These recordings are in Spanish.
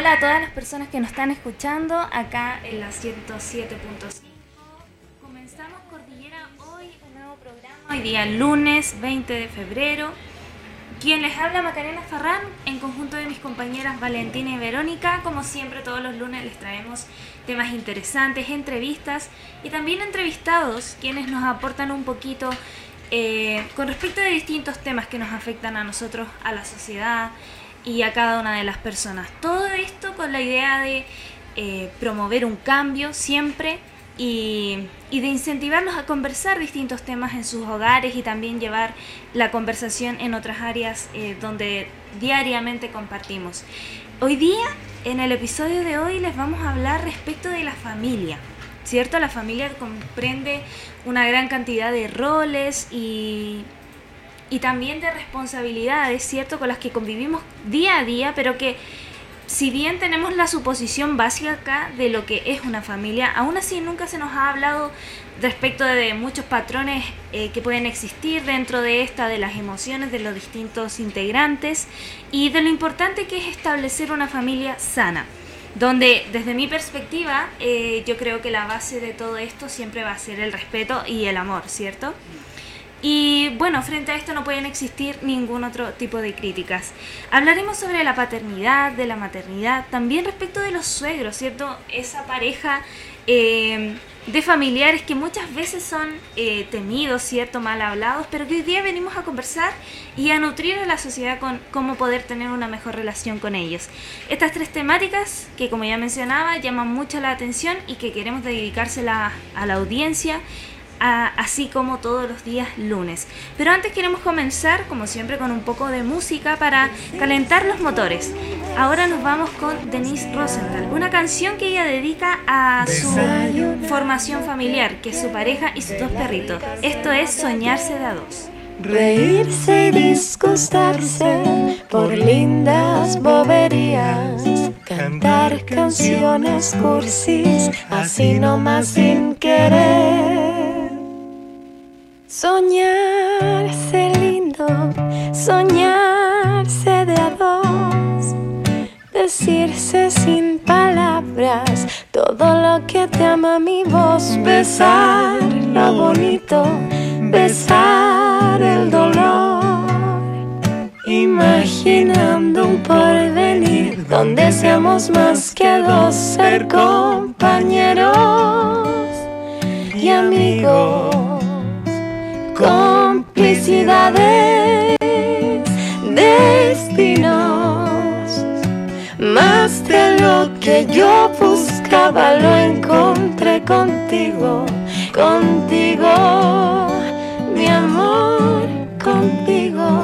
Hola a todas las personas que nos están escuchando acá en la 107.5. Comenzamos Cordillera hoy, un nuevo programa. Hoy día lunes 20 de febrero. Quien les habla, Macarena Farrán, en conjunto de mis compañeras Valentina y Verónica. Como siempre, todos los lunes les traemos temas interesantes, entrevistas y también entrevistados, quienes nos aportan un poquito con respecto de distintos temas que nos afectan a nosotros, a la sociedad y a cada una de las personas. Todo esto con la idea de promover un cambio siempre y de incentivarlos a conversar distintos temas en sus hogares y también llevar la conversación en otras áreas donde diariamente compartimos. Hoy día, en el episodio de hoy, les vamos a hablar respecto de la familia, ¿cierto? La familia comprende una gran cantidad de roles y también de responsabilidades, ¿cierto?, con las que convivimos día a día, pero que si bien tenemos la suposición básica acá de lo que es una familia, aún así nunca se nos ha hablado respecto de muchos patrones que pueden existir dentro de esta, de las emociones de los distintos integrantes y de lo importante que es establecer una familia sana, donde desde mi perspectiva yo creo que la base de todo esto siempre va a ser el respeto y el amor, ¿cierto? Y bueno, frente a esto no pueden existir ningún otro tipo de críticas. Hablaremos sobre la paternidad, de la maternidad, también respecto de los suegros, ¿cierto? Esa pareja de familiares que muchas veces son temidos, ¿cierto? Mal hablados, pero que hoy día venimos a conversar y a nutrir a la sociedad con cómo poder tener una mejor relación con ellos. Estas tres temáticas que, como ya mencionaba, llaman mucho la atención y que queremos dedicársela a la audiencia, así como todos los días lunes. Pero antes queremos comenzar, como siempre, con un poco de música para calentar los motores. Ahora nos vamos con Denise Rosenthal, una canción que ella dedica a su formación familiar, que es su pareja y sus dos perritos. Esto es Soñarse de a dos. Reírse y disgustarse por lindas boberías, cantar canciones cursis, así nomás sin querer. Soñarse lindo, soñarse de a dos, decirse sin palabras todo lo que te ama mi voz, besar lo bonito, besar el dolor, imaginando un porvenir donde seamos más que dos, ser compañeros y amigos. Complicidades, destinos, más de lo que yo buscaba lo encontré contigo, contigo, mi amor, contigo.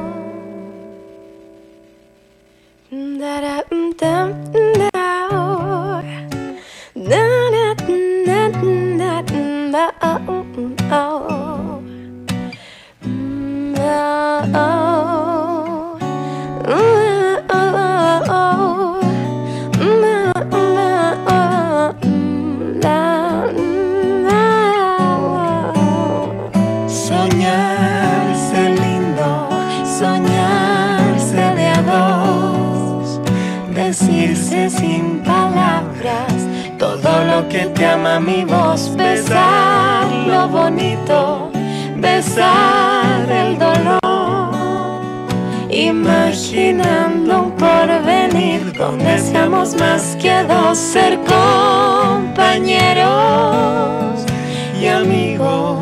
Soñarse lindo, soñarse de a dos, decirse sin palabras todo lo que te ama mi voz, besar lo bonito, besar el dolor, imaginando un porvenir donde seamos más que dos, ser compañeros y amigos.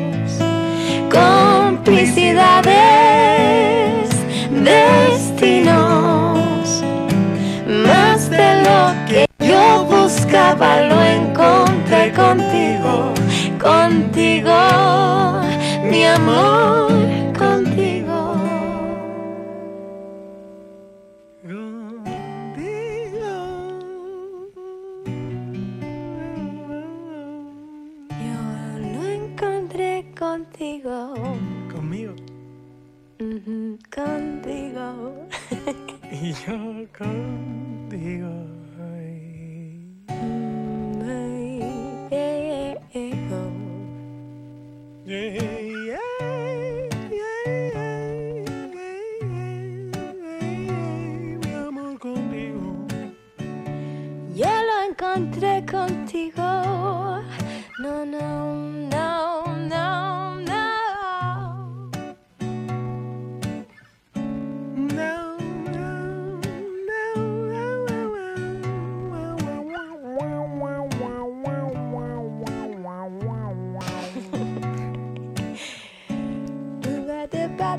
Complicidades, destinos, más de lo que yo buscaba lo encontré contigo, contigo, mi amor, contigo. Yo lo encontré contigo. Conmigo. Contigo. Y yo contigo. Mi amor contigo.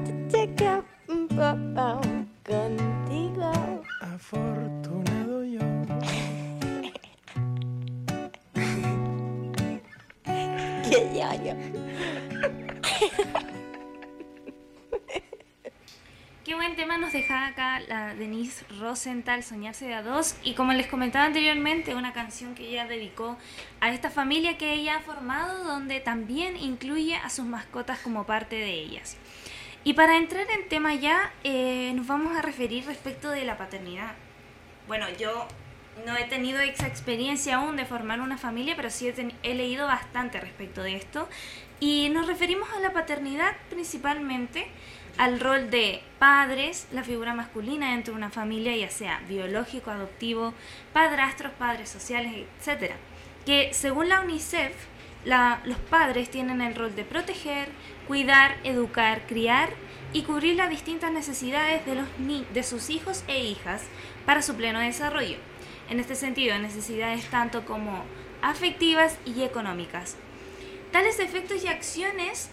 chica, contigo. Afortunado yo. Que yo. Qué buen tema nos deja acá la Denise Rosenthal, Soñarse de a dos. Y como les comentaba anteriormente, una canción que ella dedicó a esta familia que ella ha formado, donde también incluye a sus mascotas como parte de ellas. Y para entrar en tema ya, nos vamos a referir respecto de la paternidad. Bueno, yo no he tenido esa experiencia aún de formar una familia, pero sí he leído bastante respecto de esto. Y nos referimos a la paternidad principalmente al rol de padres, la figura masculina dentro de una familia, ya sea biológico, adoptivo, padrastros, padres sociales, etc. Que según la UNICEF, los padres tienen el rol de proteger, cuidar, educar, criar y cubrir las distintas necesidades de sus hijos e hijas para su pleno desarrollo. En este sentido, necesidades tanto como afectivas y económicas. Tales efectos y acciones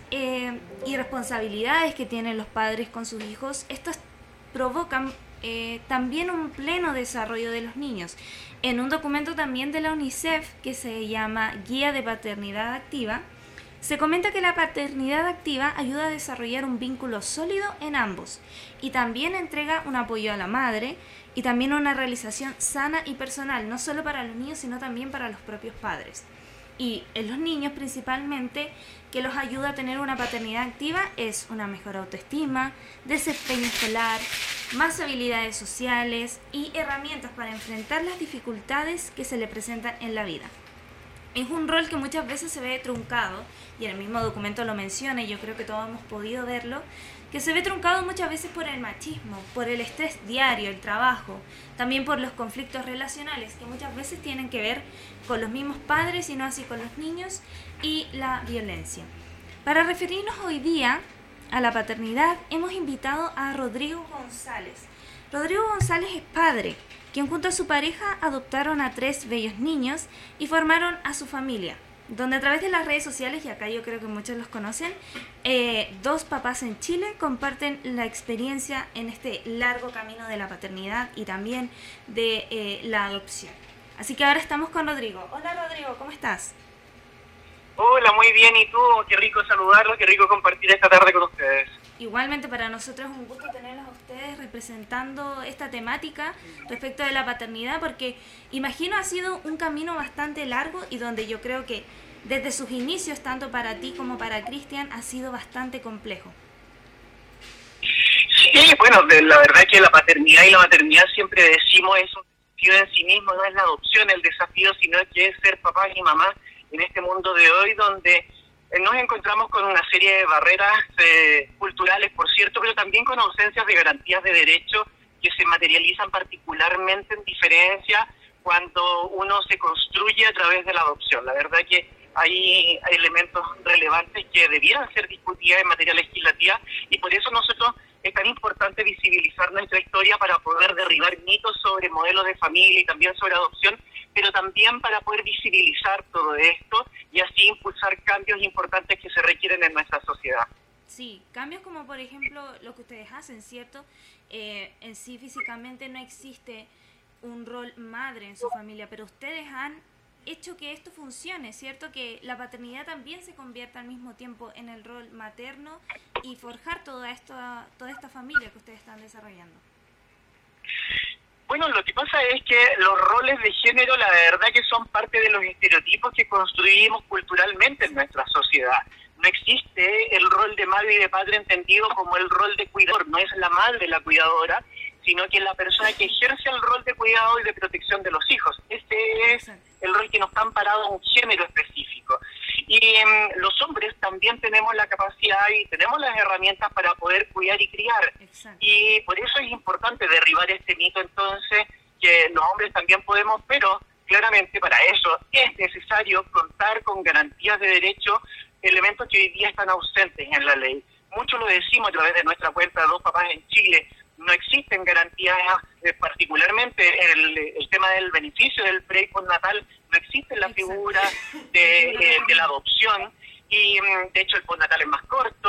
y responsabilidades que tienen los padres con sus hijos, estos provocan también un pleno desarrollo de los niños. En un documento también de la UNICEF que se llama Guía de Paternidad Activa, se comenta que la paternidad activa ayuda a desarrollar un vínculo sólido en ambos y también entrega un apoyo a la madre y también una realización sana y personal, no solo para los niños sino también para los propios padres. Y en los niños principalmente, que los ayuda a tener una paternidad activa es una mejor autoestima, desempeño escolar, más habilidades sociales y herramientas para enfrentar las dificultades que se le presentan en la vida. Es un rol que muchas veces se ve truncado, y en el mismo documento lo menciona, y yo creo que todos hemos podido verlo, que se ve truncado muchas veces por el machismo, por el estrés diario, el trabajo, también por los conflictos relacionales, que muchas veces tienen que ver con los mismos padres y no así con los niños, y la violencia. Para referirnos hoy día a la paternidad, hemos invitado a Rodrigo González. Rodrigo González es padre, quien junto a su pareja adoptaron a 3 bellos niños y formaron a su familia, donde a través de las redes sociales, y acá yo creo que muchos los conocen, 2 papás en Chile comparten la experiencia en este largo camino de la paternidad y también de la adopción. Así que ahora estamos con Rodrigo. Hola Rodrigo, ¿cómo estás? Hola, muy bien, ¿y tú? Qué rico saludarlos, qué rico compartir esta tarde con ustedes. Igualmente para nosotros es un gusto tenerlos a ustedes representando esta temática respecto de la paternidad, porque imagino ha sido un camino bastante largo y donde yo creo que desde sus inicios, tanto para ti como para Cristian, ha sido bastante complejo. Sí, bueno, la verdad que la paternidad y la maternidad siempre decimos es un desafío en sí mismo, no es la adopción el desafío, sino que es ser papás y mamás en este mundo de hoy donde nos encontramos con una serie de barreras culturales, por cierto, pero también con ausencias de garantías de derecho que se materializan particularmente en diferencia cuando uno se construye a través de la adopción. La verdad que hay elementos relevantes que debieran ser discutidos en materia legislativa y por eso nosotros es tan importante visibilizar nuestra historia para poder derribar mitos sobre modelos de familia y también sobre adopción, pero también para poder visibilizar todo esto y así impulsar cambios importantes que se requieren en nuestra sociedad. Sí, cambios como por ejemplo lo que ustedes hacen, ¿cierto? En sí físicamente no existe un rol madre en su familia, pero ustedes han hecho que esto funcione, ¿cierto? Que la paternidad también se convierta al mismo tiempo en el rol materno y forjar toda esta familia que ustedes están desarrollando. Bueno, lo que pasa es que los roles de género, la verdad que son parte de los estereotipos que construimos culturalmente en nuestra sociedad. No existe el rol de madre y de padre entendido como el rol de cuidador, no es la madre la cuidadora, sino que es la persona que ejerce el rol de cuidado y de protección de los hijos. Este es el rol que nos está amparado a un género específico. Y los hombres también tenemos la capacidad y tenemos las herramientas para poder cuidar y criar. Exacto. Y por eso es importante derribar este mito entonces, que los hombres también podemos, pero claramente para eso es necesario contar con garantías de derecho, elementos que hoy día están ausentes en la ley. Mucho lo decimos a través de nuestra cuenta Dos Papás en Chile. No existen garantías, particularmente el tema del beneficio del pre y postnatal, no existe la figura de la adopción y de hecho el postnatal es más corto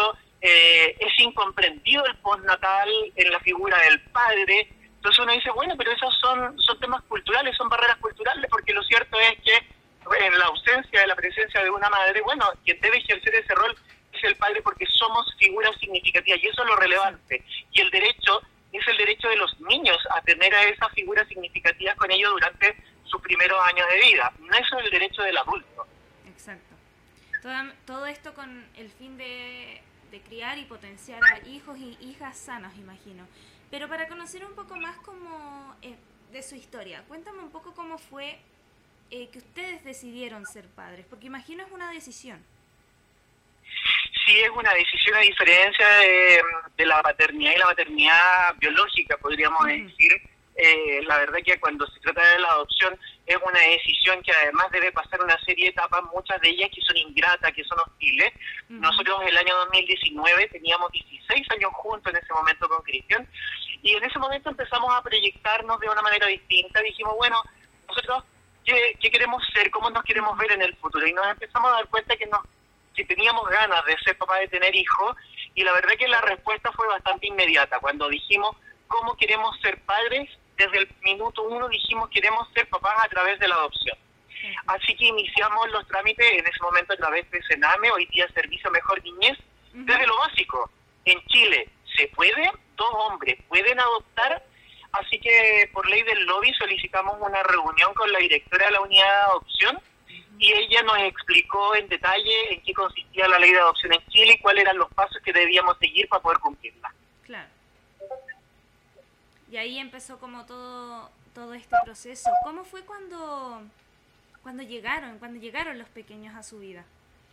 es incomprendido el postnatal en la figura del padre. Entonces uno dice, bueno, pero esos son temas culturales, son barreras culturales, porque lo cierto es que en la ausencia de la presencia de una madre, bueno, quien debe ejercer ese rol es el padre, porque somos figuras significativas, y eso es lo relevante. Y el derecho es el derecho de los niños a tener a esas figuras significativas con ellos durante sus primeros años de vida. No es el derecho del adulto. Exacto. Todo esto con el fin de criar y potenciar a hijos y hijas sanos, imagino. Pero para conocer un poco más como de su historia, cuéntame un poco cómo fue que ustedes decidieron ser padres, porque imagino es una decisión. Sí, es una decisión, a diferencia de la paternidad y la maternidad biológica, podríamos decir. La verdad que cuando se trata de la adopción es una decisión que además debe pasar una serie de etapas, muchas de ellas que son ingratas, que son hostiles. Nosotros el año 2019 teníamos 16 años juntos en ese momento con Cristian, y en ese momento empezamos a proyectarnos de una manera distinta. Dijimos, bueno, nosotros ¿qué queremos ser? ¿Cómo nos queremos ver en el futuro? Y nos empezamos a dar cuenta que teníamos ganas de ser papás, de tener hijos, y la verdad que la respuesta fue bastante inmediata. Cuando dijimos cómo queremos ser padres, desde el minuto 1 dijimos queremos ser papás a través de la adopción. Así que iniciamos los trámites en ese momento a través de Sename, hoy día Servicio Mejor Niñez, desde lo básico. En Chile se puede, 2 hombres pueden adoptar, así que por ley del lobby solicitamos una reunión con la directora de la unidad de adopción, y ella nos explicó en detalle en qué consistía la ley de adopción en Chile y cuáles eran los pasos que debíamos seguir para poder cumplirla. Claro. Y ahí empezó como todo este proceso. ¿Cómo fue cuando llegaron los pequeños a su vida?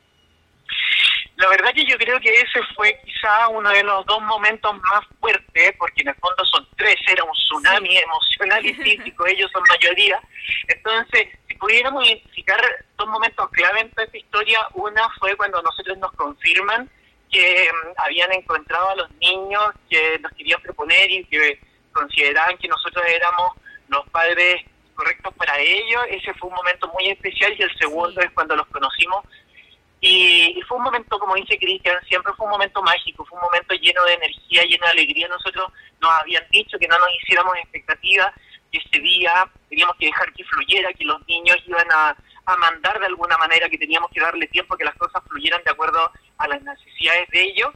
La verdad que yo creo que ese fue quizá uno de los 2 momentos más fuertes, porque en el fondo son 3, era un tsunami emocional y físico, ellos son mayoría. Entonces, si pudiéramos identificar 2 momentos clave en toda esta historia, una fue cuando nosotros nos confirman que habían encontrado a los niños que nos querían proponer y que consideraban que nosotros éramos los padres correctos para ellos. Ese fue un momento muy especial, y el segundo es cuando los conocimos. Y fue un momento, como dice Cristian, siempre fue un momento mágico, fue un momento lleno de energía, lleno de alegría. Nosotros nos habían dicho que no nos hiciéramos expectativas, que ese día teníamos que dejar que fluyera, que los niños iban a mandar de alguna manera, que teníamos que darle tiempo a que las cosas fluyeran de acuerdo a las necesidades de ellos,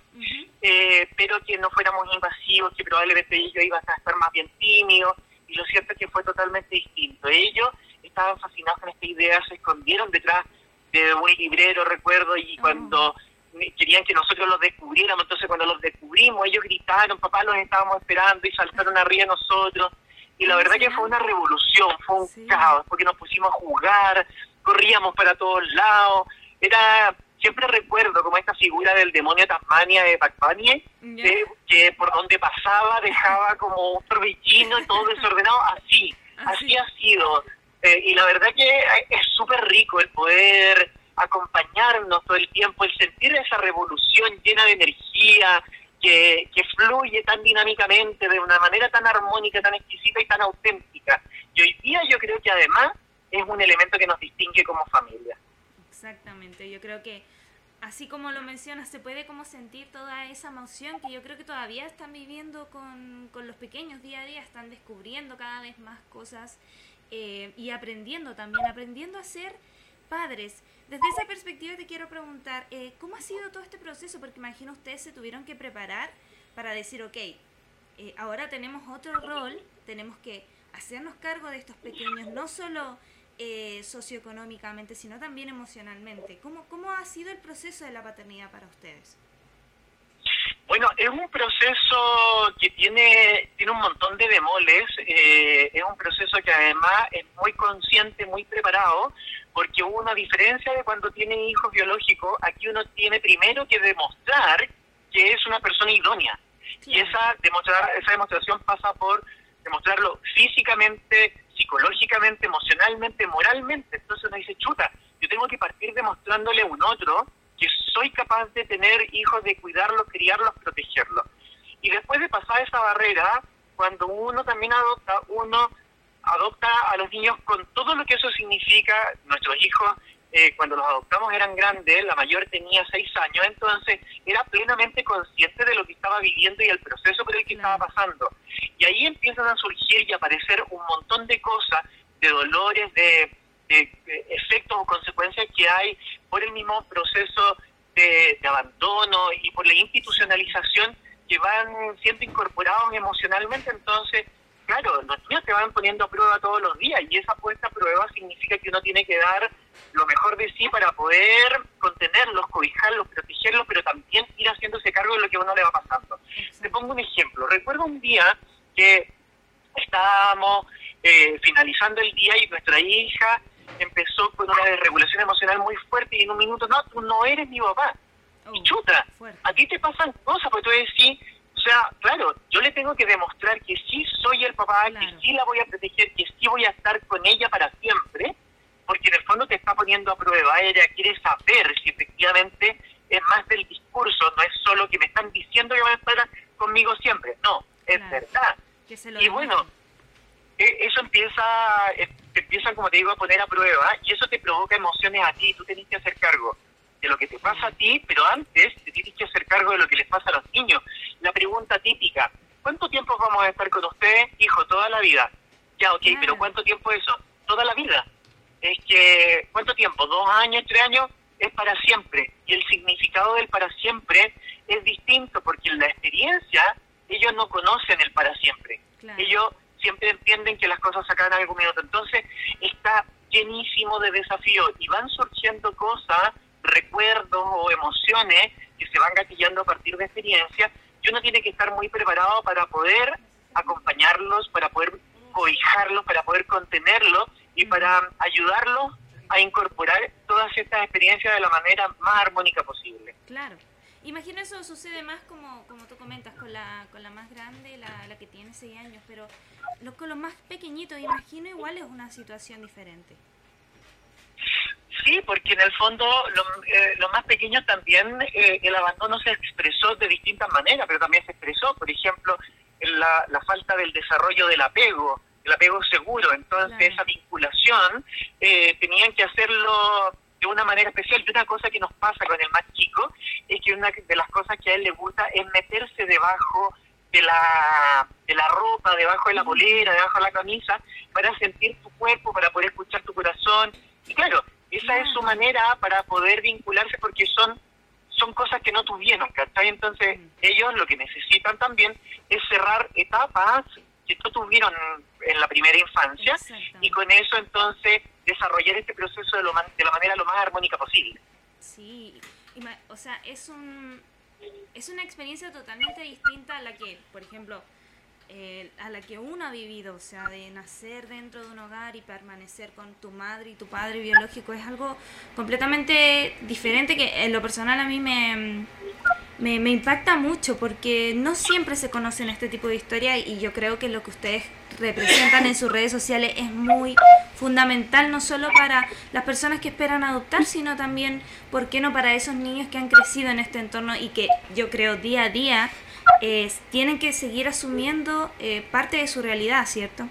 pero que no fuéramos invasivos, que probablemente ellos iban a estar más bien tímidos, y lo cierto es que fue totalmente distinto. Ellos estaban fascinados con esta idea, se escondieron detrás de un librero, recuerdo, y cuando querían que nosotros los descubriéramos, entonces cuando los descubrimos, ellos gritaron, papá, los estábamos esperando, y saltaron arriba de nosotros, y la verdad que fue una revolución, fue un caos, porque nos pusimos a jugar, corríamos para todos lados, siempre recuerdo como esta figura del demonio Tasmania de Bugs Bunny, que por donde pasaba dejaba como un torbellino y todo desordenado, así ha sido. Y la verdad que es súper rico el poder acompañarnos todo el tiempo, el sentir esa revolución llena de energía, que fluye tan dinámicamente, de una manera tan armónica, tan exquisita y tan auténtica. Y hoy día yo creo que además es un elemento que nos distingue como familia. Exactamente, yo creo que así como lo mencionas, se puede como sentir toda esa emoción que yo creo que todavía están viviendo con los pequeños día a día, están descubriendo cada vez más cosas y aprendiendo a ser padres. Desde esa perspectiva te quiero preguntar, ¿cómo ha sido todo este proceso? Porque imagino ustedes se tuvieron que preparar para decir, ahora tenemos otro rol, tenemos que hacernos cargo de estos pequeños, no solo socioeconómicamente, sino también emocionalmente. ¿Cómo ha sido el proceso de la paternidad para ustedes? Bueno, es un proceso que tiene un montón de bemoles, es un proceso que además es muy consciente, muy preparado, porque uno, a diferencia de cuando tiene hijos biológicos, aquí uno tiene primero que demostrar que es una persona idónea. Sí. Y esa demostración pasa por demostrarlo físicamente, psicológicamente, emocionalmente, moralmente. Entonces uno dice, chuta, yo tengo que partir demostrándole a un otro que soy capaz de tener hijos, de cuidarlos, criarlos, protegerlos. Y después de pasar esa barrera, cuando uno también adopta a los niños con todo lo que eso significa. Nuestros hijos cuando los adoptamos eran grandes, la mayor tenía 6 años, entonces era plenamente consciente de lo que estaba viviendo y el proceso por el que estaba pasando. Y ahí empiezan a surgir y aparecer un montón de cosas, de dolores, de efectos o consecuencias que hay por el mismo proceso de abandono y por la institucionalización que van siendo incorporados emocionalmente. Entonces, claro, los niños te van poniendo a prueba todos los días y esa puesta a prueba significa que uno tiene que dar lo mejor de sí para poder contenerlos, cobijarlos, protegerlos, pero también ir haciéndose cargo de lo que a uno le va pasando. Te pongo un ejemplo. Recuerdo un día que estábamos finalizando el día y nuestra hija empezó con una desregulación emocional muy fuerte y en un minuto, no, tú no eres mi papá. Y chuta, a ti te pasan cosas, porque tú decís, o sea, claro, yo le tengo que demostrar que sí soy el papá, claro, que sí la voy a proteger, que sí voy a estar con ella para siempre, porque en el fondo te está poniendo a prueba. Ella quiere saber si efectivamente es más del discurso, no es solo que me están diciendo que van a estar conmigo siempre, no, es claro, verdad. Y bueno, eso te empiezan, como te digo, a poner a prueba y eso te provoca emociones a ti. Tú tenés que hacer cargo de lo que te pasa a ti, pero antes te tienes que hacer cargo de lo que les pasa a los niños. La pregunta típica, ¿cuánto tiempo vamos a estar con ustedes? Hijo, toda la vida. Ya, ok, pero ¿cuánto tiempo es eso? Toda la vida. Es que, ¿cuánto tiempo? 2 años, 3 años, es para siempre. Y el significado del para siempre es distinto, porque en la experiencia ellos no conocen el para siempre. Claro. Ellos siempre entienden que las cosas se acaban en algún minuto. Entonces, está llenísimo de desafíos y van surgiendo cosas, recuerdos o emociones que se van gatillando a partir de experiencias, y uno tiene que estar muy preparado para poder acompañarlos, para poder cobijarlos, para poder contenerlos y para ayudarlos a incorporar todas estas experiencias de la manera más armónica posible. Claro. Imagino eso sucede más como tú comentas con la más grande, la que tiene 6 años, pero con los más pequeñitos, imagino igual es una situación diferente. Sí, porque en el fondo los más pequeños también el abandono se expresó de distintas maneras, pero también se expresó, por ejemplo, la falta del desarrollo del apego seguro. Entonces, claro, esa vinculación tenían que hacerlo de una manera especial. Y una cosa que nos pasa con el más chico es que una de las cosas que a él le gusta es meterse debajo de la ropa, debajo de la polera, debajo de la camisa, para sentir tu cuerpo, para poder escuchar tu corazón. Y claro, esa es su manera para poder vincularse, porque son cosas que no tuvieron, ¿cachai? Entonces, ellos lo que necesitan también es cerrar etapas que no tuvieron en la primera infancia, y con eso entonces desarrollar este proceso de la manera lo más armónica posible. Sí, o sea, es una experiencia totalmente distinta a la que, por ejemplo, a la que uno ha vivido, o sea, de nacer dentro de un hogar y permanecer con tu madre y tu padre biológico, es algo completamente diferente que en lo personal a mí me impacta mucho, porque no siempre se conocen este tipo de historias, y yo creo que lo que ustedes representan en sus redes sociales es muy fundamental, no solo para las personas que esperan adoptar, sino también, ¿por qué no?, para esos niños que han crecido en este entorno y que yo creo día a día tienen que seguir asumiendo parte de su realidad, ¿cierto?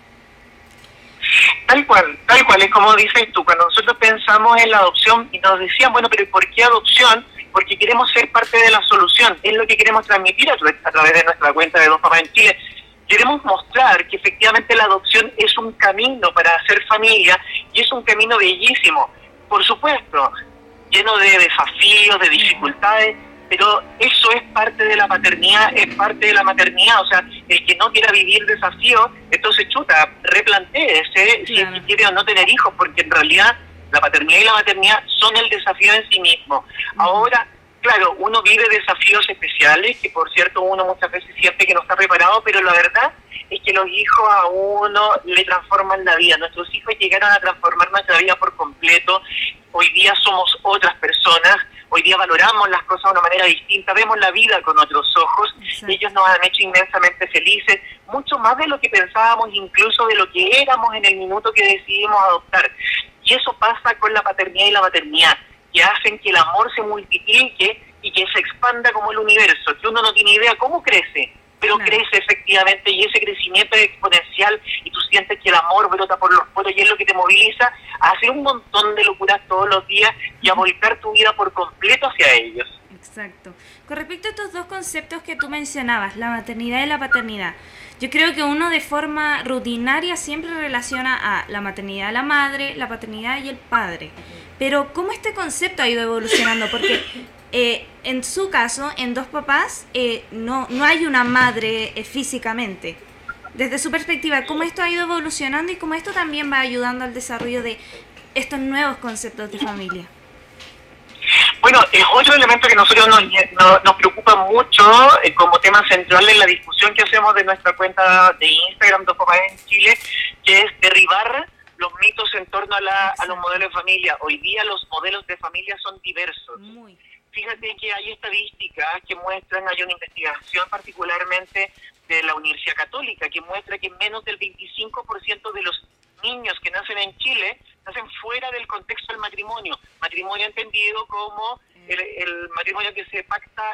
Tal cual, es como dices tú. Cuando nosotros pensamos en la adopción y nos decían, bueno, pero ¿por qué adopción? Porque queremos ser parte de la solución, es lo que queremos transmitir a través de nuestra cuenta de Dos Papás en Chile. Queremos mostrar que efectivamente la adopción es un camino para hacer familia, y es un camino bellísimo, por supuesto, lleno de desafíos, de dificultades, pero eso es parte de la paternidad, es parte de la maternidad. O sea, el que no quiera vivir desafíos, entonces chuta, replantéese si quiere o no tener hijos, porque en realidad la paternidad y la maternidad son el desafío en sí mismo. Ahora, claro, uno vive desafíos especiales, que por cierto uno muchas veces siente que no está preparado, pero la verdad es que los hijos a uno le transforman la vida. Nuestros hijos llegaron a transformar nuestra vida por completo. Hoy día somos otras personas, hoy día valoramos las cosas de una manera distinta, vemos la vida con otros ojos. Exacto. Ellos nos han hecho inmensamente felices, mucho más de lo que pensábamos, incluso de lo que éramos en el minuto que decidimos adoptar. Y eso pasa con la paternidad y la maternidad, que hacen que el amor se multiplique y que se expanda como el universo, que uno no tiene idea cómo crece, pero Claro. crece efectivamente y ese crecimiento es exponencial y tú sientes que el amor brota por los poros y es lo que te moviliza a hacer un montón de locuras todos los días y a volcar tu vida por completo hacia ellos. Exacto. Con respecto a estos dos conceptos que tú mencionabas, la maternidad y la paternidad, yo creo que uno de forma rutinaria siempre relaciona a la maternidad a la madre, la paternidad y el padre. Pero ¿cómo este concepto ha ido evolucionando? Porque en su caso, en dos papás, no hay una madre físicamente. Desde su perspectiva, ¿cómo esto ha ido evolucionando y cómo esto también va ayudando al desarrollo de estos nuevos conceptos de familia? Bueno, es otro elemento que nosotros nos preocupa mucho como tema central en la discusión que hacemos de nuestra cuenta de Instagram, Dos Papás en Chile, que es derribar los mitos en torno a los modelos de familia. Hoy día los modelos de familia son diversos. Muy. Fíjate que hay estadísticas que muestran, hay una investigación particularmente de la Universidad Católica que muestra que menos del 25% de los niños que nacen en Chile nacen fuera del contexto del matrimonio. Matrimonio entendido como el matrimonio que se pacta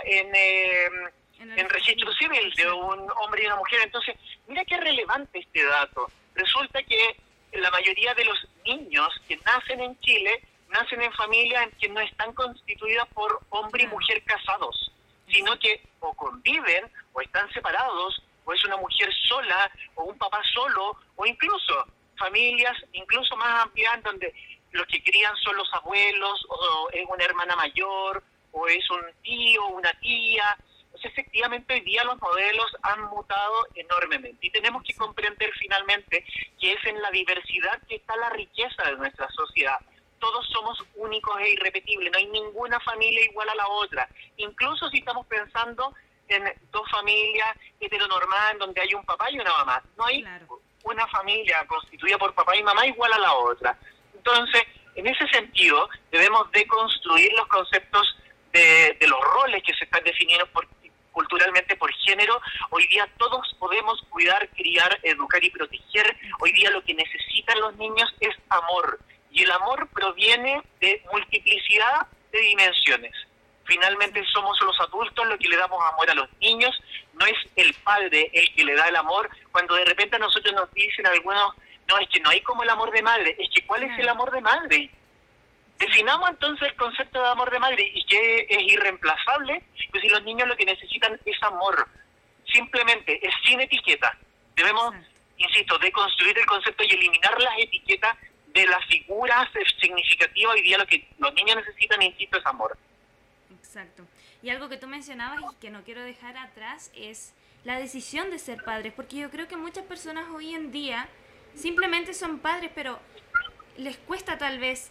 en registro civil de un hombre y una mujer. Entonces, mira qué relevante este dato. Resulta que la mayoría de los niños que nacen en Chile nacen en familias en que no están constituidas por hombre y mujer casados, sino que o conviven, o están separados, o es una mujer sola, o un papá solo, o incluso familias incluso más amplias donde los que crían son los abuelos, o es una hermana mayor, o es un tío, una tía. Entonces, efectivamente, hoy día los modelos han mutado enormemente y tenemos que comprender finalmente que es en la diversidad que está la riqueza de nuestra sociedad. Todos somos únicos e irrepetibles, no hay ninguna familia igual a la otra. Incluso si estamos pensando en dos familias heteronormadas donde hay un papá y una mamá, no hay una familia constituida por papá y mamá igual a la otra. Entonces, en ese sentido, debemos deconstruir los conceptos de los roles que se están definiendo culturalmente por género. Hoy día todos podemos cuidar, criar, educar y proteger. Hoy día lo que necesitan los niños es amor. Y el amor proviene de multiplicidad de dimensiones. Finalmente somos los adultos los que le damos amor a los niños, no es el padre el que le da el amor. Cuando de repente a nosotros nos dicen algunos, no, es que no hay como el amor de madre, es que ¿cuál es el amor de madre? Definamos entonces el concepto de amor de madre y que es irreemplazable, pues si los niños lo que necesitan es amor, simplemente, es sin etiqueta. Debemos, insisto, deconstruir el concepto y eliminar las etiquetas de las figuras significativas. Hoy día lo que los niños necesitan, insisto, es amor. Exacto. Y algo que tú mencionabas y que no quiero dejar atrás es la decisión de ser padres, porque yo creo que muchas personas hoy en día simplemente son padres, pero les cuesta tal vez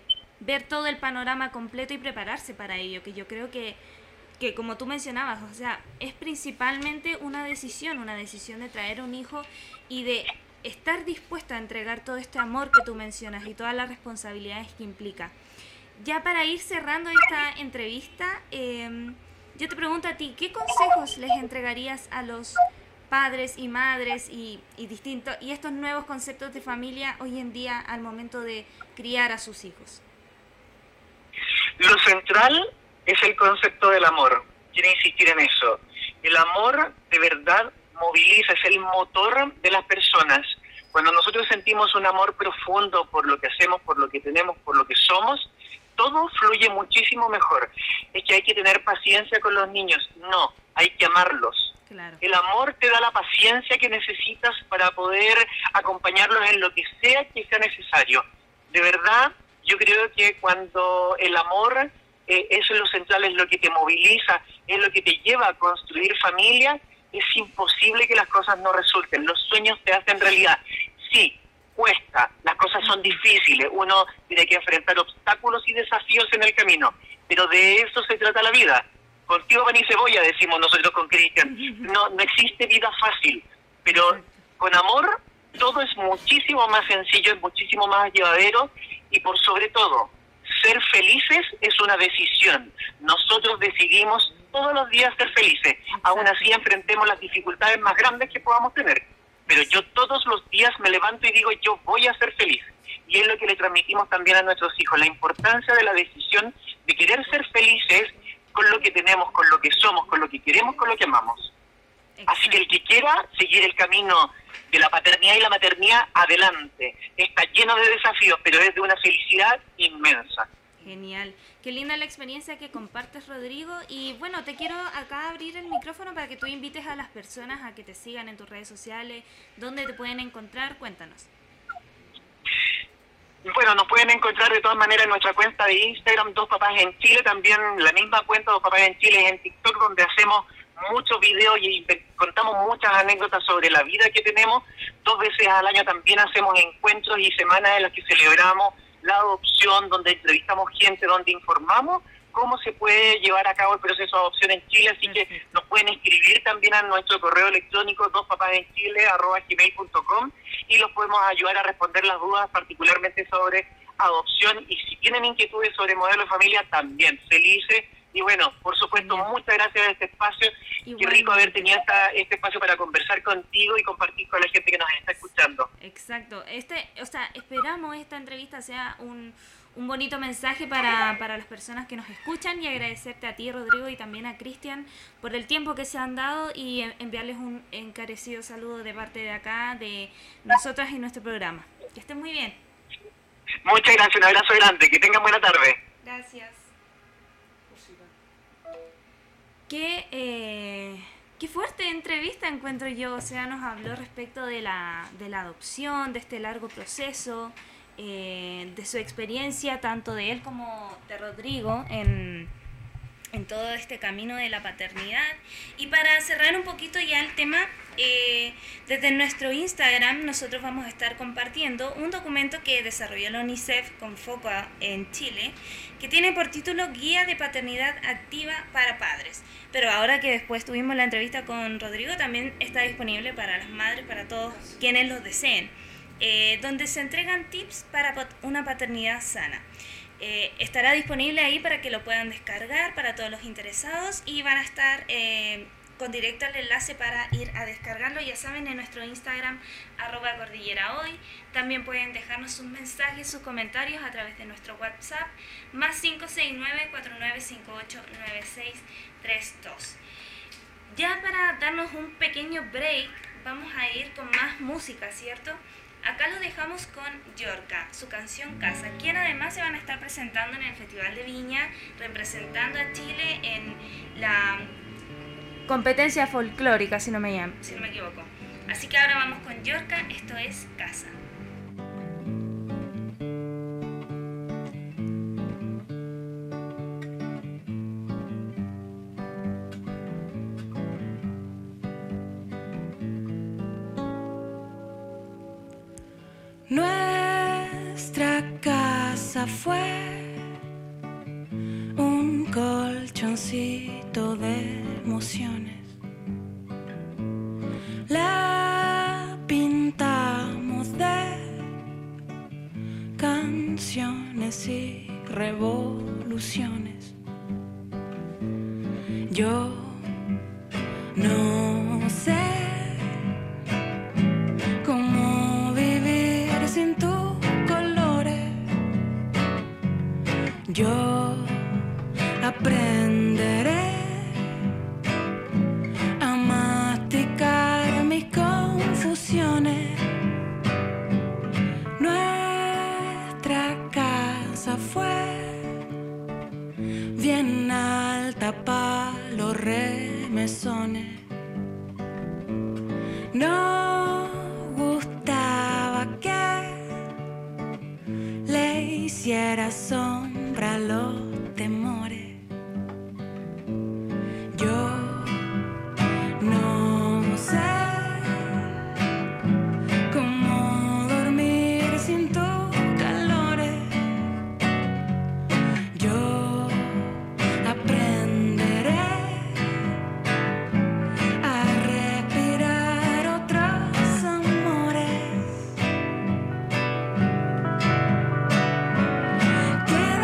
ver todo el panorama completo y prepararse para ello, que yo creo que como tú mencionabas, o sea, es principalmente una decisión de traer un hijo y de estar dispuesta a entregar todo este amor que tú mencionas y todas las responsabilidades que implica. Ya para ir cerrando esta entrevista, yo te pregunto a ti, ¿qué consejos les entregarías a los padres y madres y estos nuevos conceptos de familia hoy en día al momento de criar a sus hijos? Lo central es el concepto del amor. Quiero insistir en eso. El amor de verdad moviliza, es el motor de las personas. Cuando nosotros sentimos un amor profundo por lo que hacemos, por lo que tenemos, por lo que somos, todo fluye muchísimo mejor. Es que hay que tener paciencia con los niños. No, hay que amarlos. Claro. El amor te da la paciencia que necesitas para poder acompañarlos en lo que sea necesario. De verdad, yo creo que cuando el amor, eso es lo central, es lo que te moviliza, es lo que te lleva a construir familia, es imposible que las cosas no resulten. Los sueños te hacen realidad. Sí, cuesta, las cosas son difíciles, uno tiene que enfrentar obstáculos y desafíos en el camino, pero de eso se trata la vida. Contigo pan y cebolla, decimos nosotros con Cristian. No existe vida fácil, pero con amor todo es muchísimo más sencillo, es muchísimo más llevadero y por sobre todo, ser felices es una decisión. Nosotros decidimos todos los días ser felices, aún así enfrentemos las dificultades más grandes que podamos tener. Pero yo todos los días me levanto y digo, yo voy a ser feliz. Y es lo que le transmitimos también a nuestros hijos, la importancia de la decisión de querer ser felices con lo que tenemos, con lo que somos, con lo que queremos, con lo que amamos. Así que el que quiera seguir el camino de la paternidad y la maternidad, adelante. Está lleno de desafíos, pero es de una felicidad inmensa. Genial. Qué linda la experiencia que compartes, Rodrigo. Y bueno, te quiero acá abrir el micrófono para que tú invites a las personas a que te sigan en tus redes sociales. ¿Dónde te pueden encontrar? Cuéntanos. Bueno, nos pueden encontrar de todas maneras en nuestra cuenta de Instagram, Dos Papás en Chile, también la misma cuenta Dos Papás en Chile es en TikTok, donde hacemos muchos videos y contamos muchas anécdotas sobre la vida que tenemos. 2 veces al año también hacemos encuentros y semanas en las que celebramos la adopción, donde entrevistamos gente, donde informamos cómo se puede llevar a cabo el proceso de adopción en Chile, así que nos pueden escribir también a nuestro correo electrónico dospapasenchile@gmail.com y los podemos ayudar a responder las dudas, particularmente sobre adopción, y si tienen inquietudes sobre modelo de familia, también felices. Y bueno, por supuesto, muchas gracias a este espacio. Qué rico haber tenido este espacio para conversar contigo y compartir con la gente que nos está escuchando. Exacto. Esperamos esta entrevista sea un bonito mensaje para las personas que nos escuchan, y agradecerte a ti, Rodrigo, y también a Cristian por el tiempo que se han dado, y enviarles un encarecido saludo de parte de acá, de nosotras y nuestro programa. Que estén muy bien. Muchas gracias, un abrazo grande, que tengan buena tarde. Gracias. Qué fuerte entrevista encuentro yo. O sea, nos habló respecto de la adopción, de este largo proceso, de su experiencia, tanto de él como de Rodrigo, en todo este camino de la paternidad. Y para cerrar un poquito ya el tema, desde nuestro Instagram nosotros vamos a estar compartiendo un documento que desarrolló la UNICEF con foco en Chile, que tiene por título Guía de Paternidad Activa para Padres. Pero ahora que después tuvimos la entrevista con Rodrigo, también está disponible para las madres, para todos quienes los deseen, donde se entregan tips para una paternidad sana. Estará disponible ahí para que lo puedan descargar para todos los interesados, y van a estar con directo el enlace para ir a descargarlo, ya saben, en nuestro Instagram @cordillerahoy. También pueden dejarnos sus mensajes, sus comentarios a través de nuestro WhatsApp más 569-4958-9632. Ya para darnos un pequeño break, vamos a ir con más música, ¿cierto? Acá lo dejamos con Yorka, su canción Casa, quien además se van a estar presentando en el Festival de Viña, representando a Chile en la competencia folclórica, si no me equivoco. Así que ahora vamos con Yorka, esto es Casa. Nuestra casa fue un colchoncito de emociones. La pintamos de canciones y revoluciones. Yo no sé cómo vivir sin tus colores. Yo aprenderé a masticar mis confusiones. Nuestra casa fue bien alta pa' los remesones. Nos gustaba que le hiciera sombra a los temores. Yo no sé cómo dormir sin tus calores. Yo aprenderé a respirar otros amores. Que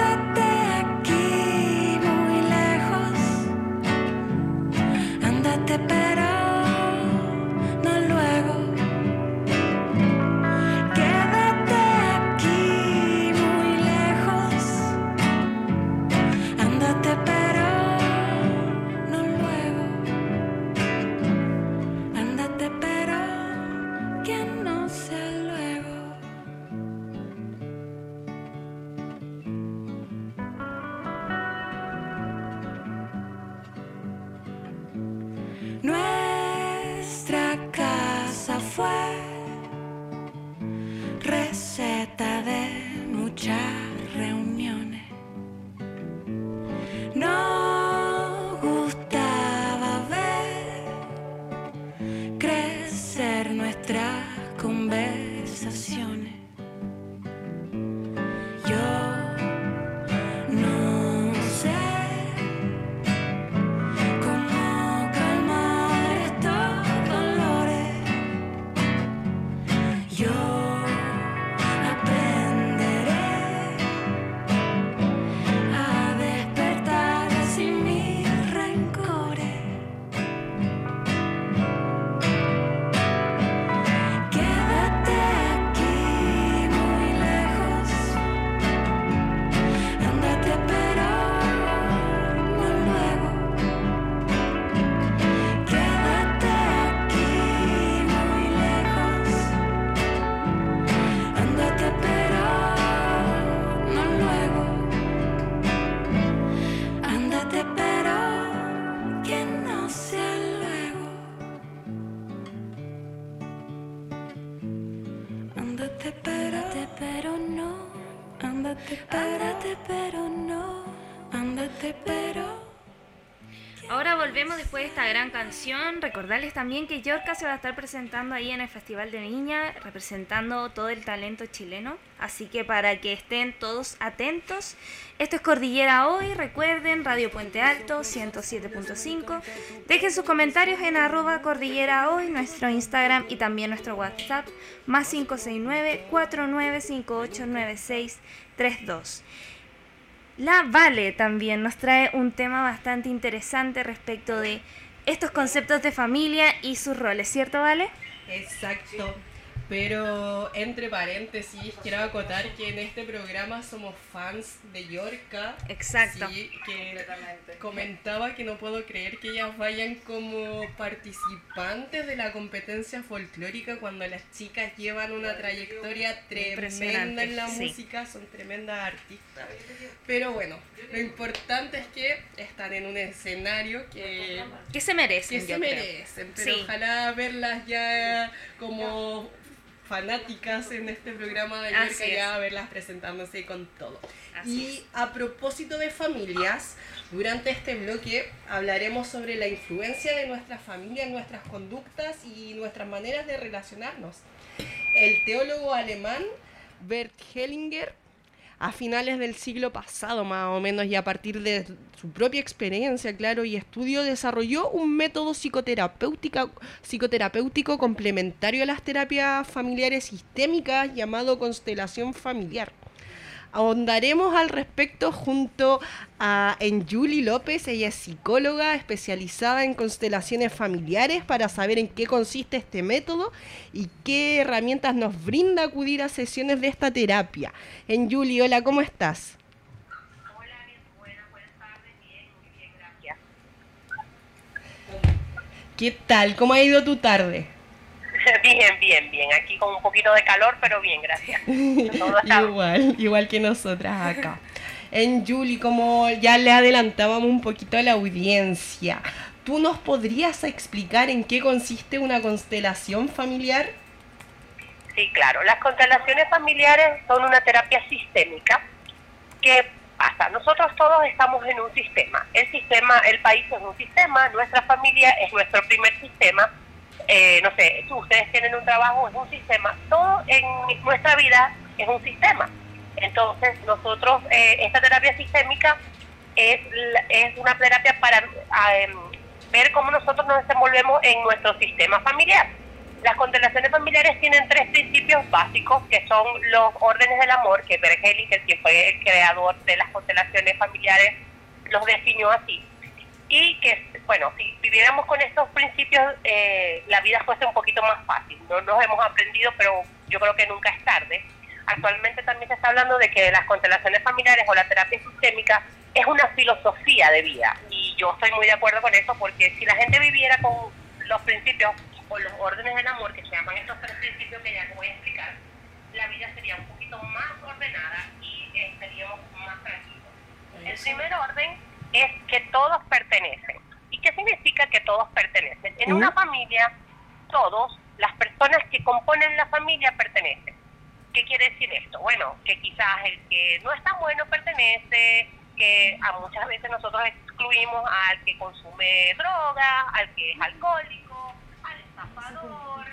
fue receta de muchas reuniones. Nos gustaba ver crecer nuestras conversaciones. Yo no sé cómo calmar estos dolores. Yo aprenderé a despertar sin mis rencores. Quédate aquí muy lejos, ándate pero no luego. Quédate aquí muy lejos, ándate pero no luego. Ándate pero que no sea luego. Ándate pero no. Ándate pero no. Ándate pero. Ahora volvemos después de esta gran canción. Recordarles también que Yorka se va a estar presentando ahí en el Festival de Viña, representando todo el talento chileno. Así que para que estén todos atentos. Esto es Cordillera Hoy. Recuerden, Radio Puente Alto 107.5. Dejen sus comentarios en @Cordillera Hoy, nuestro Instagram y también nuestro WhatsApp, más 569-4958-9632. La Vale también nos trae un tema bastante interesante respecto de estos conceptos de familia y sus roles, ¿cierto, Vale? Exacto, pero entre paréntesis quiero acotar que en este programa somos fans de Yorka. Exacto. Sí, que comentaba que no puedo creer que ellas vayan como participantes de la competencia folclórica cuando las chicas llevan una trayectoria tremenda en la sí. música, son tremendas artistas. Pero bueno, lo importante es que están en un escenario que se merecen, que yo se creo. merecen, pero Sí. ojalá verlas ya como fanáticas en este programa de Yorka, Así es. ya verlas presentándose con todo. Así Y es. a propósito de familias, durante este bloque hablaremos sobre la influencia de nuestra familia en nuestras conductas y nuestras maneras de relacionarnos. El teólogo alemán Bert Hellinger, a finales del siglo pasado más o menos, y a partir de su propia experiencia, claro, y estudio, desarrolló un método psicoterapéutico complementario a las terapias familiares sistémicas llamado constelación familiar. Ahondaremos al respecto junto a Enjuli López. Ella es psicóloga especializada en constelaciones familiares, para saber en qué consiste este método y qué herramientas nos brinda acudir a sesiones de esta terapia. Enjuli, hola, ¿cómo estás? Hola, bien, buenas tardes, bien, muy bien, gracias. ¿Qué tal? ¿Cómo ha ido tu tarde? Bien, aquí con un poquito de calor, pero bien, gracias. Todo está Igual que nosotras acá. Enjuli, como ya le adelantábamos un poquito a la audiencia, ¿tú nos podrías explicar en qué consiste una constelación familiar? Sí, claro. Las constelaciones familiares son una terapia sistémica. ¿Qué pasa? Nosotros todos estamos en un sistema. El país es un sistema, nuestra familia es nuestro primer sistema. No sé, ustedes tienen un trabajo, es un sistema. Todo en nuestra vida es un sistema. Entonces, nosotros, esta terapia sistémica es una terapia para ver cómo nosotros nos desenvolvemos en nuestro sistema familiar. Las constelaciones familiares tienen 3 principios básicos, que son los órdenes del amor, que Bert Hellinger, quien fue el creador de las constelaciones familiares, los definió así. Y que, bueno, si viviéramos con estos principios, la vida fuese un poquito más fácil. No los hemos aprendido, pero yo creo que nunca es tarde. Actualmente también se está hablando de que las constelaciones familiares o la terapia sistémica es una filosofía de vida. Y yo estoy muy de acuerdo con eso, porque si la gente viviera con los principios o los órdenes del amor, que se llaman estos 3 principios que ya les voy a explicar, la vida sería un poquito más ordenada y estaríamos más tranquilos. El primer orden es que todos pertenecen. ¿Y qué significa que todos pertenecen? En una familia todos las personas que componen la familia pertenecen. ¿Qué quiere decir esto? Bueno, que quizás el que no es tan bueno pertenece, que a muchas veces nosotros excluimos al que consume droga, al que es alcohólico, al estafador,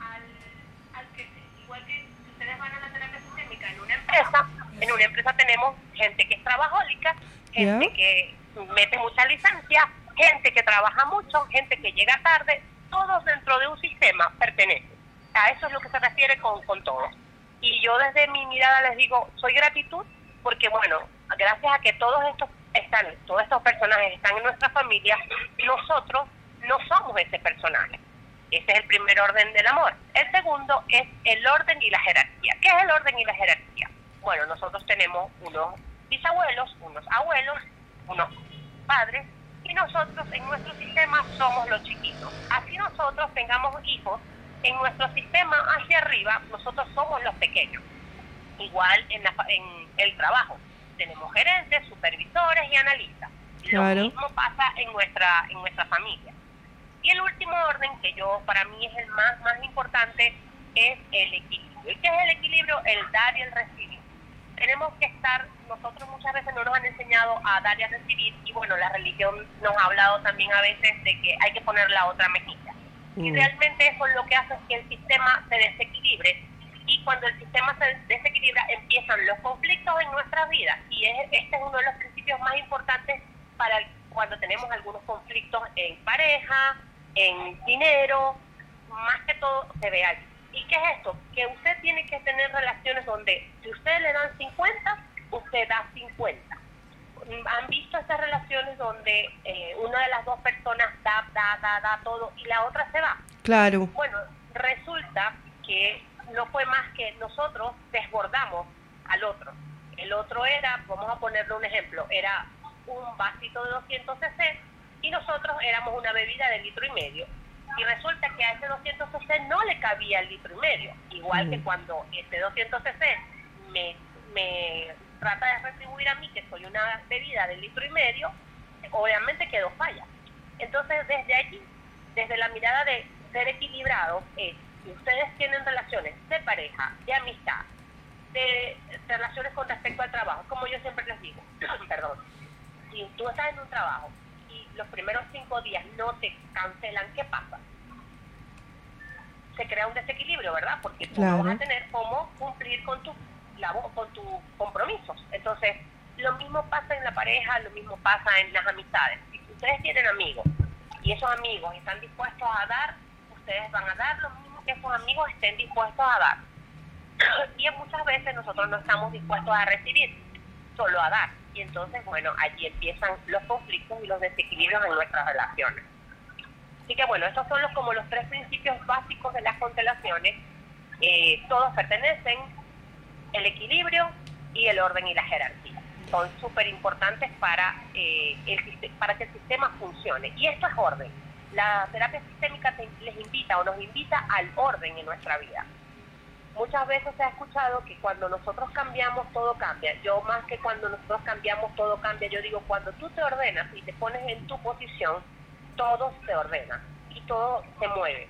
al que, igual que si ustedes van a la terapia sistémica en una empresa tenemos gente que es trabajólica, gente que mete mucha licencia, gente que trabaja mucho, gente que llega tarde, todos dentro de un sistema pertenecen. A eso es lo que se refiere con todos. Y yo desde mi mirada les digo, soy gratitud, porque bueno, gracias a que todos estos personajes están en nuestra familia, nosotros no somos ese personaje. Ese es el primer orden del amor. El segundo es el orden y la jerarquía. ¿Qué es el orden y la jerarquía? Bueno, nosotros tenemos unos bisabuelos, unos abuelos, unos padres, y nosotros en nuestro sistema somos los chiquitos. Así nosotros tengamos hijos, en nuestro sistema hacia arriba, nosotros somos los pequeños. Igual en el trabajo. Tenemos gerentes, supervisores y analistas. Lo mismo pasa en nuestra familia. Y el último orden, que para mí es el más importante, es el equilibrio. ¿Y qué es el equilibrio? El dar y el recibir. Tenemos que nosotros muchas veces no nos han enseñado a dar y a recibir, y bueno, la religión nos ha hablado también a veces de que hay que poner la otra mejilla. Y realmente eso lo que hace es que el sistema se desequilibre, y cuando el sistema se desequilibra empiezan los conflictos en nuestras vidas, y este es uno de los principios más importantes para cuando tenemos algunos conflictos en pareja, en dinero, más que todo se ve allí. ¿Y qué es esto? Que usted tiene que tener relaciones donde si ustedes le dan 50, usted da 50. ¿Han visto esas relaciones donde una de las dos personas da todo y la otra se va? Claro. Bueno, resulta que no fue más que nosotros desbordamos al otro. El otro era, vamos a ponerle un ejemplo, era un vasito de 200 cc y nosotros éramos una bebida de 1,5 litros. Y resulta que a ese 200 cc no le cabía el 1,5 litros. Igual que cuando ese 200 cc me trata de retribuir a mí, que soy una bebida de 1,5 litros, obviamente quedó falla. Entonces, desde allí, desde la mirada de ser equilibrado, si ustedes tienen relaciones de pareja, de amistad, de relaciones con respecto al trabajo, como yo siempre les digo, perdón, si tú estás en un trabajo y los primeros 5 días no te cancelan, ¿qué pasa? Se crea un desequilibrio, ¿verdad? Porque tú no vas a tener cómo cumplir con tus compromisos. Entonces, lo mismo pasa en la pareja, lo mismo pasa en las amistades. Si ustedes tienen amigos y esos amigos están dispuestos a dar, ustedes van a dar lo mismo que esos amigos estén dispuestos a dar. Y muchas veces nosotros no estamos dispuestos a recibir, solo a dar. Y entonces, bueno, allí empiezan los conflictos y los desequilibrios en nuestras relaciones. Así que bueno, estos son como los 3 principios básicos de las constelaciones. Todos pertenecen, el equilibrio y el orden y la jerarquía. Son súper importantes para que el sistema funcione. Y esto es orden. La terapia sistémica les invita o nos invita al orden en nuestra vida. Muchas veces se ha escuchado que cuando nosotros cambiamos, todo cambia. Yo más que cuando nosotros cambiamos, todo cambia. Yo digo, cuando tú te ordenas y te pones en tu posición, todo se ordena y todo se mueve.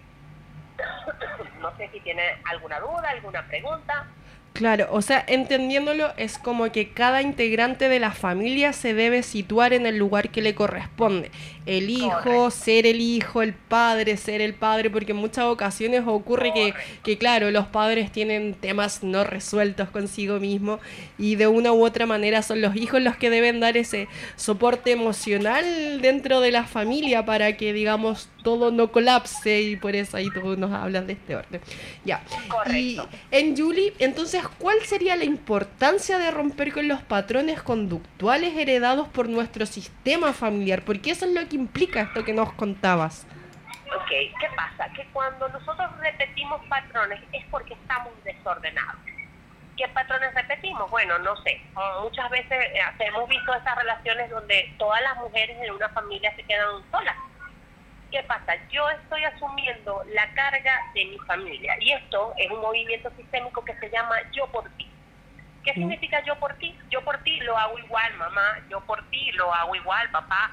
No sé si tiene alguna duda, alguna pregunta. Claro, o sea, entendiéndolo, es como que cada integrante de la familia se debe situar en el lugar que le corresponde. El hijo, ser el hijo, el padre, ser el padre, porque en muchas ocasiones ocurre que, claro, los padres tienen temas no resueltos consigo mismo y de una u otra manera son los hijos los que deben dar ese soporte emocional dentro de la familia para que, digamos, todo no colapse, y por eso ahí tú nos hablas de este orden. Ya. Correcto. Y en Julie, entonces, ¿cuál sería la importancia de romper con los patrones conductuales heredados por nuestro sistema familiar? Porque eso es lo que implica esto que nos contabas. Ok, ¿qué pasa? Que cuando nosotros repetimos patrones es porque estamos desordenados. ¿Qué patrones repetimos? Bueno, no sé. Muchas veces hemos visto esas relaciones donde todas las mujeres en una familia se quedan solas. ¿Qué pasa? Yo estoy asumiendo la carga de mi familia y esto es un movimiento sistémico que se llama yo por ti. ¿Qué significa yo por ti? Yo por ti lo hago igual, mamá. Yo por ti lo hago igual, papá.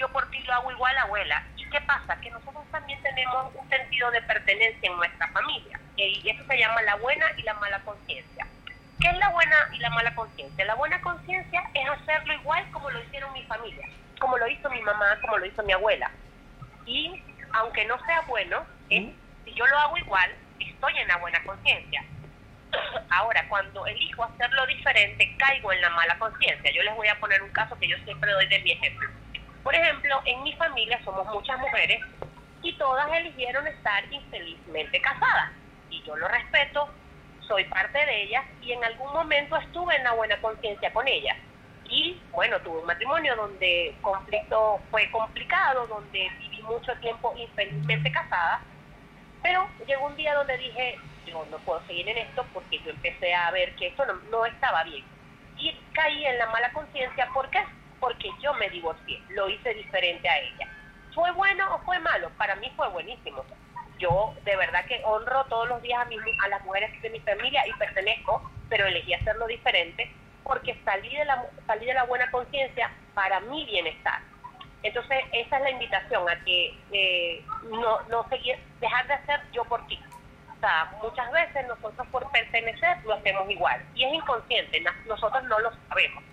yo por ti lo hago igual, abuela. ¿Y qué pasa? Que nosotros también tenemos un sentido de pertenencia en nuestra familia. Y eso se llama la buena y la mala conciencia. ¿Qué es la buena y la mala conciencia? La buena conciencia es hacerlo igual como lo hicieron mi familia, como lo hizo mi mamá, como lo hizo mi abuela. Y aunque no sea bueno, si yo lo hago igual, estoy en la buena conciencia. Ahora, cuando elijo hacerlo diferente, caigo en la mala conciencia. Yo les voy a poner un caso que yo siempre doy de mi ejemplo. Por ejemplo, en mi familia somos muchas mujeres y todas eligieron estar infelizmente casadas. Y yo lo respeto, soy parte de ellas y en algún momento estuve en la buena conciencia con ellas. Y bueno, tuve un matrimonio donde el conflicto fue complicado, donde viví mucho tiempo infelizmente casada, pero llegó un día donde dije, yo no puedo seguir en esto porque yo empecé a ver que esto no estaba bien. Y caí en la mala conciencia. ¿Por qué? Porque yo me divorcié, lo hice diferente a ella. ¿Fue bueno o fue malo? Para mí fue buenísimo. Yo de verdad que honro todos los días a las mujeres de mi familia y pertenezco, pero elegí hacerlo diferente porque salí de la buena conciencia para mi bienestar. Entonces esa es la invitación a que no seguir, dejar de hacer yo por ti. O sea, muchas veces nosotros por pertenecer lo hacemos igual y es inconsciente, nosotros no lo sabemos.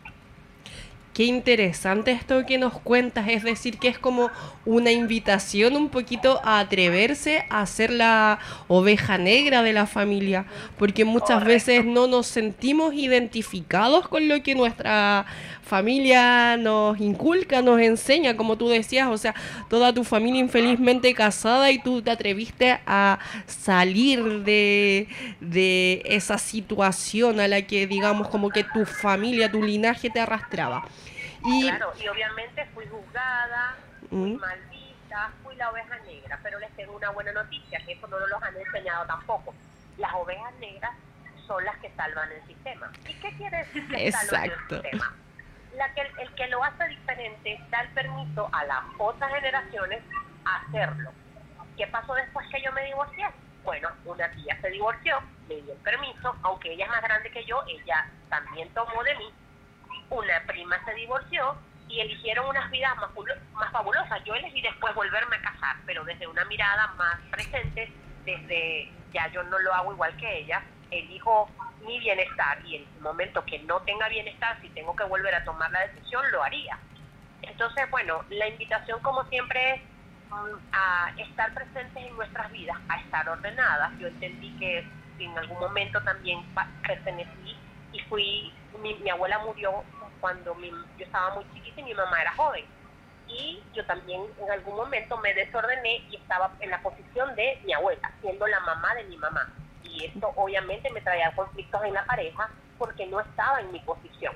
Qué interesante esto que nos cuentas, es decir, que es como una invitación un poquito a atreverse a ser la oveja negra de la familia, porque muchas veces no nos sentimos identificados con lo que nuestra familia nos inculca, nos enseña, como tú decías, o sea, toda tu familia infelizmente casada y tú te atreviste a salir de esa situación a la que, digamos, como que tu familia, tu linaje te arrastraba. Claro, y obviamente fui juzgada, fui mal vista, fui la oveja negra, pero les tengo una buena noticia, que eso no nos los han enseñado tampoco. Las ovejas negras son las que salvan el sistema. ¿Y qué quiere decir que salvan el sistema? El que lo hace diferente da el permiso a las otras generaciones a hacerlo. ¿Qué pasó después que yo me divorcié? Bueno, una tía se divorció, me dio el permiso, aunque ella es más grande que yo, ella también tomó de mí. Una prima se divorció y eligieron unas vidas más fabulosas. Yo elegí después volverme a casar, pero desde una mirada más presente, desde ya yo no lo hago igual que ella, elijo mi bienestar y en el momento que no tenga bienestar, si tengo que volver a tomar la decisión, lo haría. Entonces, bueno, la invitación como siempre es a estar presentes en nuestras vidas, a estar ordenadas. Yo entendí que en algún momento también pertenecí y fui, mi abuela murió cuando yo estaba muy chiquita y mi mamá era joven. Y yo también en algún momento me desordené y estaba en la posición de mi abuela, siendo la mamá de mi mamá. Y esto obviamente me traía conflictos en la pareja porque no estaba en mi posición.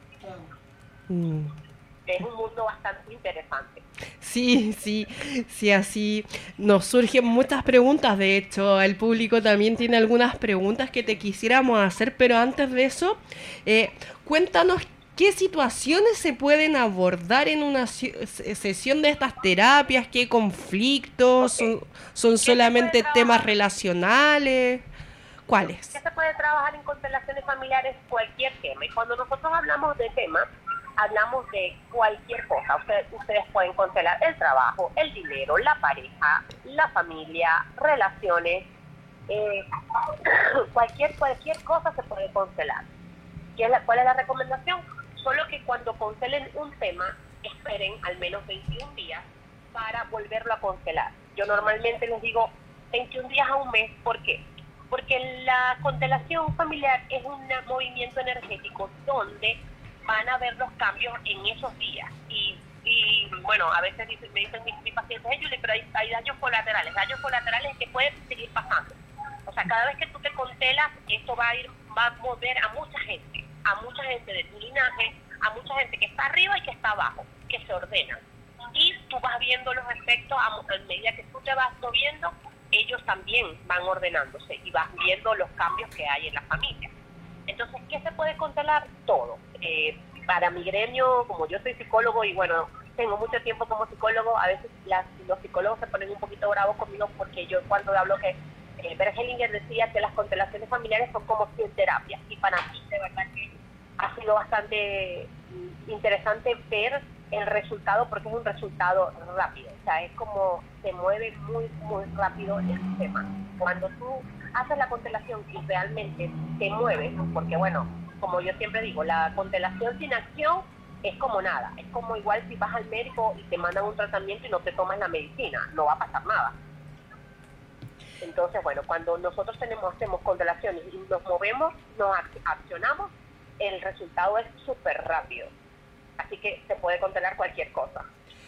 Es un mundo bastante interesante. Sí, así nos surgen muchas preguntas. De hecho, el público también tiene algunas preguntas que te quisiéramos hacer, pero antes de eso, cuéntanos qué situaciones se pueden abordar en una sesión de estas terapias, qué conflictos, son solamente temas relacionales, ¿cuáles? ¿Qué se puede trabajar en constelaciones familiares? Cualquier tema. Y cuando nosotros hablamos de temas, hablamos de cualquier cosa. Ustedes pueden constelar el trabajo, el dinero, la pareja, la familia, relaciones, cualquier cosa se puede constelar. ¿Cuál es la recomendación? Solo que cuando constelen un tema, esperen al menos 21 días para volverlo a constelar. Yo normalmente les digo 21 días a un mes. ¿Por qué? Porque la constelación familiar es un movimiento energético donde van a ver los cambios en esos días. Y bueno, a veces me dicen mis pacientes, Julie, pero hay daños colaterales que pueden seguir pasando. O sea, cada vez que tú te constelas, esto va a mover a mucha gente de tu linaje, a mucha gente que está arriba y que está abajo, que se ordenan. Y tú vas viendo los efectos a medida que tú te vas moviendo, ellos también van ordenándose y vas viendo los cambios que hay en la familia. Entonces, ¿qué se puede constelar? Todo. Para mi gremio, como yo soy psicólogo y bueno, tengo mucho tiempo como psicólogo, a veces los psicólogos se ponen un poquito bravos conmigo porque yo cuando hablo que Bert Hellinger decía que las constelaciones familiares son como 100 terapias, y para mí de verdad que ha sido bastante interesante ver el resultado, porque es un resultado rápido, o sea, es como se mueve muy, muy rápido el sistema. Cuando tú haces la constelación y realmente te mueves, porque bueno, como yo siempre digo, la constelación sin acción es como nada, es como igual si vas al médico y te mandan un tratamiento y no te tomas la medicina, no va a pasar nada. Entonces, bueno, cuando nosotros hacemos constelaciones y nos movemos, nos accionamos, el resultado es súper rápido. Así que se puede constelar cualquier cosa.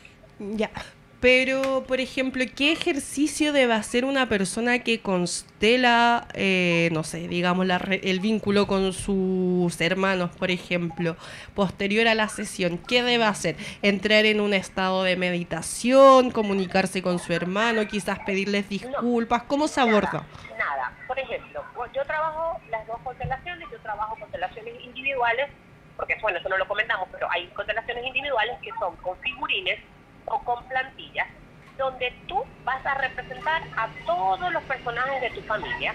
Ya, pero por ejemplo, ¿qué ejercicio debe hacer una persona que constela, no sé, digamos, el vínculo con sus hermanos, por ejemplo, posterior a la sesión? ¿Qué debe hacer? ¿Entrar en un estado de meditación, comunicarse con su hermano, quizás pedirles disculpas? ¿Cómo se aborda? Nada. Por ejemplo, yo trabajo las dos constelaciones, yo trabajo constelaciones individuales, porque bueno, eso no lo comentamos, pero hay constelaciones individuales que son con figurines o con plantillas, donde tú vas a representar a todos los personajes de tu familia,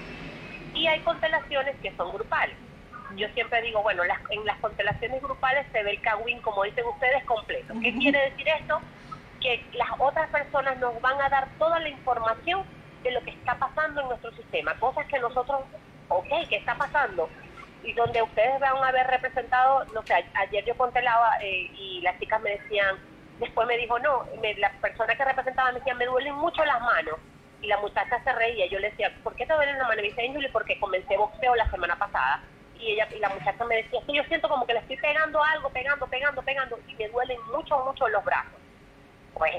y hay constelaciones que son grupales. Yo siempre digo, bueno, en las constelaciones grupales se ve el Kawin, como dicen ustedes, completo. ¿Qué quiere decir esto? Que las otras personas nos van a dar toda la información de lo que está pasando en nuestro sistema, cosas que nosotros, ¿qué está pasando? Y donde ustedes van a haber representado, no sé, ayer yo constelaba y las chicas me decían, después me dijo, la persona que representaba me decía, me duelen mucho las manos, y la muchacha se reía, yo le decía, ¿por qué te duelen las manos? Y me dice, Angeli, porque comencé boxeo la semana pasada, y la muchacha me decía, yo siento como que le estoy pegando algo, pegando, y me duelen mucho los brazos. Pues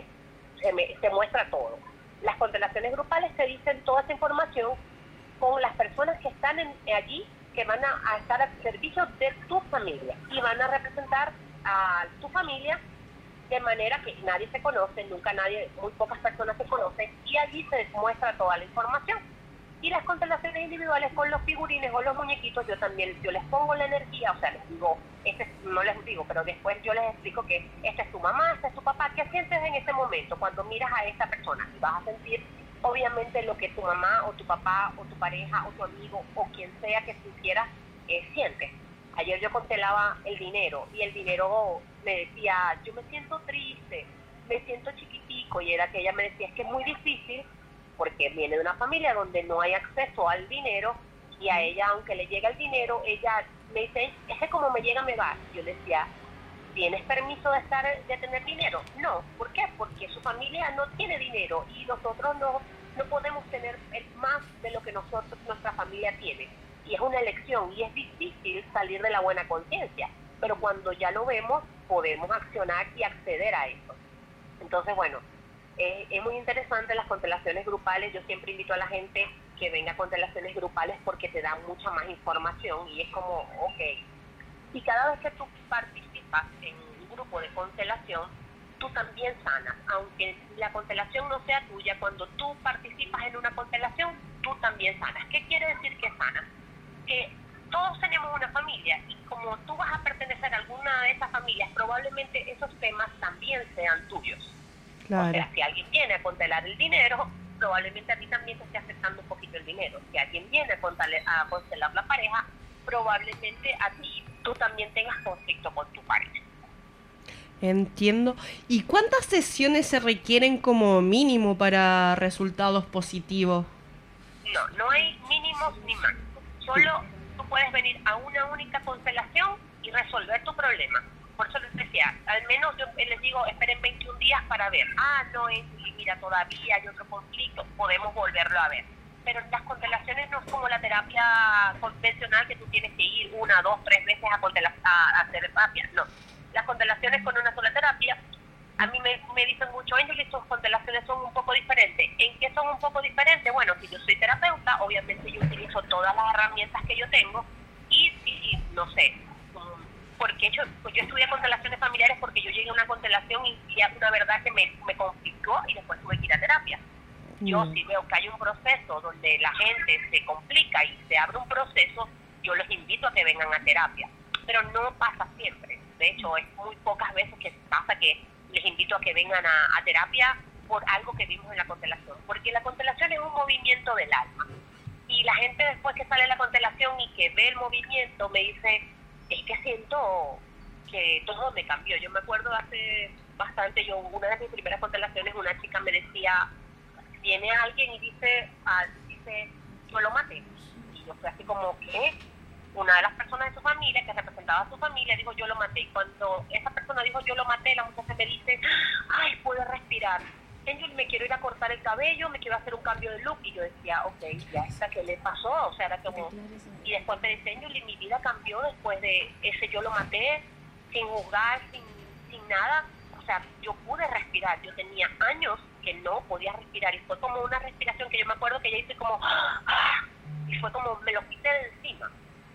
se muestra todo. Las constelaciones grupales te dicen toda esa información con las personas que están allí, que van a estar al servicio de tu familia y van a representar a tu familia de manera que nadie se conoce, muy pocas personas se conocen, y allí se muestra toda la información. Y las constelaciones individuales con los figurines o los muñequitos, yo les pongo la energía, o sea, les digo, no les digo, pero después yo les explico que esta es tu mamá, este es tu papá. ¿Qué sientes en ese momento cuando miras a esta persona? Y vas a sentir obviamente lo que tu mamá o tu papá o tu pareja o tu amigo o quien sea que tú quieras siente. Ayer yo constelaba el dinero y el dinero me decía, yo me siento triste, me siento chiquitico, y era que ella me decía, es que es muy difícil porque viene de una familia donde no hay acceso al dinero, y a ella, aunque le llega el dinero, ella me dice, es que como me llega me va. Yo le decía, ¿tienes permiso de tener dinero? No. ¿Por qué? Porque su familia no tiene dinero y nosotros no podemos tener más de lo que nuestra familia tiene. Y es una elección y es difícil salir de la buena conciencia. Pero cuando ya lo vemos, podemos accionar y acceder a eso. Entonces, bueno, es muy interesante las constelaciones grupales. Yo siempre invito a la gente que venga a constelaciones grupales porque te dan mucha más información y es como, y cada vez que tú participas en un grupo de constelación, tú también sanas. Aunque la constelación no sea tuya, cuando tú participas en una constelación, tú también sanas. ¿Qué quiere decir que sanas? Que todos tenemos una familia y como tú vas a pertenecer a alguna de esas familias, probablemente esos temas también sean tuyos. Claro. O sea, si alguien viene a constelar el dinero, probablemente a ti también te esté afectando un poquito el dinero. Si alguien viene a constelar la pareja, probablemente a ti tú también tengas conflicto con tu pareja. Entiendo. ¿Y cuántas sesiones se requieren como mínimo para resultados positivos? No hay mínimos ni máximos. Solo tú puedes venir a una única constelación y resolver tu problema. Por eso les decía, al menos yo les digo, esperen 21 días para ver. Mira, todavía hay otro conflicto, podemos volverlo a ver. Pero las constelaciones no es como la terapia convencional que tú tienes que ir 1, 2, 3 veces a hacer terapia. No, las constelaciones con una sola terapia, a mí me dicen mucho, Angeli, tus constelaciones son un poco diferentes. ¿En qué son un poco diferentes? Bueno, si yo soy terapeuta, obviamente yo utilizo todas las herramientas que yo tengo y no sé, porque yo estudié constelaciones familiares porque yo llegué a una constelación y una verdad que me conflictó y después tuve que ir a terapia. Yo si veo que hay un proceso donde la gente se complica y se abre un proceso, yo les invito a que vengan a terapia. Pero no pasa siempre. De hecho, es muy pocas veces que pasa que les invito a que vengan a terapia por algo que vimos en la constelación. Porque la constelación es un movimiento del alma. Y la gente después que sale de la constelación y que ve el movimiento me dice, es que siento que todo me cambió. Yo me acuerdo hace bastante, una de mis primeras constelaciones, una chica me decía, viene alguien y dice, yo lo maté. Y yo fui así como, ¿qué? Una de las personas de su familia, que representaba a su familia, dijo, yo lo maté. Y cuando esa persona dijo, yo lo maté, la muchacha me dice, ay, puedo respirar. Angel, me quiero ir a cortar el cabello, me quiero hacer un cambio de look. Y yo decía, ok, ya está, ¿qué le pasó? O sea, era como... Y después me dice, Angel, y mi vida cambió después de ese yo lo maté, sin juzgar, sin nada. O sea, yo pude respirar. Yo tenía años que no podía respirar. Y fue como una respiración que yo me acuerdo que ella hice como... y fue como, me lo quité de encima.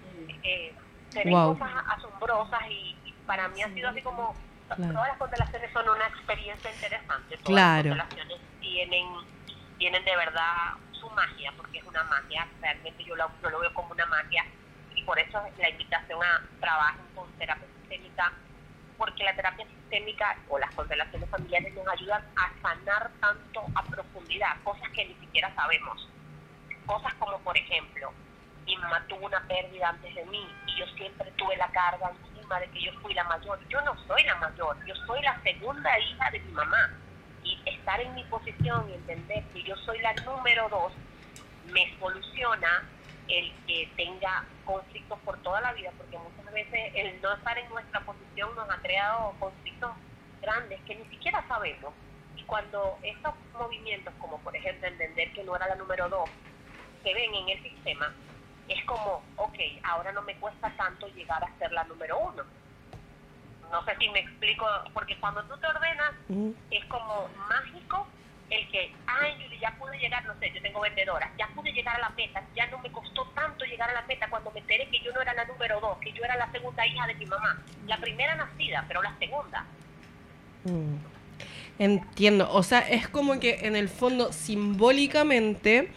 Se ven cosas asombrosas y para mí ha sido así como... Claro. Todas las constelaciones son una experiencia interesante. Todas las constelaciones tienen de verdad su magia, porque es una magia. Realmente yo lo veo como una magia, y por eso es la invitación a trabajar con terapia sistémica, porque la terapia sistémica o las constelaciones familiares nos ayudan a sanar tanto a profundidad, cosas que ni siquiera sabemos. Cosas como, por ejemplo, mi mamá tuvo una pérdida antes de mí y yo siempre tuve la carga de que yo fui la mayor. Yo no soy la mayor, yo soy la segunda hija de mi mamá, y estar en mi posición y entender que yo soy la número 2 me soluciona el que tenga conflictos por toda la vida, porque muchas veces el no estar en nuestra posición nos ha creado conflictos grandes que ni siquiera sabemos. Y cuando estos movimientos, como por ejemplo entender que no era la número 2, se ven en el sistema, es como, ok, ahora no me cuesta tanto llegar a ser la número 1. No sé si me explico, porque cuando tú te ordenas, es como mágico el que, ay, Julie, ya pude llegar, no sé, yo tengo vendedoras, ya pude llegar a la meta, ya no me costó tanto llegar a la meta cuando me enteré que yo no era la número 2, que yo era la segunda hija de mi mamá, la primera nacida, pero la segunda. Entiendo, o sea, es como que en el fondo, simbólicamente...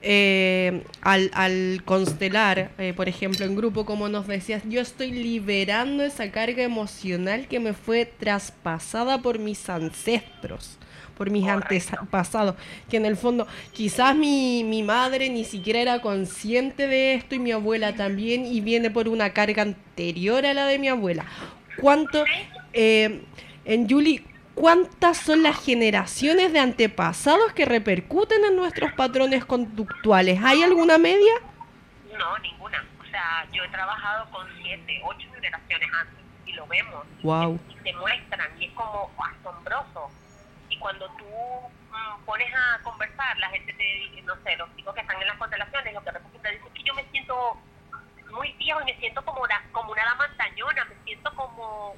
al constelar, por ejemplo, en grupo, como nos decías, yo estoy liberando esa carga emocional que me fue traspasada por mis ancestros, por mis antepasados, que en el fondo quizás mi madre ni siquiera era consciente de esto, y mi abuela también, y viene por una carga anterior a la de mi abuela. ¿Cuánto, en Julie, cuántas son las generaciones de antepasados que repercuten en nuestros patrones conductuales? ¿Hay alguna media? No, ninguna. O sea, yo he trabajado con 7, 8 generaciones antes y lo vemos. Wow. Y te muestran y es como asombroso. Y cuando tú pones a conversar, la gente te dice, no sé, los chicos que están en las constelaciones, lo que representa, dicen que yo me siento muy viejo y me siento como una dama antañona, me siento como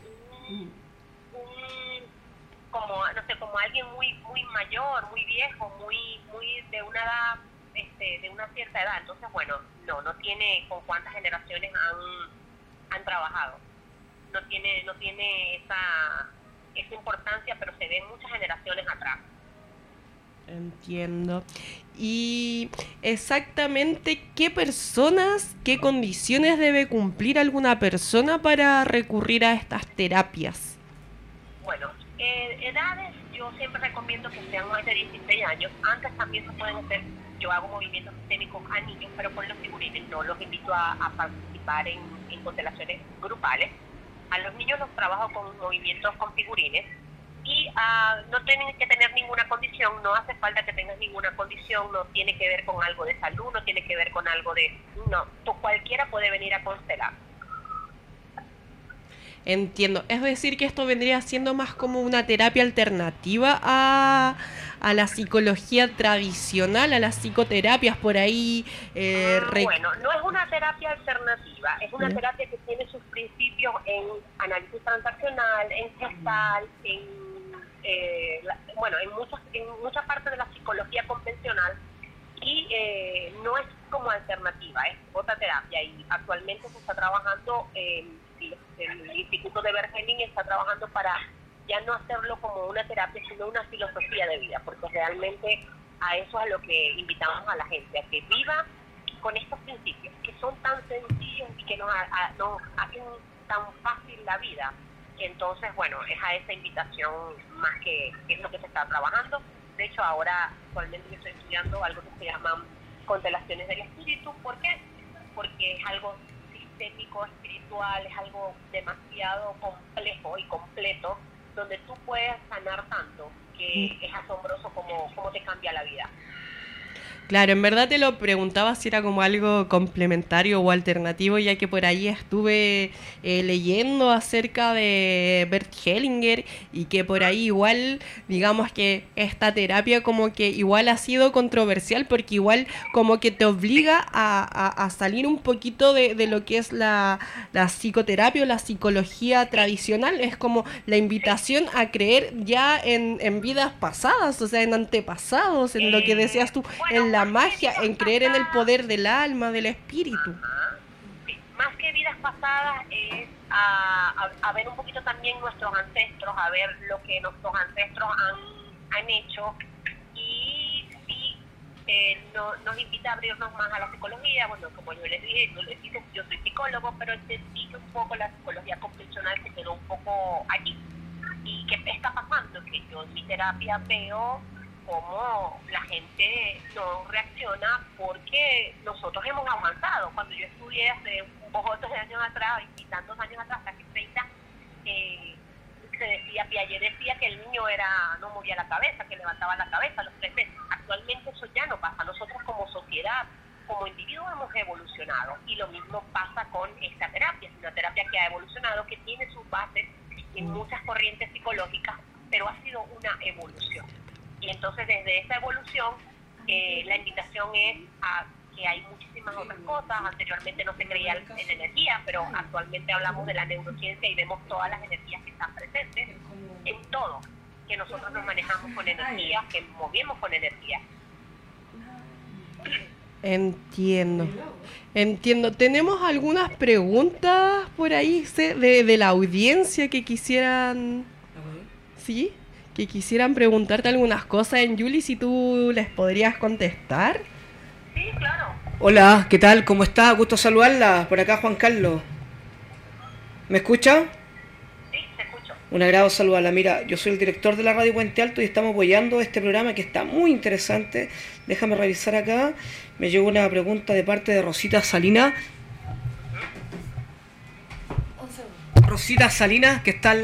como no sé, como alguien muy mayor, muy viejo, muy de una edad, de una cierta edad. Entonces, bueno, no tiene con cuántas generaciones han trabajado. No tiene esa importancia, pero se ven muchas generaciones atrás. Entiendo. Y exactamente qué condiciones debe cumplir alguna persona para recurrir a estas terapias. Bueno, edades, yo siempre recomiendo que sean más de 16 años. Antes también se pueden hacer, yo hago movimientos sistémicos a niños, pero con los figurines. No los invito a participar en constelaciones grupales. A los niños los trabajo con movimientos con figurines. Y no tienen que tener ninguna condición, no hace falta que tengas ninguna condición, no tiene que ver con algo de salud, no tiene que ver con algo de... No, cualquiera puede venir a constelar. Entiendo, es decir que esto vendría siendo más como una terapia alternativa a la psicología tradicional, a las psicoterapias por ahí. Bueno, no es una terapia alternativa, es una terapia que tiene sus principios en análisis transaccional, en gestal, en muchas partes de la psicología convencional, y no es como alternativa, es otra terapia, y actualmente se está trabajando, el Instituto de Bergelin está trabajando para ya no hacerlo como una terapia, sino una filosofía de vida, porque realmente a eso es a lo que invitamos a la gente, a que viva con estos principios, que son tan sencillos y que nos hacen tan fácil la vida. Entonces, bueno, es a esa invitación más que es lo que se está trabajando. De hecho, ahora actualmente estoy estudiando algo que se llama constelaciones del espíritu. ¿Por qué? Porque es algo sistémico, espiritual, es algo demasiado complejo y completo, donde tú puedes sanar tanto que es asombroso cómo te cambia la vida. Claro, en verdad te lo preguntaba si era como algo complementario o alternativo, ya que por ahí estuve leyendo acerca de Bert Hellinger y que por ahí igual, digamos que esta terapia como que igual ha sido controversial porque igual como que te obliga a salir un poquito de lo que es la psicoterapia o la psicología tradicional. Es como la invitación a creer ya en vidas pasadas, o sea, en antepasados, en lo que decías tú, en la magia, en creer en el poder del alma, del espíritu. Sí, más que vidas pasadas es a ver un poquito también nuestros ancestros, a ver lo que nuestros ancestros han hecho, y sí, nos invita a abrirnos más a la psicología. Bueno, como yo les dije, yo soy psicólogo, pero entendí que un poco la psicología convencional se quedó un poco allí. ¿Y qué está pasando? Que yo en mi terapia veo cómo la gente no reacciona porque nosotros hemos avanzado. Cuando yo estudié hace un poco de años atrás, y tantos años atrás, casi 30, se decía, Piaget decía que el niño no movía la cabeza, que levantaba la cabeza a los 3 meses. Actualmente eso ya no pasa. Nosotros como sociedad, como individuos hemos evolucionado, y lo mismo pasa con esta terapia. Es una terapia que ha evolucionado, que tiene sus bases en muchas corrientes psicológicas, pero ha sido una evolución. Y entonces desde esa evolución la invitación es a que hay muchísimas otras cosas. Anteriormente no se creía en energía, pero actualmente hablamos de la neurociencia y vemos todas las energías que están presentes en todo, que nosotros nos manejamos con energía, que movemos con energía. Entiendo. Tenemos algunas preguntas por ahí de la audiencia que quisieran... ¿Sí? Que quisieran preguntarte algunas cosas en Yuli, si tú les podrías contestar. Sí, claro. Hola, ¿qué tal? ¿Cómo está? Gusto saludarla. Por acá Juan Carlos. ¿Me escucha? Sí, te escucho. Un agrado saludarla. Mira, yo soy el director de la Radio Puente Alto y estamos apoyando este programa que está muy interesante. Déjame revisar acá. Me llegó una pregunta de parte de Rosita Salinas. Rosita Salinas, que está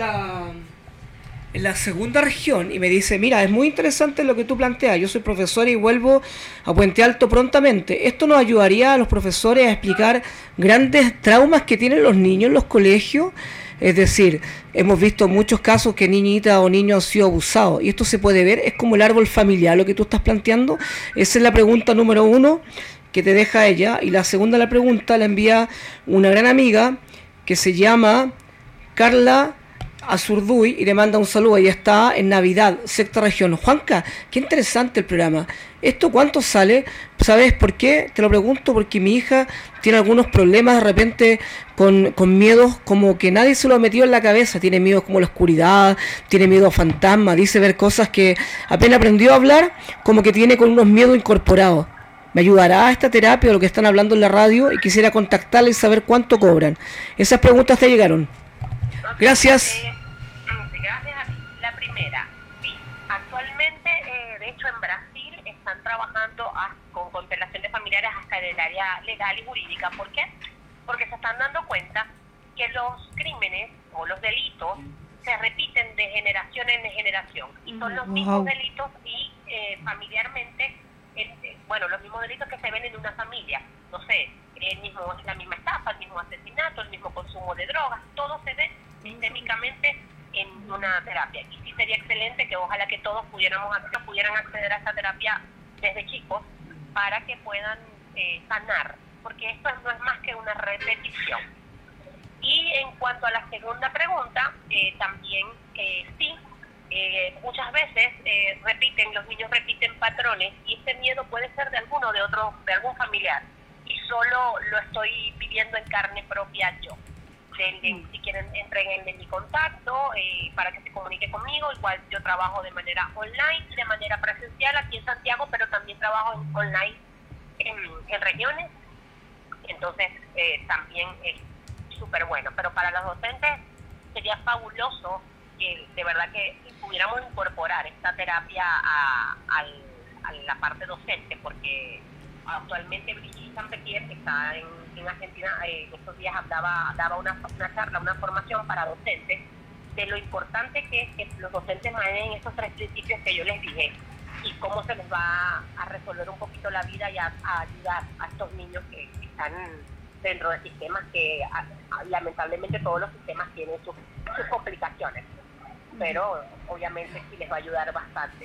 en la segunda región, y me dice, mira, es muy interesante lo que tú planteas, yo soy profesora y vuelvo a Puente Alto prontamente. ¿Esto nos ayudaría a los profesores a explicar grandes traumas que tienen los niños en los colegios? Es decir, hemos visto muchos casos que niñitas o niños han sido abusados, y esto se puede ver, es como el árbol familiar lo que tú estás planteando. Esa es la pregunta número 1 que te deja ella, y la segunda la pregunta la envía una gran amiga que se llama Carla Azurduy y le manda un saludo. Ella está en Navidad, sexta región. Juanca, qué interesante el programa. ¿Esto cuánto sale? ¿Sabes por qué? Te lo pregunto porque mi hija tiene algunos problemas de repente con miedos como que nadie se lo ha metido en la cabeza. Tiene miedo como la oscuridad, tiene miedo a fantasmas, dice ver cosas que apenas aprendió a hablar, como que tiene con unos miedos incorporados. ¿Me ayudará esta terapia o lo que están hablando en la radio? Y quisiera contactarle y saber cuánto cobran. Esas preguntas te llegaron. Gracias. Gracias a ti. La primera, sí. Actualmente, de hecho, en Brasil están trabajando con constelaciones familiares hasta en el área legal y jurídica. ¿Por qué? Porque se están dando cuenta que los crímenes o los delitos se repiten de generación en generación. Y son los mismos delitos y familiarmente, los mismos delitos que se ven en una familia. No sé, la misma estafa, el mismo asesinato, el mismo consumo de drogas, todo se ve sistémicamente en una terapia. Y sí sería excelente que ojalá que todos pudieran acceder a esta terapia desde chicos para que puedan sanar, porque esto no es más que una repetición. Y en cuanto a la segunda pregunta, también sí, muchas veces los niños repiten patrones, y este miedo puede ser de algún familiar, y solo lo estoy viviendo en carne propia yo. Si quieren, entren en mi contacto para que se comunique conmigo. Igual yo trabajo de manera online y de manera presencial aquí en Santiago, pero también trabajo online en regiones. Entonces también es súper bueno. Pero para los docentes sería fabuloso que de verdad que pudiéramos incorporar esta terapia a la parte docente, porque actualmente Brigitte Sampetier está en aquí en Argentina estos días daba una charla, una formación para docentes, de lo importante que es que los docentes manejen estos 3 principios que yo les dije y cómo se les va a resolver un poquito la vida y a ayudar a estos niños que están dentro de sistemas que lamentablemente todos los sistemas tienen sus complicaciones, pero obviamente sí les va a ayudar bastante.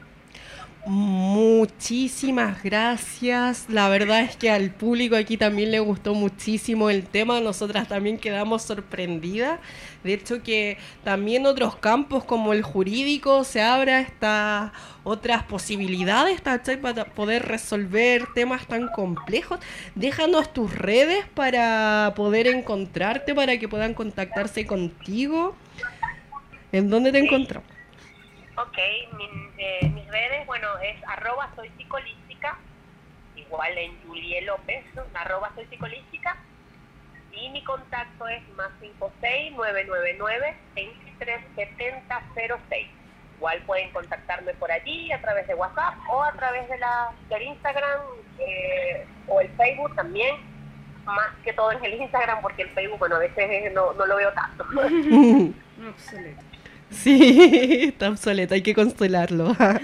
Muchísimas gracias. La verdad es que al público aquí también le gustó muchísimo el tema. Nosotras también quedamos sorprendidas. De hecho que también otros campos como el jurídico se abra estas otras posibilidades, ¿cachai? Para poder resolver temas tan complejos. Déjanos tus redes para poder encontrarte, para que puedan contactarse contigo. ¿En dónde te encontramos? Ok, mis redes, bueno, es @soypsicolística, igual en Julie López, ¿no? @soypsicolística, y mi contacto es +56 999 237006. Igual pueden contactarme por allí a través de WhatsApp o a través del Instagram o el Facebook también, más que todo en el Instagram, porque el Facebook, bueno, a veces no lo veo tanto. Excelente. Sí, está obsoleto, hay que constelarlo. Claro,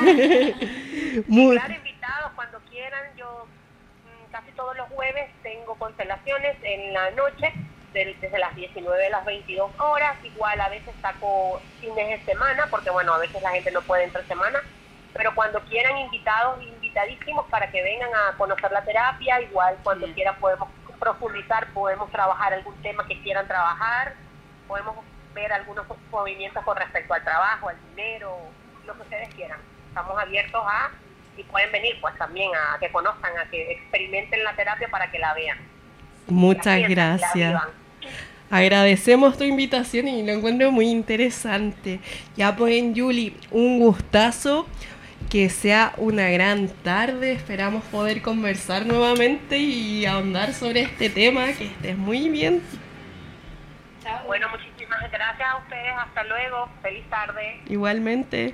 invitados cuando quieran. Yo casi todos los jueves tengo constelaciones en la noche, desde las 19 a las 22 horas. Igual a veces saco fines de semana, porque bueno, a veces la gente no puede entre semana, pero cuando quieran invitadísimos para que vengan a conocer la terapia. Igual cuando quieran podemos profundizar, podemos trabajar algún tema que quieran trabajar, podemos ver algunos movimientos con respecto al trabajo, al dinero, lo que ustedes quieran. Estamos abiertos y pueden venir pues también a que conozcan, a que experimenten la terapia para que la vean. Muchas gracias. Agradecemos tu invitación y lo encuentro muy interesante. Ya pues, Julie, un gustazo, que sea una gran tarde. Esperamos poder conversar nuevamente y ahondar sobre este tema. Que estés muy bien. Chao. Bueno, muchísimas gracias a ustedes. Hasta luego. Feliz tarde. Igualmente.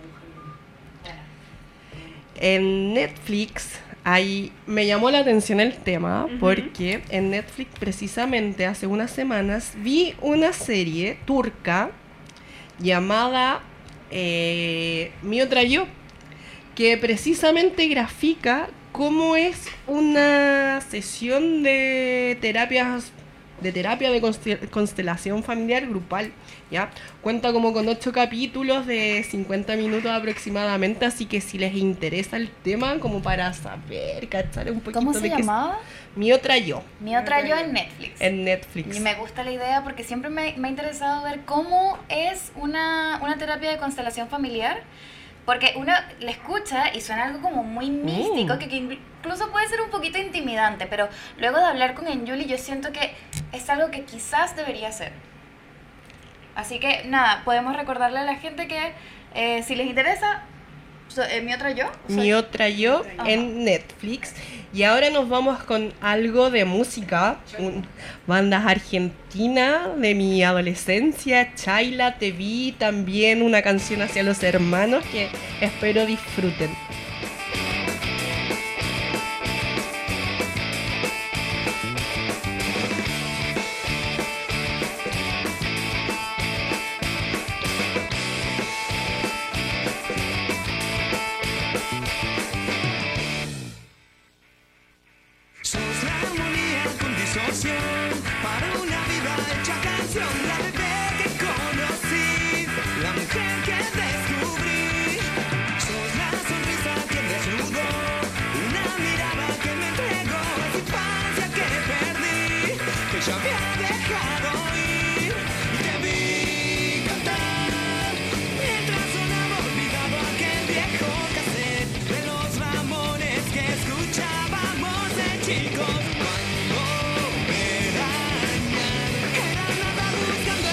En Netflix me llamó la atención el tema porque en Netflix precisamente hace unas semanas vi una serie turca llamada Mi Otra Yo, que precisamente grafica cómo es una sesión de terapia de constelación familiar grupal, ¿ya? Cuenta como con 8 capítulos de 50 minutos aproximadamente, así que si les interesa el tema, como para saber, cachar un poquito. ¿Cómo se llamaba? Mi Otra Yo. Mi Otra Yo en Netflix. En Netflix. Y me gusta la idea porque siempre me ha interesado ver cómo es una terapia de constelación familiar. Porque uno le escucha y suena algo como muy místico, que incluso puede ser un poquito intimidante, pero luego de hablar con Julie yo siento que es algo que quizás debería ser. Así que nada, podemos recordarle a la gente que si les interesa, Mi Otra Yo. Mi Otra Yo en Netflix. Y ahora nos vamos con algo de música, bandas argentinas de mi adolescencia, Chayla, Te Vi, también una canción hacia los hermanos que espero disfruten. Para una vida hecha canción, la bebé que conocí, la mujer que descubrí. Sos la sonrisa que me desnudó, una mirada que me entregó esa infancia que perdí, que ya me ha dejado ir. Y te vi cantar mientras sonaba olvidado aquel viejo cassette de los Ramones que escuchábamos de chicos. Buscando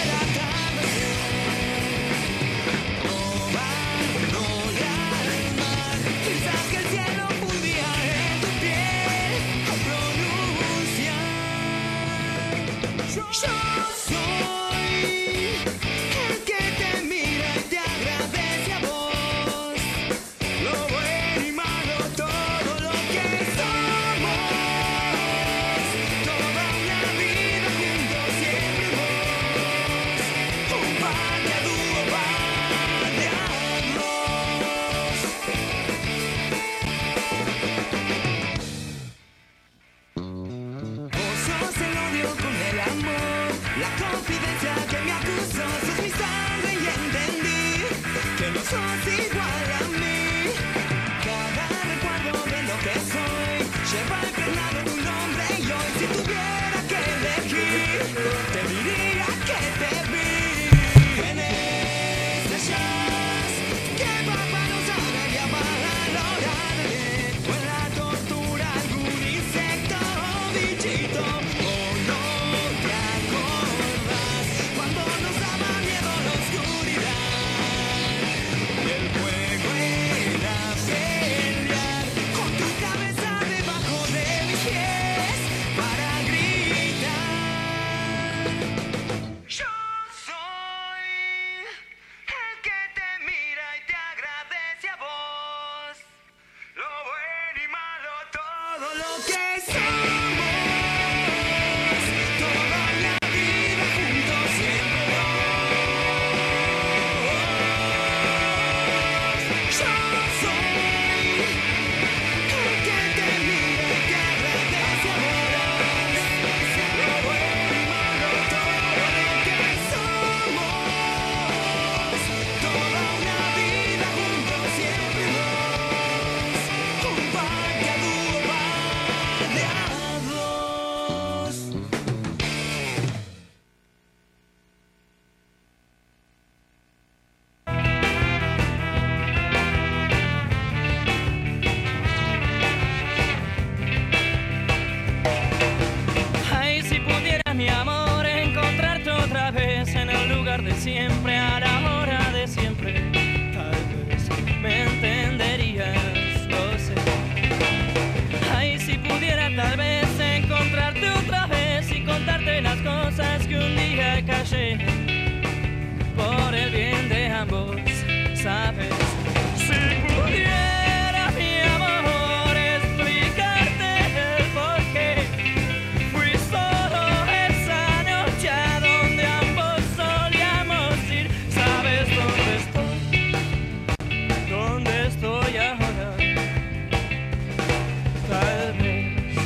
Ay, si pudiera, mi amor, encontrarte otra vez en el lugar de siempre, a la hora de siempre, tal vez me entenderías, lo sé. Ay, si pudiera, tal vez encontrarte otra vez y contarte las cosas que un día callé, por el bien de ambos, ¿sabes? Si pudiera, mi amor, explicarte el porqué. Fui solo esa noche a donde ambos solíamos ir. ¿Sabes dónde estoy? ¿Dónde estoy ahora? Tal vez.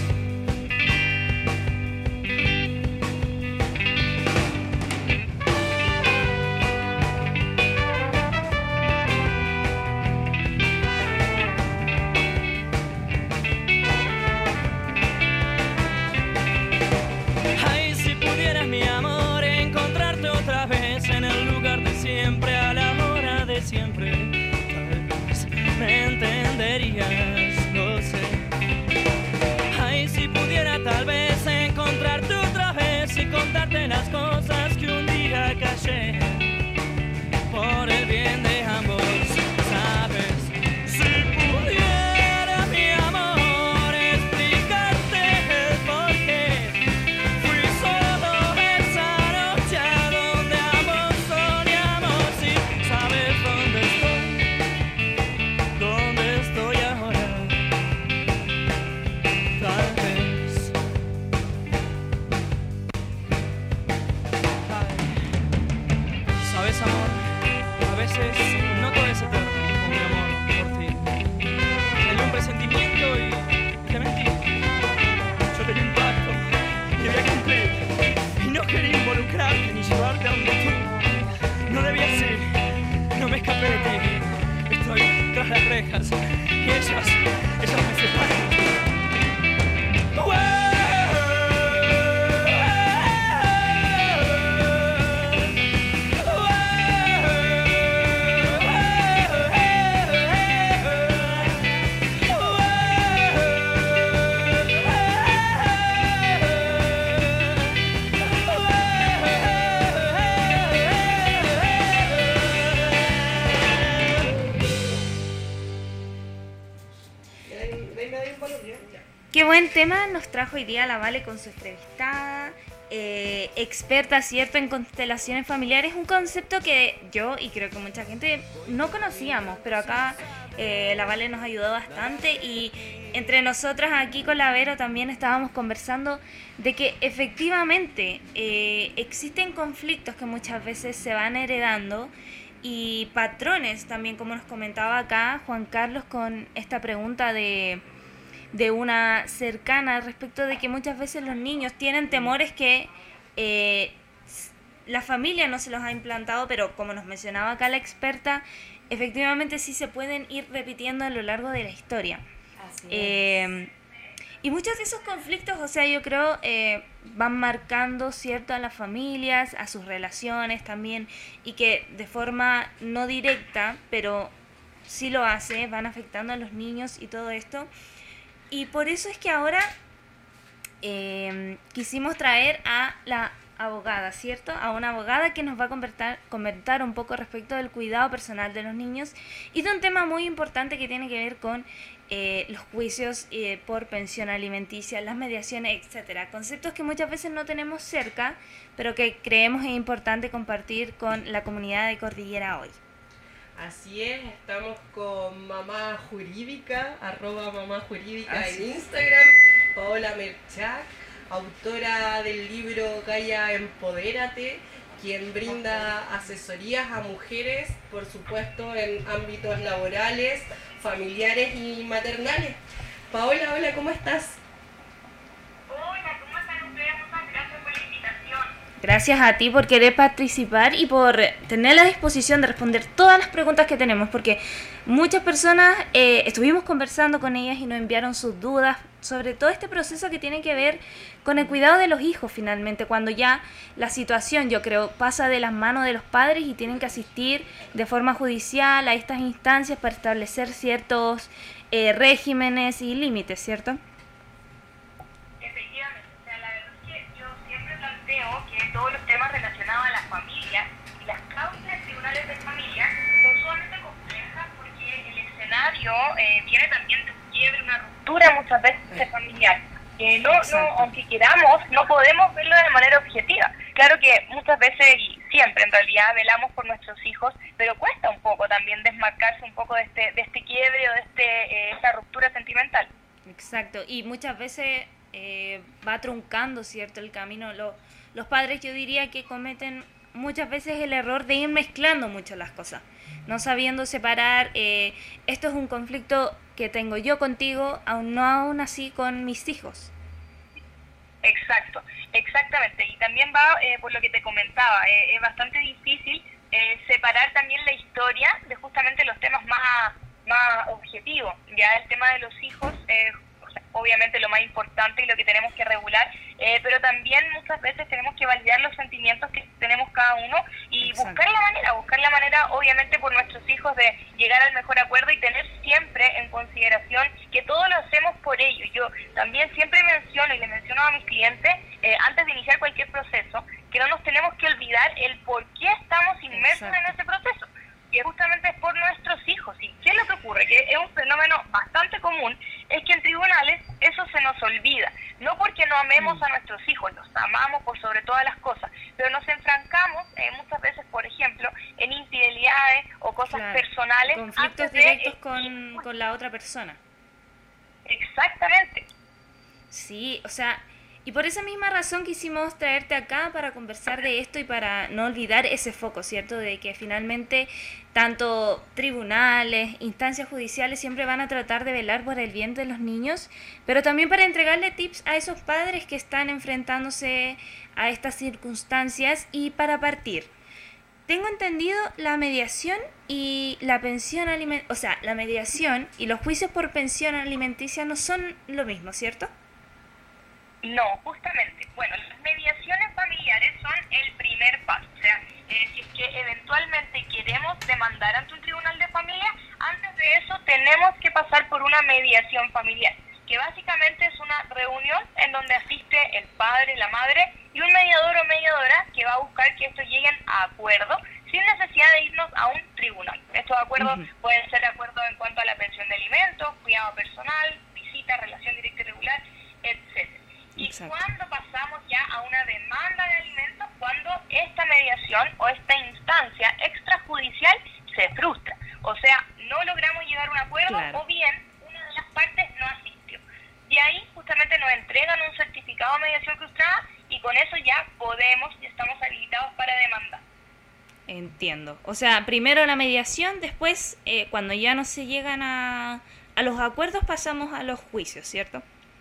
Ay, si pudiera, mi amor, encontrarte otra vez en el lugar de siempre, a la hora de siempre, tal vez me entenderías, lo sé. Ay, si pudiera, tal vez encontrarte otra vez y contarte las cosas que un día callé, por el bien de ambos, ¿sabes? Si pudiera, mi amor, explicarte el porqué. Fui solo esa noche a donde ambos solíamos ir. ¿Sabes dónde estoy? ¿Dónde estoy ahora? Tal vez. Ay. ¿Sabes, amor? A veces no todo es eterno, con mi amor por ti. Tenía un presentimiento y te mentí. Yo tenía un pacto que debía cumplir y no quería involucrarte ni llevarte a donde tú no debías ir. No me escapé de ti. Estoy tras las rejas y ellas me separan. Qué buen tema nos trajo hoy día la Vale con su entrevistada, experta, ¿cierto?, en constelaciones familiares, un concepto que yo y creo que mucha gente no conocíamos, pero acá la Vale nos ayudó bastante y entre nosotras aquí con la Vero también estábamos conversando de que efectivamente existen conflictos que muchas veces se van heredando y patrones también, como nos comentaba acá Juan Carlos con esta pregunta de una cercana respecto de que muchas veces los niños tienen temores que la familia no se los ha implantado, pero como nos mencionaba acá la experta, efectivamente sí se pueden ir repitiendo a lo largo de la historia. Así es. Y muchos de esos conflictos, o sea, yo creo, van marcando, ¿cierto?, a las familias, a sus relaciones también, y que de forma no directa, pero sí lo hace, van afectando a los niños y todo esto. Y por eso es que ahora quisimos traer a la abogada, ¿cierto? A una abogada que nos va a comentar un poco respecto del cuidado personal de los niños y de un tema muy importante que tiene que ver con los juicios por pensión alimenticia, las mediaciones, etcétera. Conceptos que muchas veces no tenemos cerca, pero que creemos es importante compartir con la comunidad de Cordillera hoy. Así es, estamos con Mamá Jurídica, @Mamá Jurídica en Instagram, Paola Merchak, autora del libro Gaia Empodérate, quien brinda asesorías a mujeres, por supuesto, en ámbitos laborales, familiares y maternales. Paola, hola, ¿cómo estás? Hola, ¿cómo están ustedes? Muchas gracias por la invitación. Gracias a ti por querer participar y por tener la disposición de responder todas las preguntas que tenemos, porque muchas personas estuvimos conversando con ellas y nos enviaron sus dudas sobre todo este proceso que tiene que ver con el cuidado de los hijos finalmente, cuando ya la situación, yo creo, pasa de las manos de los padres y tienen que asistir de forma judicial a estas instancias para establecer ciertos regímenes y límites, ¿cierto? Efectivamente, o sea, la verdad es que yo siempre planteo que todos los temas relacionados a la familia y las causas de tribunales de familia son sumamente complejas porque el escenario viene también de un quiebre, una ruptura muchas veces familiar. No, aunque queramos, no podemos verlo de manera objetiva. Claro que muchas veces y siempre en realidad velamos por nuestros hijos, pero cuesta un poco también desmarcarse un poco de este quiebre o de esta ruptura sentimental. Exacto, y muchas veces va truncando, ¿cierto?, el camino. Los padres, yo diría que cometen muchas veces el error de ir mezclando mucho las cosas, no sabiendo separar, esto es un conflicto que tengo yo contigo, aún así con mis hijos. Exacto, exactamente, y también va por lo que te comentaba, es bastante difícil separar también la historia de justamente los temas más objetivos. Ya el tema de los hijos obviamente lo más importante y lo que tenemos que regular, pero también muchas veces tenemos que validar los sentimientos que tenemos cada uno y buscar la manera obviamente por nuestros hijos de llegar al mejor acuerdo y tener siempre en consideración que todo lo hacemos por ellos. Yo también siempre menciono y le menciono a mis clientes antes de iniciar cualquier proceso que no nos tenemos que olvidar el por qué estamos inmersos en ese proceso, que justamente es por nuestros hijos. ¿Y qué es lo que ocurre? Que es un fenómeno bastante común, es que en tribunales eso se nos olvida, no porque no amemos a nuestros hijos, los amamos por sobre todas las cosas, pero nos enfrancamos muchas veces, por ejemplo, en infidelidades o cosas personales. Conflictos directos con la otra persona. Exactamente. Sí, o sea, y por esa misma razón quisimos traerte acá para conversar de esto y para no olvidar ese foco, ¿cierto? De que finalmente tanto tribunales, instancias judiciales siempre van a tratar de velar por el bien de los niños, pero también para entregarle tips a esos padres que están enfrentándose a estas circunstancias. Y para partir, tengo entendido la mediación y la pensión alimenticia, o sea, la mediación y los juicios por pensión alimenticia no son lo mismo, ¿cierto? No, justamente. Bueno, las mediaciones familiares son el primer paso. O sea, si es que eventualmente queremos demandar ante un tribunal de familia, antes de eso tenemos que pasar por una mediación familiar, que básicamente es una reunión en donde asiste el padre, la madre y un mediador o mediadora que va a buscar que estos lleguen a acuerdo sin necesidad de irnos a un tribunal. Estos acuerdos pueden ser acuerdos en cuanto a la pensión de alimentos, cuidado personal, visita, relación directa y regular, etc. Y cuando pasamos ya a una demanda de alimentos, cuando esta mediación o esta instancia extrajudicial se frustra. O sea, no logramos llegar a un acuerdo o bien una de las partes no asistió. Y ahí justamente nos entregan un certificado de mediación frustrada y con eso ya podemos y estamos habilitados para demandar. Entiendo. O sea, primero la mediación, después cuando ya no se llegan a los acuerdos pasamos a los juicios, ¿cierto?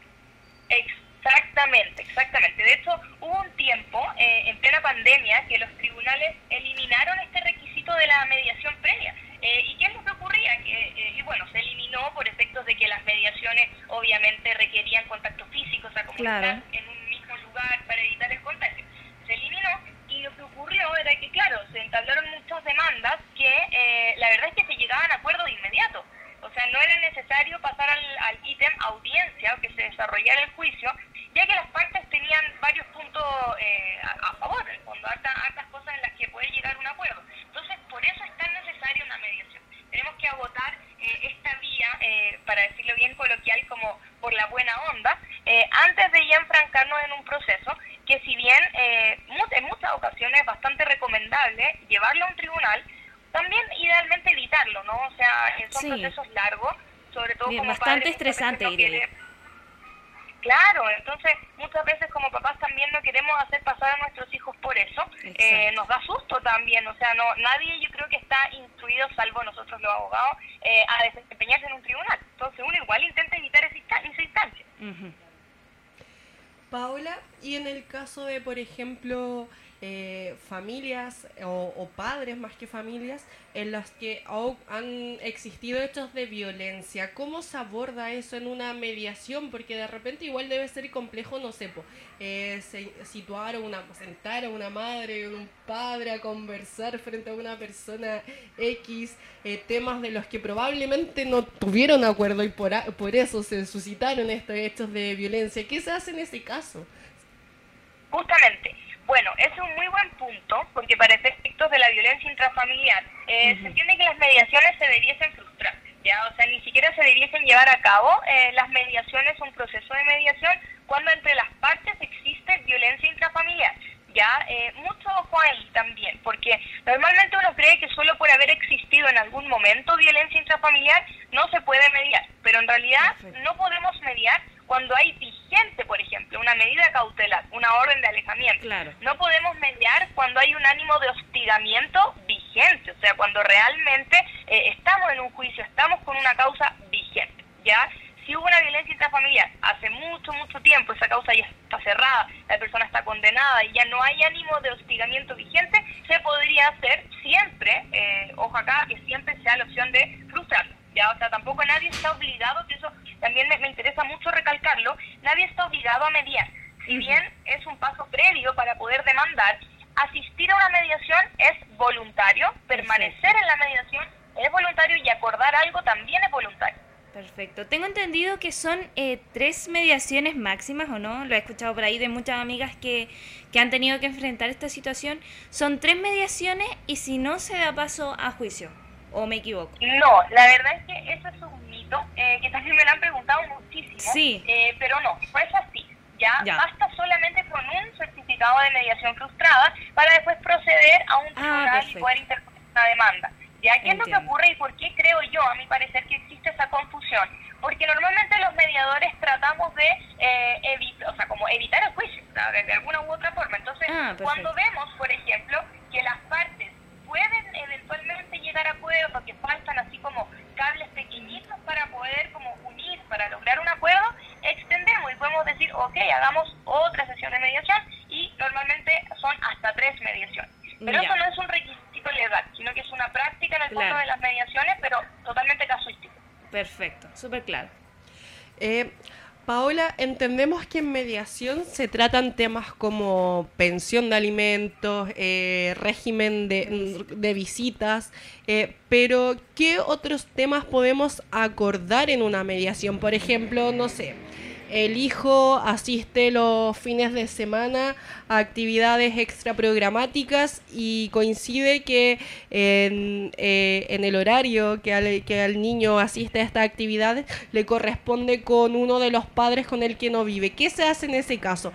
Exactamente, exactamente. De hecho, hubo un tiempo, en plena pandemia, que los tribunales eliminaron este requisito de la mediación previa. ¿Y qué es lo que ocurría? Que, bueno, se eliminó por efectos de que las mediaciones obviamente requerían contacto físico, o sea, como estar en un mismo lugar para evitar el contagio. Se eliminó y lo que ocurrió era que, claro, se entablaron muchas demandas que la verdad es que se llegaban a acuerdo de inmediato. O sea, no era necesario pasar al ítem audiencia o que se desarrollara el juicio, ya que las partes tenían varios puntos a favor, en el fondo, hartas cosas en las que puede llegar a un acuerdo. Entonces, por eso es tan necesaria una mediación. Tenemos que agotar esta vía, para decirlo bien coloquial, como por la buena onda, antes de ya enfrancarnos en un proceso que, si bien en muchas ocasiones es bastante recomendable llevarlo a un tribunal, también idealmente evitarlo, ¿no? O sea, son procesos largos, sobre todo como bastante padres, estresante, diría. Claro, entonces muchas veces como papás también no queremos hacer pasar a nuestros hijos por eso. Nos da susto también, o sea, nadie yo creo que está instruido, salvo nosotros los abogados, a desempeñarse en un tribunal. Entonces uno igual intenta evitar esa instancia. Ujú. Paola, y en el caso de, por ejemplo, familias o padres más que familias en las que han existido hechos de violencia, ¿cómo se aborda eso en una mediación? Porque de repente igual debe ser complejo, no sé, sentar a una madre o un padre a conversar frente a una persona X, temas de los que probablemente no tuvieron acuerdo y por eso se suscitaron estos hechos de violencia. ¿Qué se hace en ese caso? Justamente. Bueno, ese es un muy buen punto, porque para efectos de la violencia intrafamiliar, se entiende que las mediaciones se debiesen frustrar, ¿ya? O sea, ni siquiera se debiesen llevar a cabo las mediaciones, un proceso de mediación, cuando entre las partes existe violencia intrafamiliar, ¿ya? Mucho ojo ahí también, porque normalmente uno cree que solo por haber existido en algún momento violencia intrafamiliar no se puede mediar, pero en realidad no podemos mediar cuando hay vigente, por ejemplo, una medida cautelar, una orden de alejamiento. Claro. No podemos mediar cuando hay un ánimo de hostigamiento vigente, o sea, cuando realmente estamos en un juicio, estamos con una causa vigente, ¿ya? Si hubo una violencia intrafamiliar hace mucho tiempo, esa causa ya está cerrada, la persona está condenada y ya no hay ánimo de hostigamiento vigente, se podría hacer siempre, ojo acá, que siempre sea la opción de frustrarlo. ¿Ya? O sea, tampoco nadie está obligado, que eso también me interesa mucho recalcarlo, nadie está obligado a mediar. Si bien es un paso previo para poder demandar, asistir a una mediación es voluntario, permanecer en la mediación es voluntario y acordar algo también es voluntario. Perfecto. Tengo entendido que son 3 mediaciones máximas, ¿o no? Lo he escuchado por ahí de muchas amigas que han tenido que enfrentar esta situación. Son 3 mediaciones y si no se da paso a juicio. ¿O me equivoco? No, la verdad es que eso es un mito, que también me lo han preguntado muchísimo, sí. Pero no es así, ¿ya? Basta solamente con un certificado de mediación frustrada para después proceder a un tribunal y poder interponer una demanda. ¿Ya? ¿Qué es lo que ocurre y por qué creo yo, a mi parecer, que existe esa confusión? Porque normalmente los mediadores tratamos de evitar el juicio, ¿sabes? De alguna u otra forma. Entonces, cuando vemos, por ejemplo, que las partes pueden eventualmente llegar a acuerdos, que faltan así como cables pequeñitos para poder como unir, para lograr un acuerdo, extendemos y podemos decir, ok, hagamos otra sesión de mediación y normalmente son hasta 3 mediaciones. Pero eso no es un requisito legal, sino que es una práctica en el fondo de las mediaciones, pero totalmente casuística. Perfecto, súper claro. Paola, entendemos que en mediación se tratan temas como pensión de alimentos, régimen de visitas, pero ¿qué otros temas podemos acordar en una mediación? Por ejemplo, no sé, el hijo asiste los fines de semana a actividades extraprogramáticas y coincide que en el horario que al niño asiste a estas actividades le corresponde con uno de los padres con el que no vive. ¿Qué se hace en ese caso?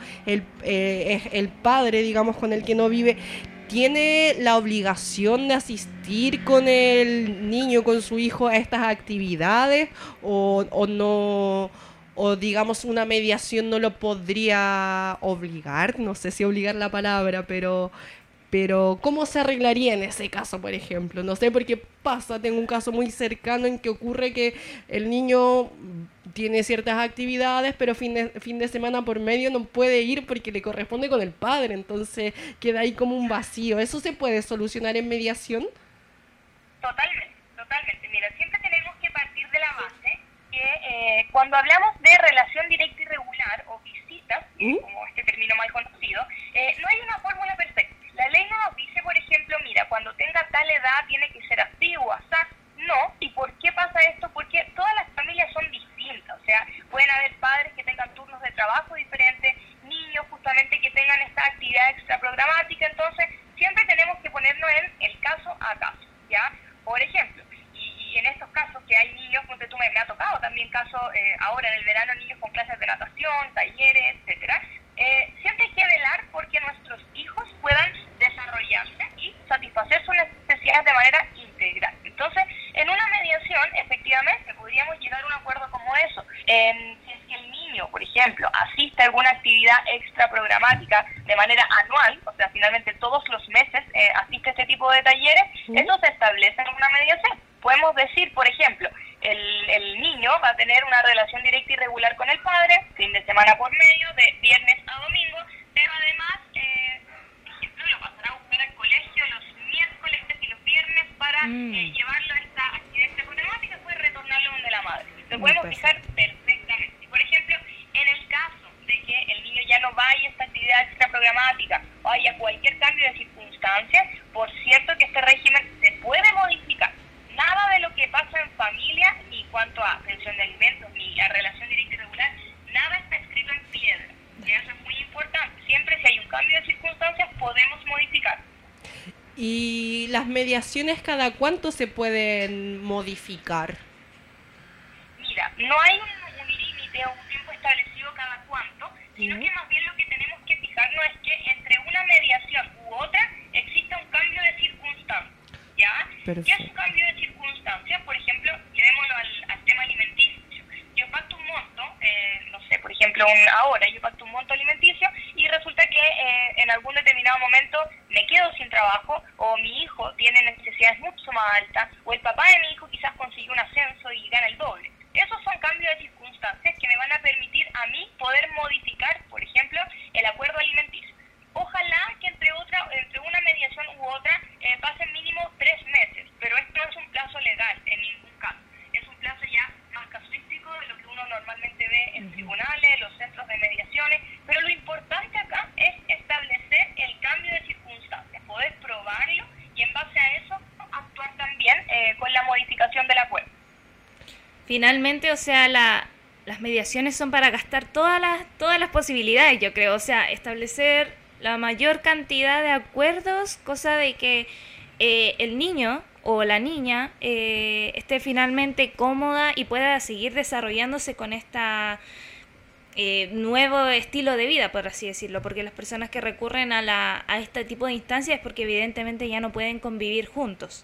El padre, digamos, con el que no vive, ¿tiene la obligación de asistir con el niño, con su hijo, a estas actividades o no? O digamos una mediación no lo podría obligar, no sé si obligar la palabra, pero ¿cómo se arreglaría en ese caso, por ejemplo? No sé, porque tengo un caso muy cercano en que ocurre que el niño tiene ciertas actividades, pero fin de semana por medio no puede ir porque le corresponde con el padre, entonces queda ahí como un vacío. ¿Eso se puede solucionar en mediación? Totalmente. Mira, siempre tenemos que partir de la base que cuando hablamos de relación directa y regular o visitas, como este término mal conocido, no hay una fórmula perfecta. La ley no nos dice, por ejemplo, mira, cuando tenga tal edad tiene que ser así o asá. No. ¿Y por qué pasa esto? Porque todas las familias son distintas. O sea, pueden haber padres que tengan turnos de trabajo diferentes, niños justamente que tengan esta actividad extraprogramática. Entonces, siempre tenemos que ponernos en el caso a caso, ¿ya? Por ejemplo, y en estos casos que hay niños, como tú me ha tocado también casos ahora en el verano, niños con clases de natación, talleres, etcétera. Siempre hay que velar porque nuestros hijos puedan desarrollarse y satisfacer sus necesidades de manera integral. Entonces, en una mediación, efectivamente, podríamos llegar a un acuerdo como eso. Si es que el niño, por ejemplo, ejemplo, asiste a alguna actividad extra programática de manera anual, o sea, finalmente todos los meses asiste a este tipo de talleres, eso se establece en una mediación. Podemos decir, por ejemplo, el niño va a tener una relación directa y regular con el padre, fin de semana por medio, de viernes a domingo, pero además, por ejemplo, lo pasará a buscar al colegio los miércoles y los viernes para llevarlo a esta actividad extra programática y después retornarlo donde la madre. Lo podemos fijar perfectamente. Y, por ejemplo, en el caso de que el niño ya no vaya a esta actividad extra programática o haya cualquier cambio de circunstancias, por cierto que este régimen se puede modificar. Nada de lo que pasa en familia, ni cuanto a pensión de alimentos, ni a relación directa y regular, nada está escrito en piedra. Y eso es muy importante. Siempre si hay un cambio de circunstancias, podemos modificar. ¿Y las mediaciones cada cuánto se pueden modificar? Mira, no hay un límite o un tiempo establecido cada cuánto, sino que más bien lo que tenemos que fijarnos es que entre una mediación u otra existe un cambio de circunstancias. ¿Ya? Perfecto. ¿Qué es un cambio de circunstancias? Por ejemplo, llevémoslo al tema alimenticio. Yo pacto un monto, no sé, por ejemplo, ahora yo pacto un monto alimenticio y resulta que en algún determinado momento me quedo sin trabajo o mi hijo tiene necesidades mucho más altas o el papá de mi hijo quizás consiguió un ascenso y gana el doble. Esos son cambios de circunstancias que me van a permitir a mí poder modificar, por ejemplo, el acuerdo alimenticio. Ojalá que entre una mediación u otra pasen mínimo 3 meses, pero esto no es un plazo legal en ningún caso. Es un plazo ya más casuístico de lo que uno normalmente ve en tribunales, los centros de mediaciones, pero lo importante acá es establecer el cambio de circunstancias, poder probarlo y en base a eso actuar también con la modificación del acuerdo. Finalmente, o sea, las mediaciones son para gastar todas las posibilidades, yo creo, o sea, establecer la mayor cantidad de acuerdos, cosa de que el niño o la niña esté finalmente cómoda y pueda seguir desarrollándose con esta nuevo estilo de vida, por así decirlo, porque las personas que recurren a este tipo de instancias es porque evidentemente ya no pueden convivir juntos.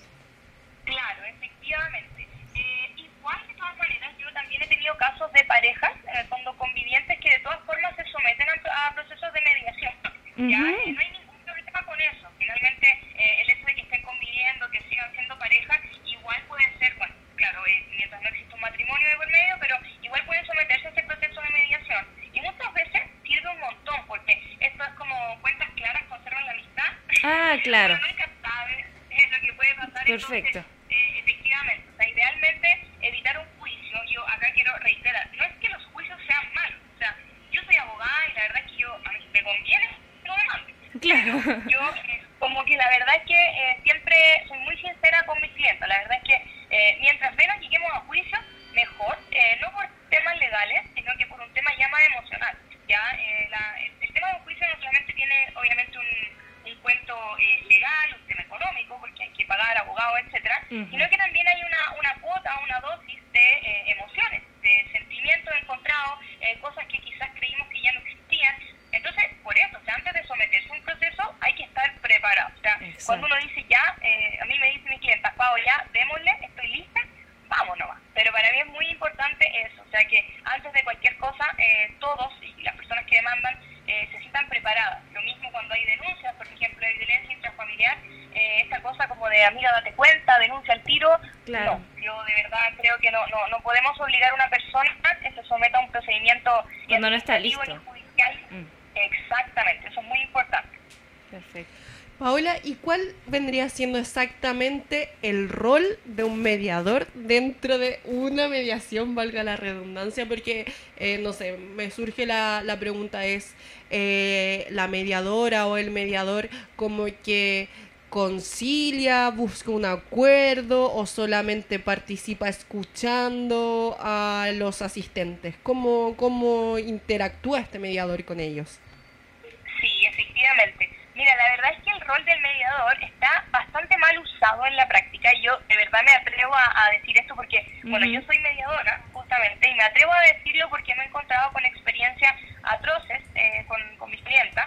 Claro, efectivamente. Igual, de todas maneras, yo también he tenido casos de parejas, en el fondo convivientes, que de todas formas se someten a procesos de mediación. ¿Ya? No hay ningún problema con eso. Finalmente, el hecho de que estén conviviendo, que sigan siendo pareja, igual puede ser, bueno, claro, mientras no existe un matrimonio de por medio, pero igual pueden someterse a ese proceso de mediación. Y muchas veces sirve un montón, porque esto es como cuentas claras conservan la amistad. Ah, claro. Uno nunca sabe lo que puede pasar. Perfecto. Entonces, efectivamente, o sea, idealmente evitar un juicio. Yo acá quiero reiterar, no es que los juicios sean malos, o sea, yo soy abogada y la verdad es que a mí me conviene no demande. Claro. Yo como que la verdad es que siempre soy muy sincera con mis clientes. La verdad es que mientras menos lleguemos a juicio, mejor, no por temas legales, sino que por un tema ya más emocional. Ya el tema de un juicio no solamente tiene obviamente un cuento legal, un tema económico, porque hay que pagar abogados, etcétera, sino que también hay una cuota, una dosis de emociones, de sentimientos encontrados, cosas que quizás creímos que ya no existían. Entonces, por eso, o sea, antes de someterse a un proceso hay que estar preparado. O sea, cuando uno dice ya, a mí me dice mi clienta, Pau, ya, démosle, estoy lista, vamos nomás. Pero para mí es muy importante eso, o sea, que antes de cualquier cosa, todos y las personas que demandan se sientan preparadas. Lo mismo cuando hay denuncias, por ejemplo, de violencia intrafamiliar, esta cosa como de amiga, date cuenta, denuncia al tiro. Claro. No, yo de verdad creo que no podemos obligar a una persona a que se someta a un procedimiento cuando no está listo. Ni judicial. Exactamente, eso es muy importante. Perfecto. Paola, ¿y cuál vendría siendo exactamente el rol de un mediador dentro de una mediación, valga la redundancia? Porque, no sé, me surge la pregunta, ¿es la mediadora o el mediador como que concilia, busca un acuerdo o solamente participa escuchando a los asistentes? ¿Cómo interactúa este mediador con ellos? Sí, efectivamente. Mira, la verdad es que el rol del mediador está bastante mal usado en la práctica y yo de verdad me atrevo a decir esto porque, bueno, yo soy mediadora justamente y me atrevo a decirlo porque me he encontrado con experiencias atroces con mis clientas.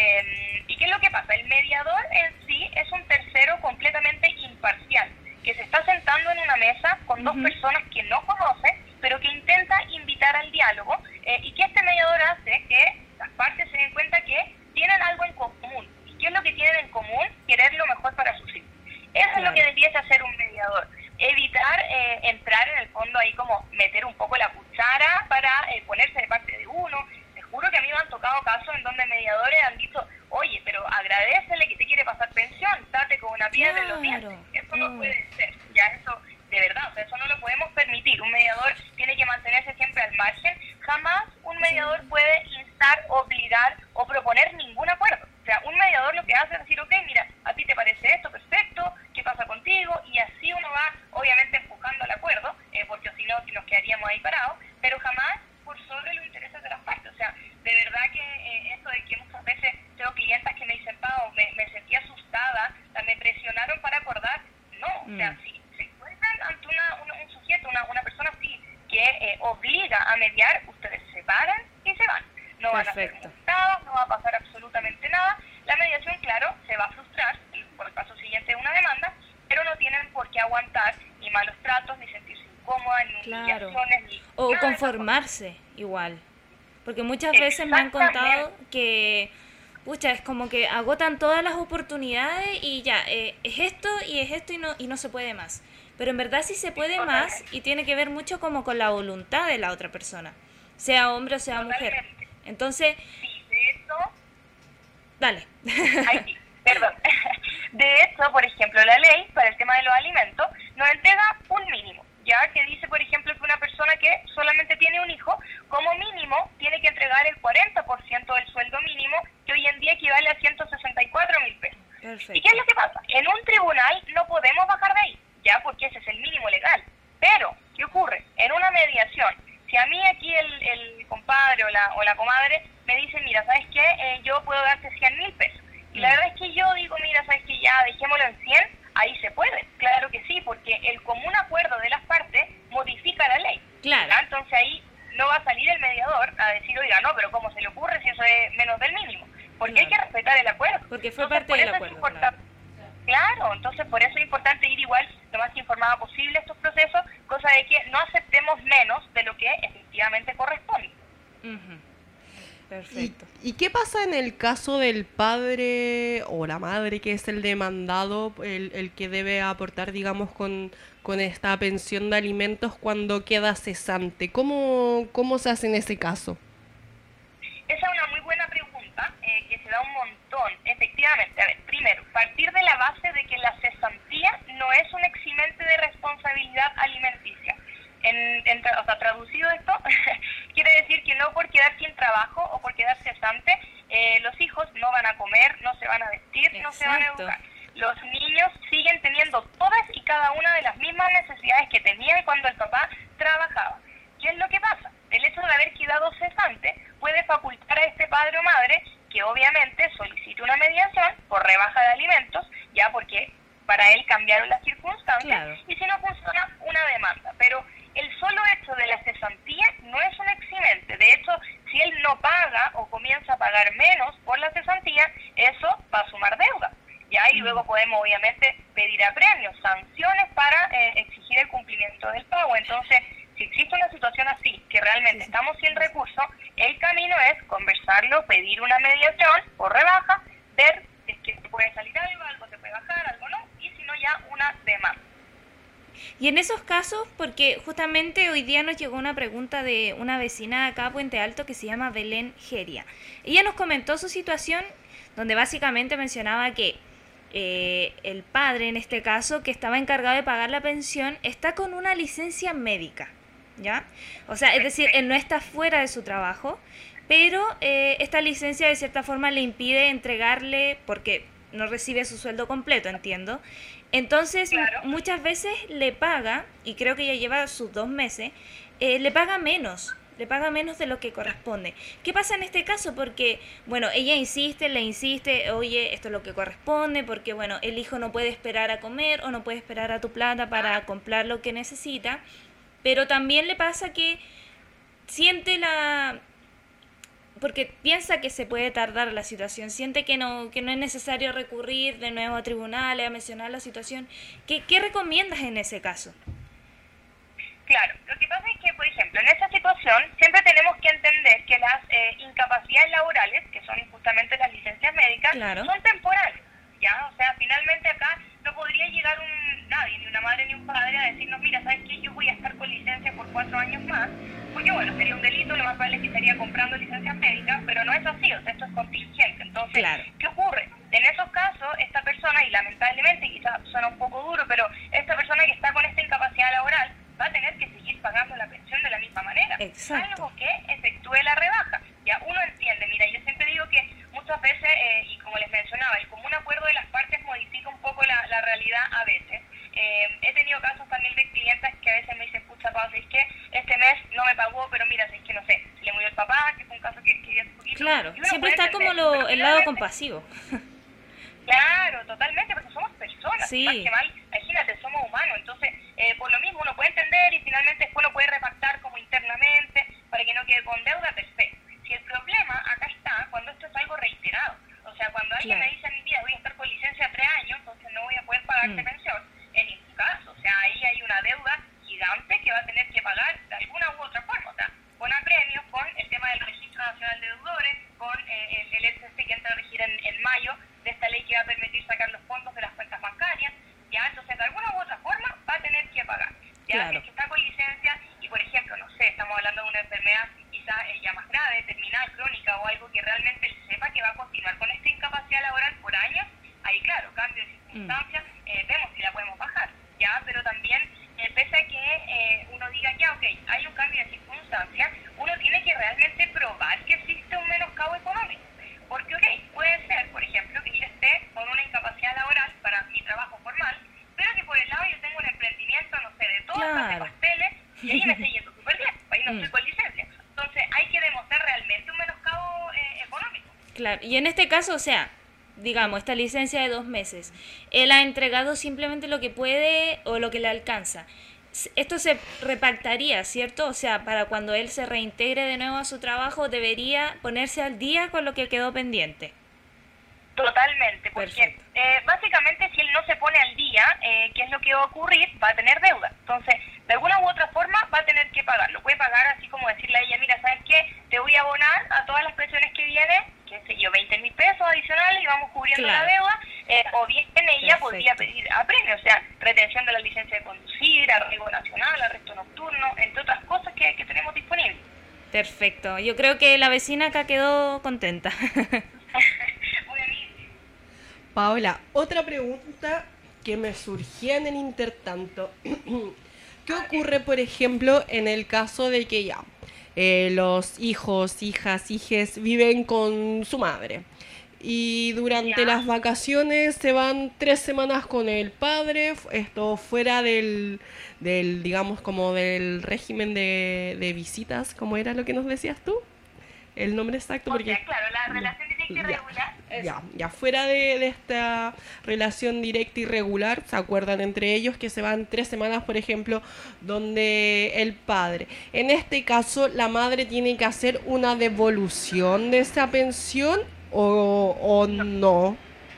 ¿Y qué es lo que pasa? El mediador en sí es un tercero completamente imparcial que se está sentando en una mesa con dos personas que no conoce, pero que intenta invitar al diálogo y que este mediador hace que las partes se den cuenta que tienen algo en común. ¿Y qué es lo que tienen en común? Querer lo mejor para sus hijos. Eso es lo que debiese hacer un mediador. Evitar entrar en el fondo ahí como meter un poco la cuchara para ponerse de parte de uno. Te juro que a mí me han tocado casos en donde mediadores han dicho, oye, pero agradécele que te quiere pasar pensión, date con una piedra en los dientes. Eso no puede ser, ya eso, de verdad, o sea, eso no lo podemos permitir. Un mediador tiene que mantenerse siempre al margen. Jamás un mediador puede instar, obligar o proponer ningún acuerdo. O sea, un mediador lo que hace es decir, ok, mira, a ti te parece esto, perfecto, ¿qué pasa contigo? Y así uno va, obviamente, empujando al acuerdo, porque si no, nos quedaríamos ahí parados, pero jamás por sobre los intereses de las partes. O sea, de verdad que esto de que muchas veces tengo clientas que me dicen, Pau, me sentí asustada, me presionaron para acordar. No, o sea, si se encuentran ante un sujeto, una persona así, que obliga a mediar, ustedes se paran y se van. No van a ser multados, no va a pasar absolutamente nada. La mediación, claro, se va a frustrar, y por el paso siguiente una demanda, pero no tienen por qué aguantar ni malos tratos, ni sentirse incómodas, ni humillaciones, ni o nada conformarse igual. Porque muchas veces me han contado que, pucha, es como que agotan todas las oportunidades y ya, es esto y no se puede más. Pero en verdad sí se puede más y tiene que ver mucho como con la voluntad de la otra persona, sea hombre o sea mujer. Entonces, sí, de hecho, dale. ay, sí, perdón. De hecho, por ejemplo, la ley para el tema de los alimentos nos entrega un mínimo, ya que dice, por ejemplo, que una persona que solamente tiene un hijo, como mínimo, tiene que entregar el 40% del sueldo mínimo, que hoy en día equivale a 164.000 pesos. Perfecto. ¿Y qué es lo que pasa? En un tribunal no podemos bajar de ahí, ya porque ese es el mínimo legal. Pero, ¿qué ocurre? En una mediación, si a mí aquí el compadre o la comadre me dice, mira, ¿sabes qué? Yo puedo darte 100.000 pesos. Y la verdad es que yo digo, mira, ¿sabes qué? Ya dejémoslo en 100, ahí se puede. Claro que sí, porque el común acuerdo de las partes modifica la ley. Claro. ¿Ya? Entonces ahí no va a salir el mediador a decir, oiga, no, pero ¿cómo se le ocurre si eso es menos del mínimo? Porque hay que respetar el acuerdo. Porque fue Entonces, parte del acuerdo. Claro, entonces por eso es importante ir igual lo más informada posible a estos procesos, cosa de que no aceptemos menos de lo que efectivamente corresponde. Perfecto. ¿Y qué pasa en el caso del padre o la madre que es el demandado, el que debe aportar, digamos, con esta pensión de alimentos cuando queda cesante? ¿Cómo se hace en ese caso? Esa es una muy buena pregunta, que se da un montón. Efectivamente, a ver, primero, partir de la base de que la cesantía no es un eximente de responsabilidad alimenticia. O sea, traducido esto, quiere decir que no por quedar sin trabajo o por quedar cesante, los hijos no van a comer, no se van a vestir, no se van a educar. Los niños siguen teniendo todas y cada una de las mismas necesidades que tenían cuando el papá trabajaba. ¿Qué es lo que pasa? El hecho de haber quedado cesante puede facultar a este padre o madre que obviamente solicite una mediación por rebaja de alimentos, ya porque para él cambiaron las circunstancias, y si no funciona, una demanda. Pero el solo hecho de la cesantía no es un eximente. De hecho, si él no paga o comienza a pagar menos por la cesantía, eso va a sumar deuda. Ya, y luego podemos obviamente pedir apremios, sanciones para exigir el cumplimiento del pago. Entonces, si existe una situación así, que realmente estamos sin recursos, el camino es conversarlo, pedir una mediación por rebaja, ver si es que puede salir algo se puede bajar, algo no, y si no ya una demanda. Y en esos casos, porque justamente hoy día nos llegó una pregunta de una vecina de acá, Puente Alto, que se llama Belén Geria. Ella nos comentó su situación, donde básicamente mencionaba que el padre, en este caso, que estaba encargado de pagar la pensión, está con una licencia médica, ¿ya? O sea, es decir, él no está fuera de su trabajo, pero esta licencia de cierta forma le impide entregarle, porque no recibe su sueldo completo, entiendo. Entonces, muchas veces le paga, y creo que ya lleva sus 2 meses, le paga menos de lo que corresponde. ¿Qué pasa en este caso? Porque, bueno, ella le insiste, oye, esto es lo que corresponde, porque, bueno, el hijo no puede esperar a comer o no puede esperar a tu plata para comprar lo que necesita, pero también le pasa que siente porque piensa que se puede tardar la situación, siente que no es necesario recurrir de nuevo a tribunales, a mencionar la situación. ¿Qué recomiendas en ese caso? Claro, lo que pasa es que, por ejemplo, en esa situación siempre tenemos que entender que las incapacidades laborales, que son justamente las licencias médicas, Claro. son temporales, ¿ya? O sea, finalmente acá no podría llegar nadie, ni una madre ni un padre, a decirnos, mira, ¿sabes qué? Yo voy a estar con licencia por 4 años más, porque bueno, sería un delito, lo más probable es que estaría comprando licencias médicas, pero no es así, o sea, esto es contingente. Entonces, Claro. ¿qué ocurre? En esos casos, esta persona, y lamentablemente quizás suena un poco duro, pero esta persona que está con esta incapacidad laboral va a tener que seguir pagando la pensión de la misma manera, Exacto. salvo que efectúe la rebaja. Ya uno entiende, mira, yo siempre digo que muchas veces, y como les mencionaba, el común acuerdo de las partes modifica un poco la realidad a veces. He tenido casos también de clientes que a veces me dicen, pucha, Pau, es que este mes no me pagó, pero mira, es que no sé, se le murió el papá, que fue un caso que vi hace poquito. Claro, Y uno siempre puede está como entender, pero el lado finalmente- compasivo. Claro, totalmente, porque somos personas, Sí. más que mal, imagínate, somos humanos, entonces por lo mismo uno puede entender y finalmente después lo puede repactar como internamente para que no quede con deuda, perfecto. Si el problema acá está cuando esto es algo reiterado, o sea, cuando alguien Claro. me dice a mi vida voy a estar con licencia 3 años, entonces no voy a poder pagarte Mm. pensión, en ningún caso, o sea, ahí hay una deuda gigante que va a tener que pagar de alguna u otra forma, o sea, con apremios, con el tema del Registro Nacional de Deudores, con el ECC que entra a regir en mayo, de esta ley que va a permitir sacar los fondos de las cuentas bancarias, ya, entonces de alguna u otra forma va a tener que pagar, ya, Claro. si es que está con licencia y por ejemplo, no sé, estamos hablando de una enfermedad quizás ya más grave, terminal, crónica o algo que realmente él sepa que va a continuar con esta incapacidad laboral por años, ahí claro, cambio de circunstancias, vemos si la podemos bajar, ya, pero también pese a que uno diga ya, ok, hay un cambio de circunstancias, uno tiene que realmente probar que existe un menoscabo económico. Porque, ok, puede ser, por ejemplo, que yo esté con una incapacidad laboral para mi trabajo formal, pero que por el lado yo tengo un emprendimiento, no sé, de tortas, de Claro. pasteles, y ahí me estoy yendo súper bien, ahí no Mm. estoy con licencia. Entonces, hay que demostrar realmente un menoscabo económico. Claro, y en este caso, o sea, digamos, esta licencia de 2 meses, él ha entregado simplemente lo que puede o lo que le alcanza. Esto se repactaría, ¿cierto? O sea, para cuando él se reintegre de nuevo a su trabajo, debería ponerse al día con lo que quedó pendiente. Totalmente, porque Perfecto. básicamente si él no se pone al día, ¿qué es lo que va a ocurrir? Va a tener deuda. Entonces, de alguna u otra forma va a tener que pagar. Lo puede pagar así como decirle a ella, mira, ¿sabes qué? Te voy a abonar a todas las pensiones que vienen, qué sé yo, 20.000 pesos adicionales y vamos cubriendo Claro. la deuda. O bien ella Perfecto. podría pedir apremio, o sea, retención de la licencia de conducir, arraigo nacional, arresto nocturno, entre otras cosas que tenemos disponibles. Perfecto. Yo creo que la vecina acá quedó contenta. Buenísimo. Paola, otra pregunta que me surgía en el intertanto. ¿Qué ocurre, por ejemplo, en el caso de que ya los hijos, hijas, hijes viven con su madre? Y durante Ya. las vacaciones se van 3 semanas con el padre, esto fuera del digamos, como del régimen de visitas, ¿cómo era lo que nos decías tú? El nombre exacto, O porque... sea, claro, la relación directa y Ya. regular. Ya fuera de esta relación directa y regular, se acuerdan entre ellos que se van 3 semanas, por ejemplo, donde el padre. En este caso, la madre tiene que hacer una devolución de esa pensión o no.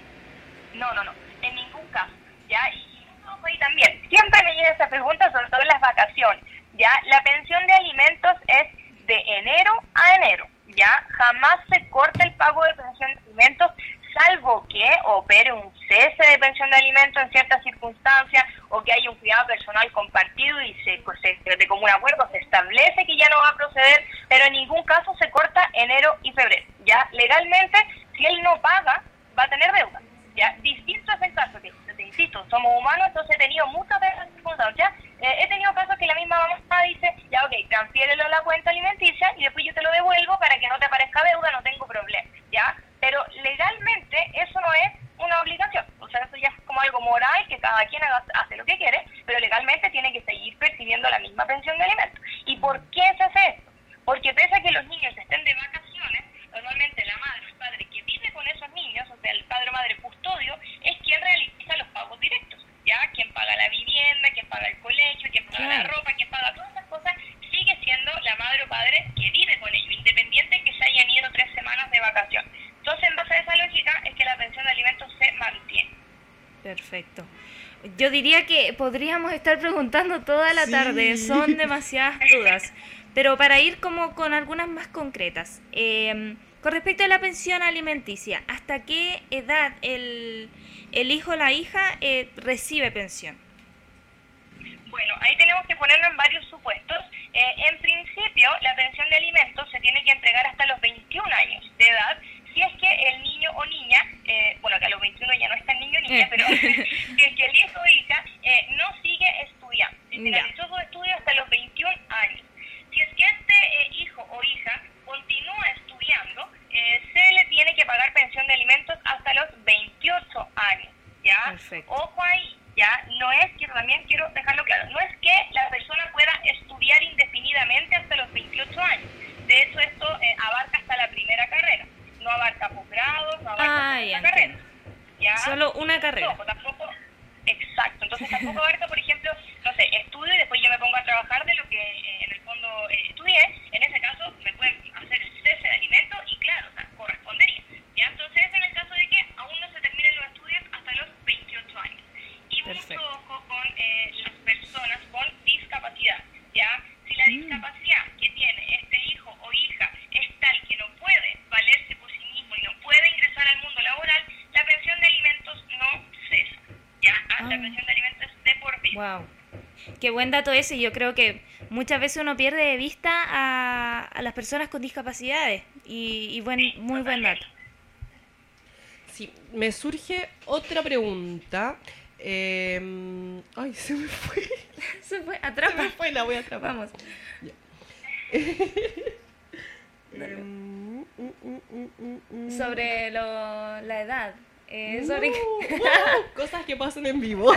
No, en ningún caso, ¿ya? Y ojo ahí también, siempre me llega esa pregunta, sobre todo en las vacaciones, ¿ya? La pensión de alimentos es de enero a enero, ¿ya? Jamás se corta el pago de pensión de alimentos, salvo que opere un cese de pensión de alimentos en ciertas circunstancias, o que haya un cuidado personal compartido y de común acuerdo se establece que ya no va a proceder, pero en ningún caso se corta enero y febrero, ¿ya? Legalmente, si él no paga, va a tener deuda, ¿ya? Distinto es el caso, que te insisto, somos humanos, entonces he tenido muchas de esas circunstancias, he tenido casos que la misma mamá dice, ya ok, transfiérelo a la cuenta alimenticia y después yo te lo devuelvo para que no te aparezca deuda, no tengo problema, ¿ya? Pero legalmente eso no es una obligación, o sea, eso ya es como algo moral, que cada quien hace lo que quiere, pero legalmente tiene que seguir percibiendo la misma pensión de alimentos. ¿Y por qué se hace esto? Porque pese a que los niños estén de vacaciones, normalmente la madre o el padre que vive con esos niños, o sea, el padre o madre custodio, es quien realiza los pagos directos, ¿ya? Quien paga la vivienda, quien paga el colegio, quien paga la ropa, quien paga todas esas cosas, sigue siendo la madre o padre que vive con ellos, independiente que se hayan ido 3 semanas de vacación. Entonces, en base a esa lógica, es que la pensión de alimentos se mantiene. Perfecto. Yo diría que podríamos estar preguntando toda la Sí. tarde, son demasiadas dudas. Pero para ir como con algunas más concretas, con respecto a la pensión alimenticia, ¿hasta qué edad el hijo o la hija recibe pensión? Bueno, ahí tenemos que ponerlo en varios supuestos. En principio, la pensión de alimentos se tiene que entregar hasta los 21 años de edad, si es que el niño o niña, bueno, que a los 21 ya no es tan niño o niña, pero si es que el hijo o hija no sigue estudiando, si finalizó sus estudios hasta los 21 años. Si es que este hijo o hija continúa estudiando, se le tiene que pagar pensión de alimentos hasta los 28 años, ¿ya? Perfecto. Ojo ahí. Ya, no es que, también quiero dejarlo claro, no es que la persona pueda estudiar indefinidamente hasta los 28 años. De hecho, esto abarca hasta la primera carrera. No abarca posgrados, no abarca ya carrera. ¿Ya? Solo una carrera. Tampoco, exacto. Entonces tampoco abarca, por ejemplo, no sé, estudio y después yo me pongo a trabajar de lo que en el fondo estudié. En ese caso me pueden hacer el cese de alimentos y claro, o sea, correspondería. ¿Ya? Entonces en el caso de que aún no se terminen los estudios hasta los 28 años. Y Perfecto. mucho ojo con las personas con discapacidad, ¿ya? Si la discapacidad que tiene este hijo o hija es tal que no puede valerse por sí mismo y no puede ingresar al mundo laboral, la pensión de alimentos no cesa, ¿ya? La pensión de alimentos es de por vida. Wow. Qué buen dato ese. Yo creo que muchas veces uno pierde de vista a las personas con discapacidades y muy buen dato. Sí, me surge otra pregunta. Ay, se me fue. Se fue, Se me atrapa. fue, la voy a atrapar. Vamos. Sobre la edad. Sobre Cosas que pasan en vivo.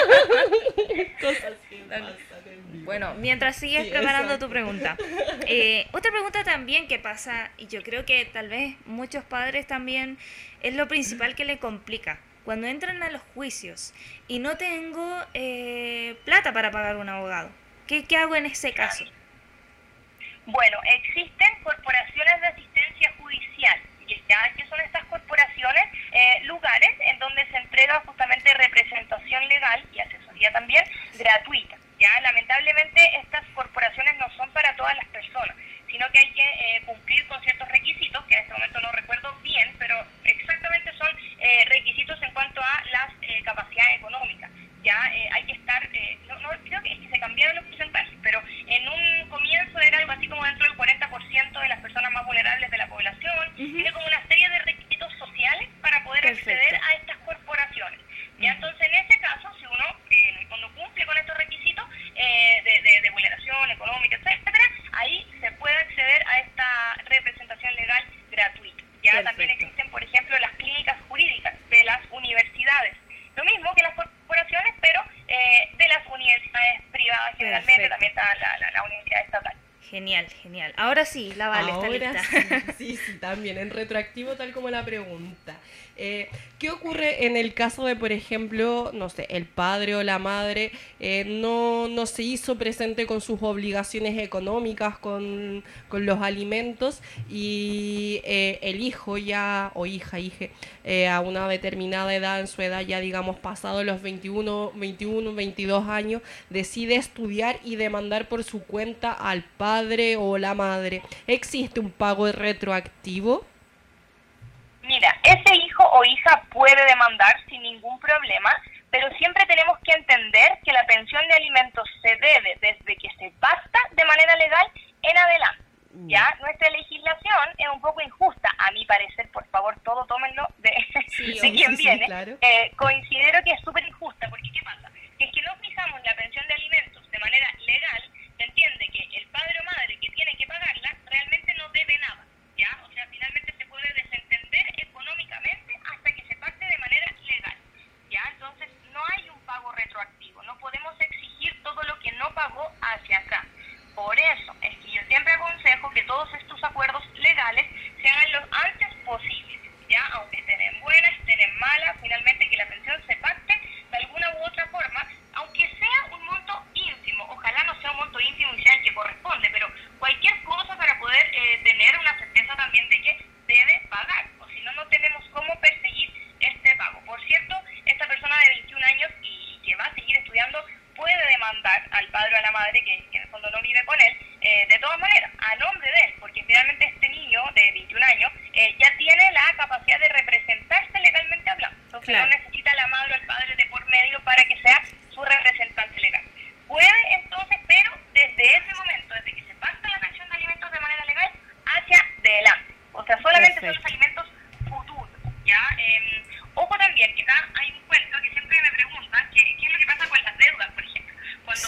Cosas que pasan en vivo. Bueno, mientras sigues Sí, preparando exacto. tu pregunta. Otra pregunta también que pasa, y yo creo que tal vez muchos padres también, es lo principal que le complica. Cuando entran a los juicios y no tengo plata para pagar un abogado, ¿qué hago en ese caso? Bueno, existen corporaciones de asistencia judicial. ¿Ya? ¿Qué son estas corporaciones? Lugares en donde se entrega justamente representación legal y asesoría también gratuita. ¿Ya? Lamentablemente estas corporaciones no son para todas las personas, sino que hay que cumplir con ciertos requisitos, que en este momento no recuerdo bien, pero exactamente son requisitos en cuanto a las capacidades económicas. Ya hay que estar, no creo que es que se cambiaron los porcentajes, pero en un comienzo era algo así como dentro del 40% de las personas más vulnerables de la población. Tiene como una serie de requisitos sociales para poder acceder a estas corporaciones. Y entonces en ese caso, si uno cuando cumple con estos requisitos de vulneración económica, etcétera, ahí se puede acceder a esta representación legal gratuita. Ya también existen, por ejemplo, las clínicas jurídicas de las universidades. Lo mismo que las corporaciones, pero de las universidades privadas generalmente. También está la universidad estatal. Genial, genial. Ahora sí, la Vale está Ahora lista. sí, también en retroactivo, tal como la pregunta. ¿Qué ocurre en el caso de, por ejemplo, no sé, el padre o la madre no se hizo presente con sus obligaciones económicas, con los alimentos, y el hijo ya, o hija, a una determinada edad, en su edad ya digamos pasado los 21, 22 años, decide estudiar y demandar por su cuenta al padre o la madre? ¿Existe un pago retroactivo? Mira, ese hijo o hija puede demandar sin ningún problema, pero siempre tenemos que entender que la pensión de alimentos se debe desde que se pacta de manera legal en adelante. Ya, nuestra legislación es un poco injusta, a mi parecer, por favor, todo tómenlo de quien viene. Claro. Considero que es súper injusta, porque ¿qué pasa? Que es que no fijamos la pensión de alimentos de manera legal, se entiende que el padre o madre que tiene que pagarla realmente no debe nada, ¿ya? O sea, finalmente se puede desentender económicamente hasta que se pacte de manera legal, ¿ya? Entonces, no hay un pago retroactivo, no podemos exigir todo lo que no pagó hacia acá. Por eso es que yo siempre aconsejo que todos estos acuerdos legales se hagan lo antes posible, ¿ya? Aunque estén en buenas, estén en malas, finalmente que la pensión se pacte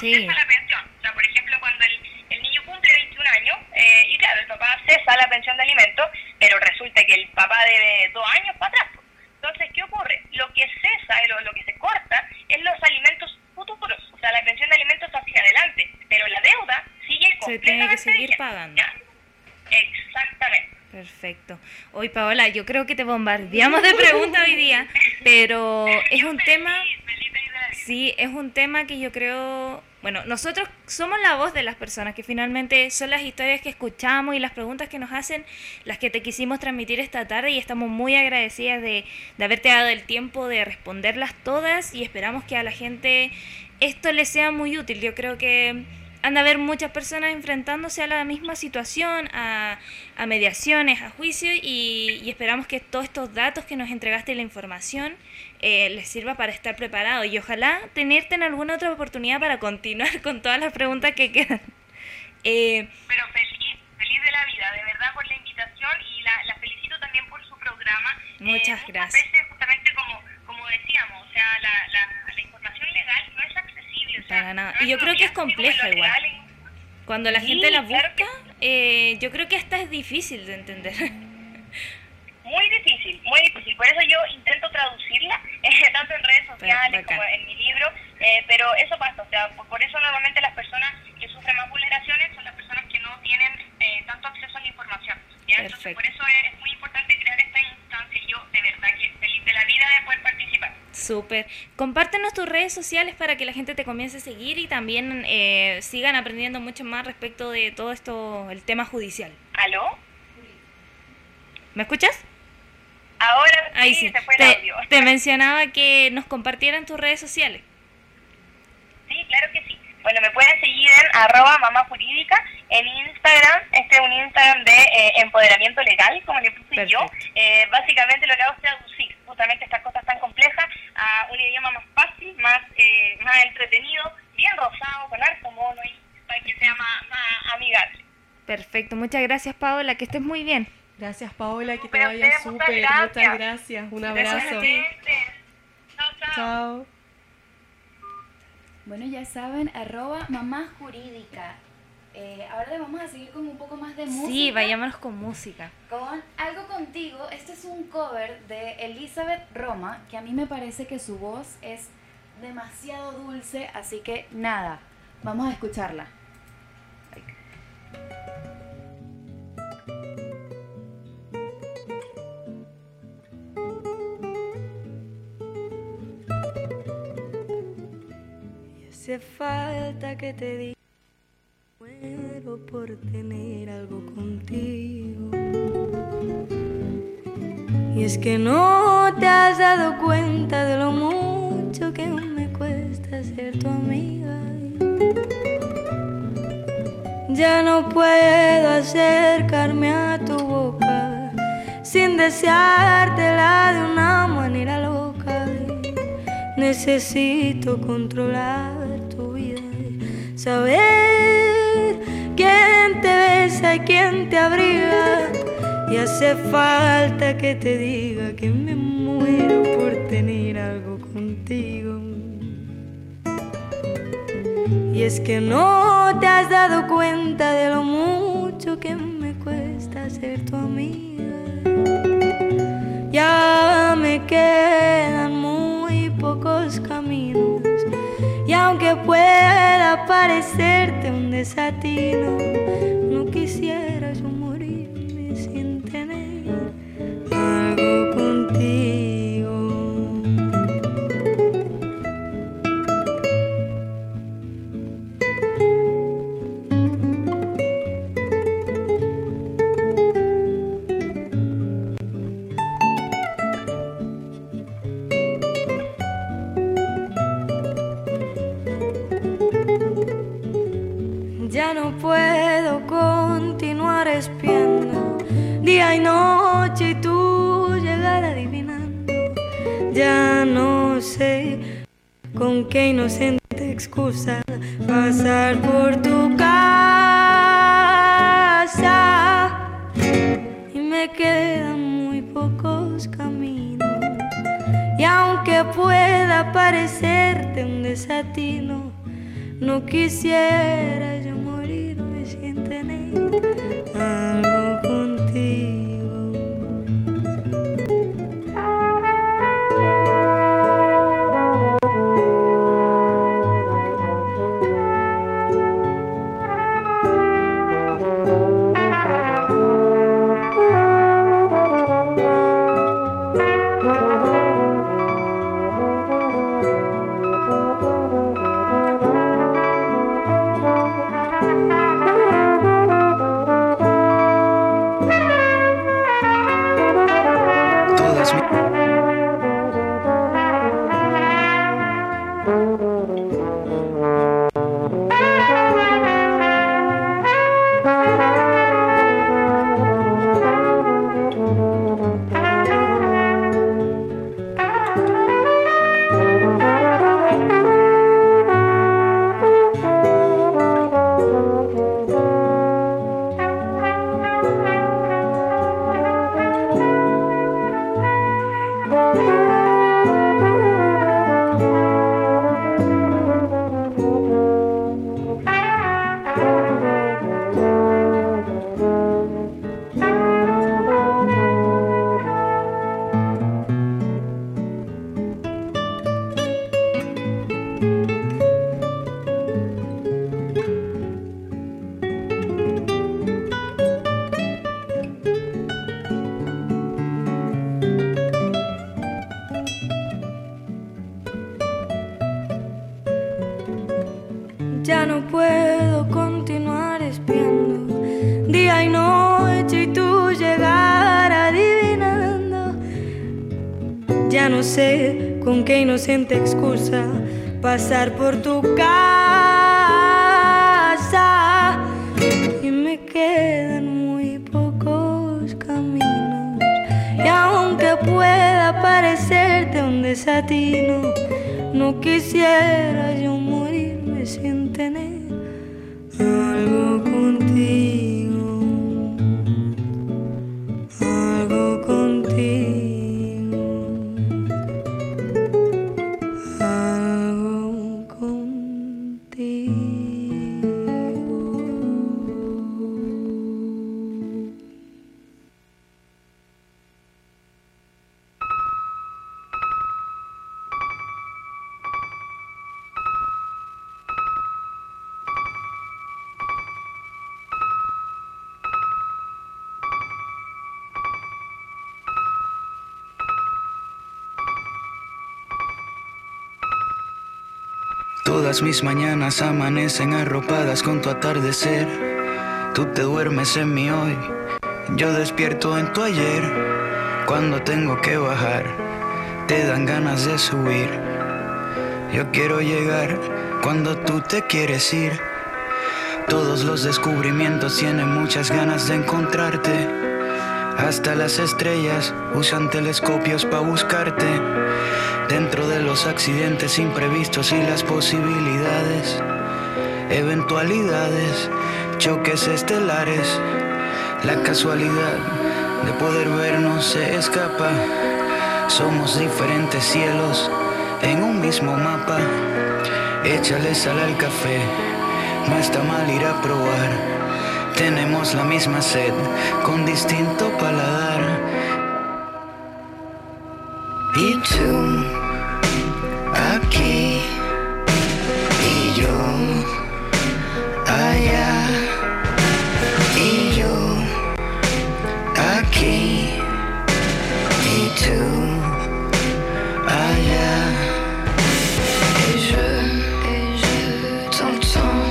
cesa la pensión. O sea, por ejemplo, cuando el niño cumple 21 años, y claro, el papá cesa la pensión de alimentos, pero resulta que el papá debe 2 años para atrás. Entonces, ¿qué ocurre? Lo que cesa, lo que se corta, es los alimentos futuros. O sea, la pensión de alimentos hacia adelante, pero la deuda sigue completamente. Se tiene que seguir vigente. pagando. Ya. Exactamente. Perfecto. Hoy, Paola, yo creo que te bombardeamos de preguntas hoy día, pero es un tema... Sí, es un tema que yo creo... Bueno, nosotros somos la voz de las personas, que finalmente son las historias que escuchamos y las preguntas que nos hacen las que te quisimos transmitir esta tarde, y estamos muy agradecidas de haberte dado el tiempo de responderlas todas, y esperamos que a la gente esto les sea muy útil. Yo creo que han de haber muchas personas enfrentándose a la misma situación, a mediaciones, a juicios, y esperamos que todos estos datos que nos entregaste y la información les sirva para estar preparados, y ojalá tenerte en alguna otra oportunidad para continuar con todas las preguntas que quedan. Pero feliz de la vida, de verdad, por la invitación, y la felicito también por su programa. Muchas gracias. A veces, justamente como decíamos, o sea, la información legal no es accesible. O sea, Para nada. no Y yo creo que es como compleja lo igual. legal Cuando la Sí, gente la claro busca, yo creo que hasta es difícil de entender. muy difícil, muy difícil. Por eso yo intento traducirla, tanto en redes sociales Bacán. como en mi libro, pero eso pasa. O sea, por eso normalmente las personas que sufren más vulneraciones son las personas que no tienen tanto acceso a la información. ¿Ya? Entonces, Perfecto. por eso es muy importante crear esta instancia, y yo de verdad que feliz de la vida de poder participar. Súper. Compártenos tus redes sociales para que la gente te comience a seguir y también sigan aprendiendo mucho más respecto de todo esto, el tema judicial. ¿Aló? ¿Me escuchas? Ahora sí, Ahí sí. se fue el audio. Te mencionaba que nos compartieran tus redes sociales. Sí, claro que sí. Bueno, me pueden seguir en @mamajurídica en Instagram. Este es un Instagram de empoderamiento legal, como le puse yo. Básicamente lo que hago es traducir justamente estas cosas tan complejas a un idioma más fácil, más entretenido, bien rosado, con harto mono, y para que sea más amigable. Perfecto. Muchas gracias, Paola. Que estés muy bien. Gracias, Paola, que te Súper, vaya muchas súper. gracias. Muchas gracias. Un Gracias abrazo. a ti. Chao, chao. Chao. Bueno, ya saben, @mamajurídica. Ahora les vamos a seguir con un poco más de música. Sí, vayámonos con música. Con Algo Contigo. Este es un cover de Elizabeth Roma, que a mí me parece que su voz es demasiado dulce, así que nada, vamos a escucharla. Hace falta que te diga, muero por tener algo contigo. Y es que no te has dado cuenta de lo mucho que me cuesta ser tu amiga. Ya no puedo acercarme a tu boca sin deseártela de una manera loca. Necesito controlar tu vida, saber quién te besa y quién te abriga. Y hace falta que te diga que me muero por tener algo contigo. Y es que no te has dado cuenta de lo mucho que me cuesta ser tu amiga. Ya me quedan muy pocos caminos, y aunque pueda parecerte un desatino, no quisiera yo morirme sin tener algo contigo. Ya no puedo continuar espiando día y noche y tú llegar adivinando. Ya no sé con qué inocente excusa pasar por tu casa. Y me quedan muy pocos caminos, y aunque pueda parecerte un desatino, No quisiera yo morirme sin tener algo contigo. Ya no puedo continuar espiando día y noche y tú llegar adivinando. Ya no sé con qué inocente excusa pasar por tu casa y me quedan muy pocos caminos. Y aunque pueda parecerte un desatino, no quisiera yo morirme sin tener algo contigo, algo contigo, algo contigo. Todas mis mañanas amanecen arropadas con tu atardecer. Tú te duermes en mi hoy, yo despierto en tu ayer. Cuando tengo que bajar, te dan ganas de subir. Yo quiero llegar cuando tú te quieres ir. Todos los descubrimientos tienen muchas ganas de encontrarte. Hasta las estrellas usan telescopios para buscarte. Dentro de los accidentes imprevistos y las posibilidades, eventualidades, choques estelares, la casualidad de poder vernos se escapa. Somos diferentes cielos en un mismo mapa. Échale sal al café, no está mal ir a probar. Tenemos la misma sed con distinto paladar. Y tú aquí y yo allá, y yo aquí y tú allá. Et je t'entends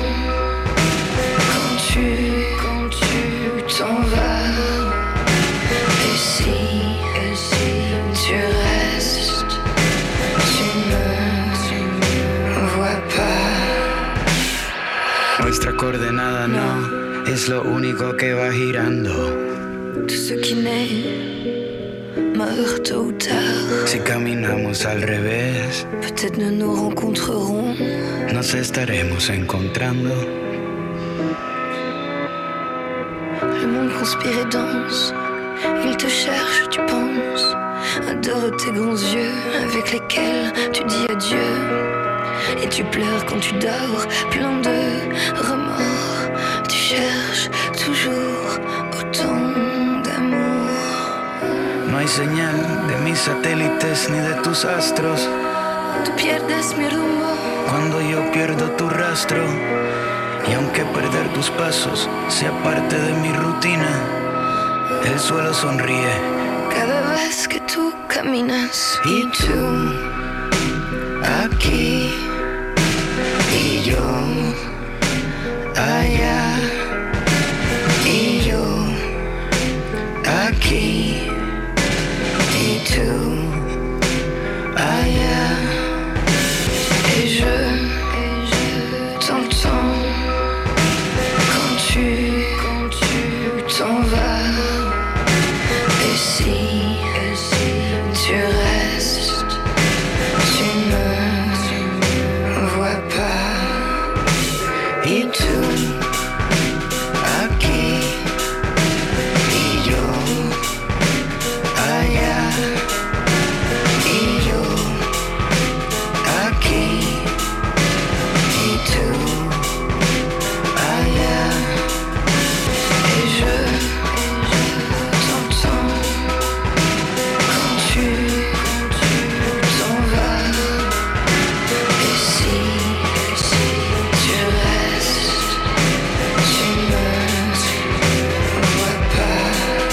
quand tu t'en vas. Et si tu restes, tu me vois pas. Nuestra coordenada no es lo único que va girando. Tout ce qui naît meurt tôt ou tard. Si caminamos al revés, Peut-être nous nous rencontrerons. nos estaremos encontrando. Le monde conspire et danse. Il te cherche, tu penses. Adore tes grands yeux avec lesquels tu dis adieu. et tu pleures quand tu dors, plein de remords. Tu cherches toujours autant d'amour. No hay señal de mis satélites ni de tus astros. Tú pierdes mi rumbo Cuando yo pierdo tu rastro, y aunque perder tus pasos sea parte de mi rutina, el suelo sonríe cada vez que tú caminas. Y tú aquí y yo allá, y yo aquí y tú allá, et je t'entends quand tu t'en vas. Et si tu restes, tu ne vois pas. Et tout aquí y yo allá, y yo aquí y tú allá, et je t'entends quand tu t'en vas. Et si tu restes, tu ne vois pas.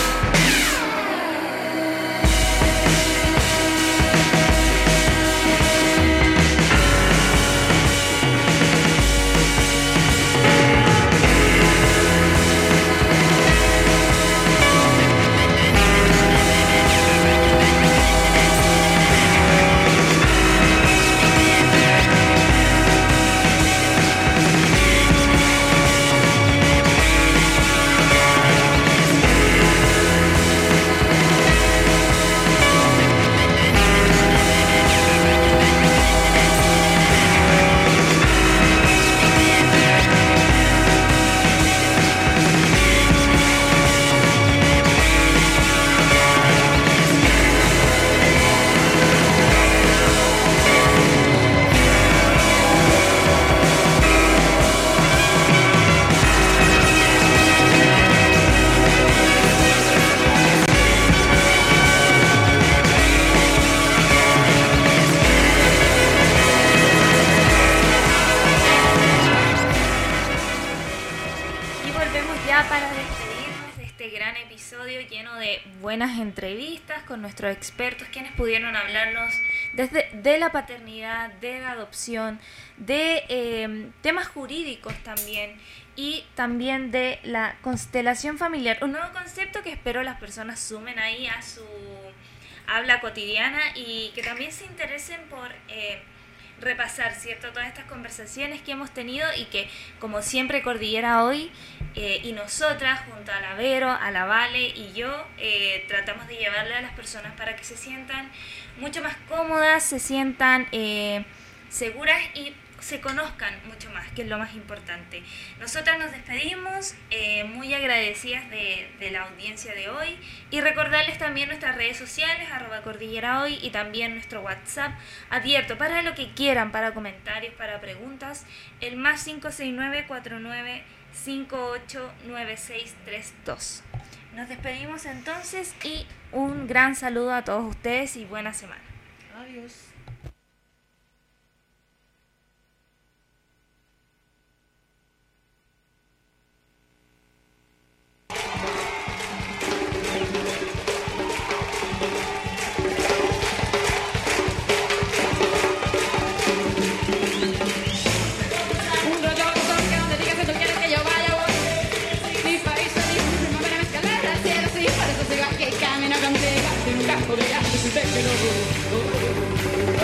Y volvemos ya para despedirnos de este gran episodio lleno de buenas entrevistas con nuestros expertos, quienes pudieron hablarnos de la paternidad, de la adopción, de temas jurídicos también, y también de la constelación familiar, un nuevo concepto que espero las personas sumen ahí a su habla cotidiana y que también se interesen por repasar, ¿cierto?, todas estas conversaciones que hemos tenido y que, como siempre, Cordillera Hoy y nosotras, junto a la Vero, a la Vale y yo, tratamos de llevarle a las personas para que se sientan mucho más cómodas, se sientan seguras y se conozcan mucho más, que es lo más importante. Nosotras nos despedimos, muy agradecidas de la audiencia de hoy, y recordarles también nuestras redes sociales, @cordillerahoy, y también nuestro WhatsApp abierto para lo que quieran, para comentarios, para preguntas, el más 569-4958-9632. Nos despedimos entonces y un gran saludo a todos ustedes y buena semana. Adiós. Camino contigo, sin un campo de gas, sin un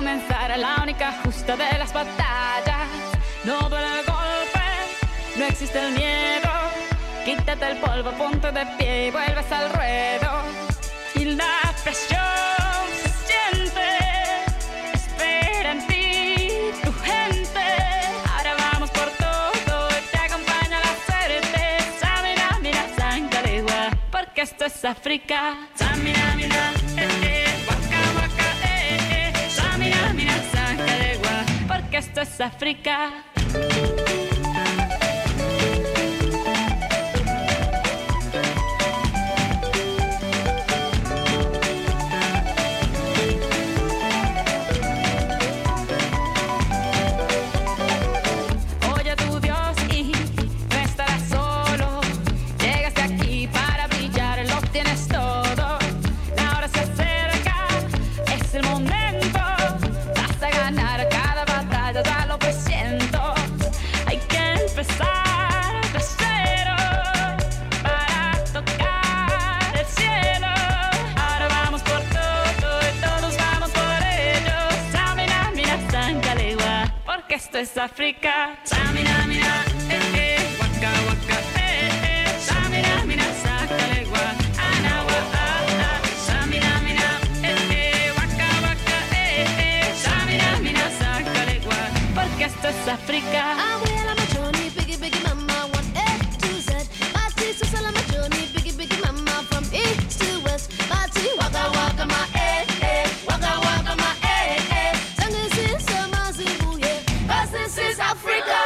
comenzar la única justa de las batallas. No duele el golpe, no existe el miedo. Quítate el polvo, ponte de pie y vuelves al ruedo. Y la presión se siente, espera en ti tu gente. Ahora vamos por todo y te acompaña la suerte. Samina, mira, Sangalegua, porque esto es África. Samina, mira, waka, waka, Samina, mira, Sangalegua, porque esto es África. Esto es África. Samina, mira, waka, waka, Samina, mira, Sangalegua, Anawa, Samina, mira, waka, waka, Samina, mira, Sangalegua, porque esto es África. Abuela machoni, biggie, biggie mama, one A to Z. Bati, susala machoni, biggie, biggie mama, from east to west. Bati, waka, waka, ma, waka, waka, ma, Sangin, sin, sama, zibu, yeah. This is Africa.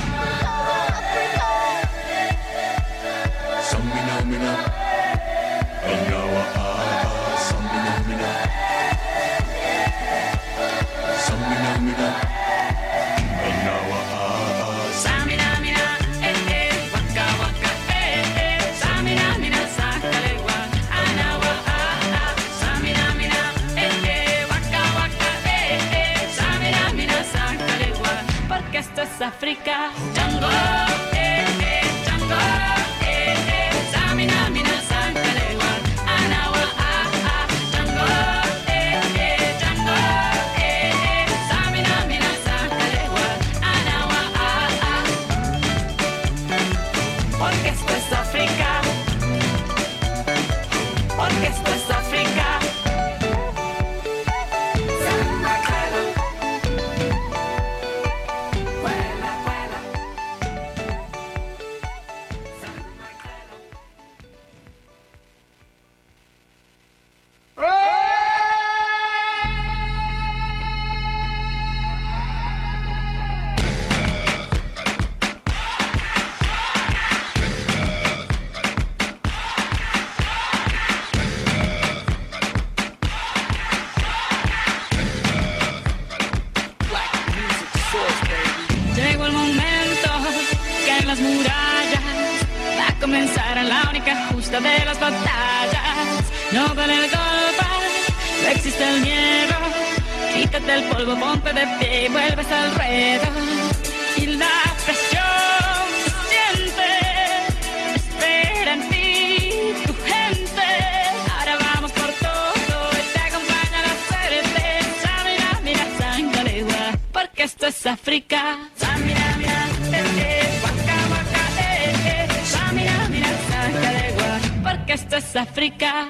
Samina, mina, Anawa, Samina, mina, Samina, mina, Anawa, Samina, mina, waka, waka, Samina, mina, Sangalegua, Anawa, Samina, mina, waka, waka, Samina, mina, Sangalegua, porque esto es África. Django, Django, Samina, mina, Sangalegua, Anawa, Django, Django, Samina, mina, Sangalegua, Anawa, porque esto es África, porque esto es África. Llegó el momento que en las murallas va a comenzar la única justa de las batallas. No duele el golpe, no existe el miedo. Quítate el polvo, ponte de pie y vuelves al ruedo. Y la presión se siente, espera en ti tu gente. Ahora vamos por todo y te acompaña la suerte. Samina, mira, Sangalegua, porque esto es África. Samina, mira, waka, waka, Samina, mira, Sangalegua, porque esto es África.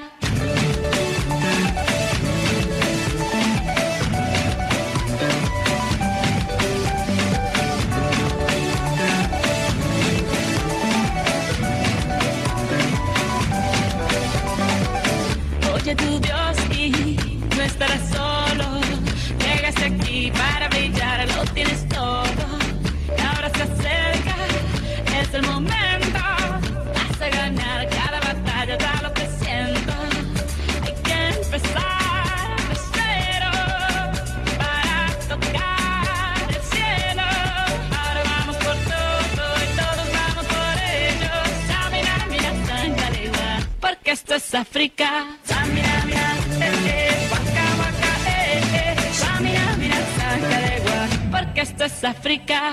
Oye tu Dios y no estarás solo. Llegaste aquí para brillar, lo tienes todo. Y ahora se acerca, es el momento. Vas a ganar cada batalla, da lo que siento. Hay que empezar de cero para tocar el cielo. Ahora vamos por todo y todos vamos por ello. Samina, mira, Sangalegua, porque esto es África. Samina, mira, waka, waka, Samina, mira, Sangalegua, porque esto es África.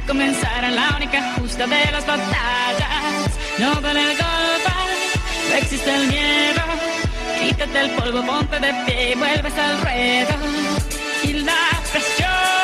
comenzar la única justa de las batallas. No con el golpe, no existe el miedo. Quítate el polvo, ponte de pie y vuelves al ruedo. Y la presión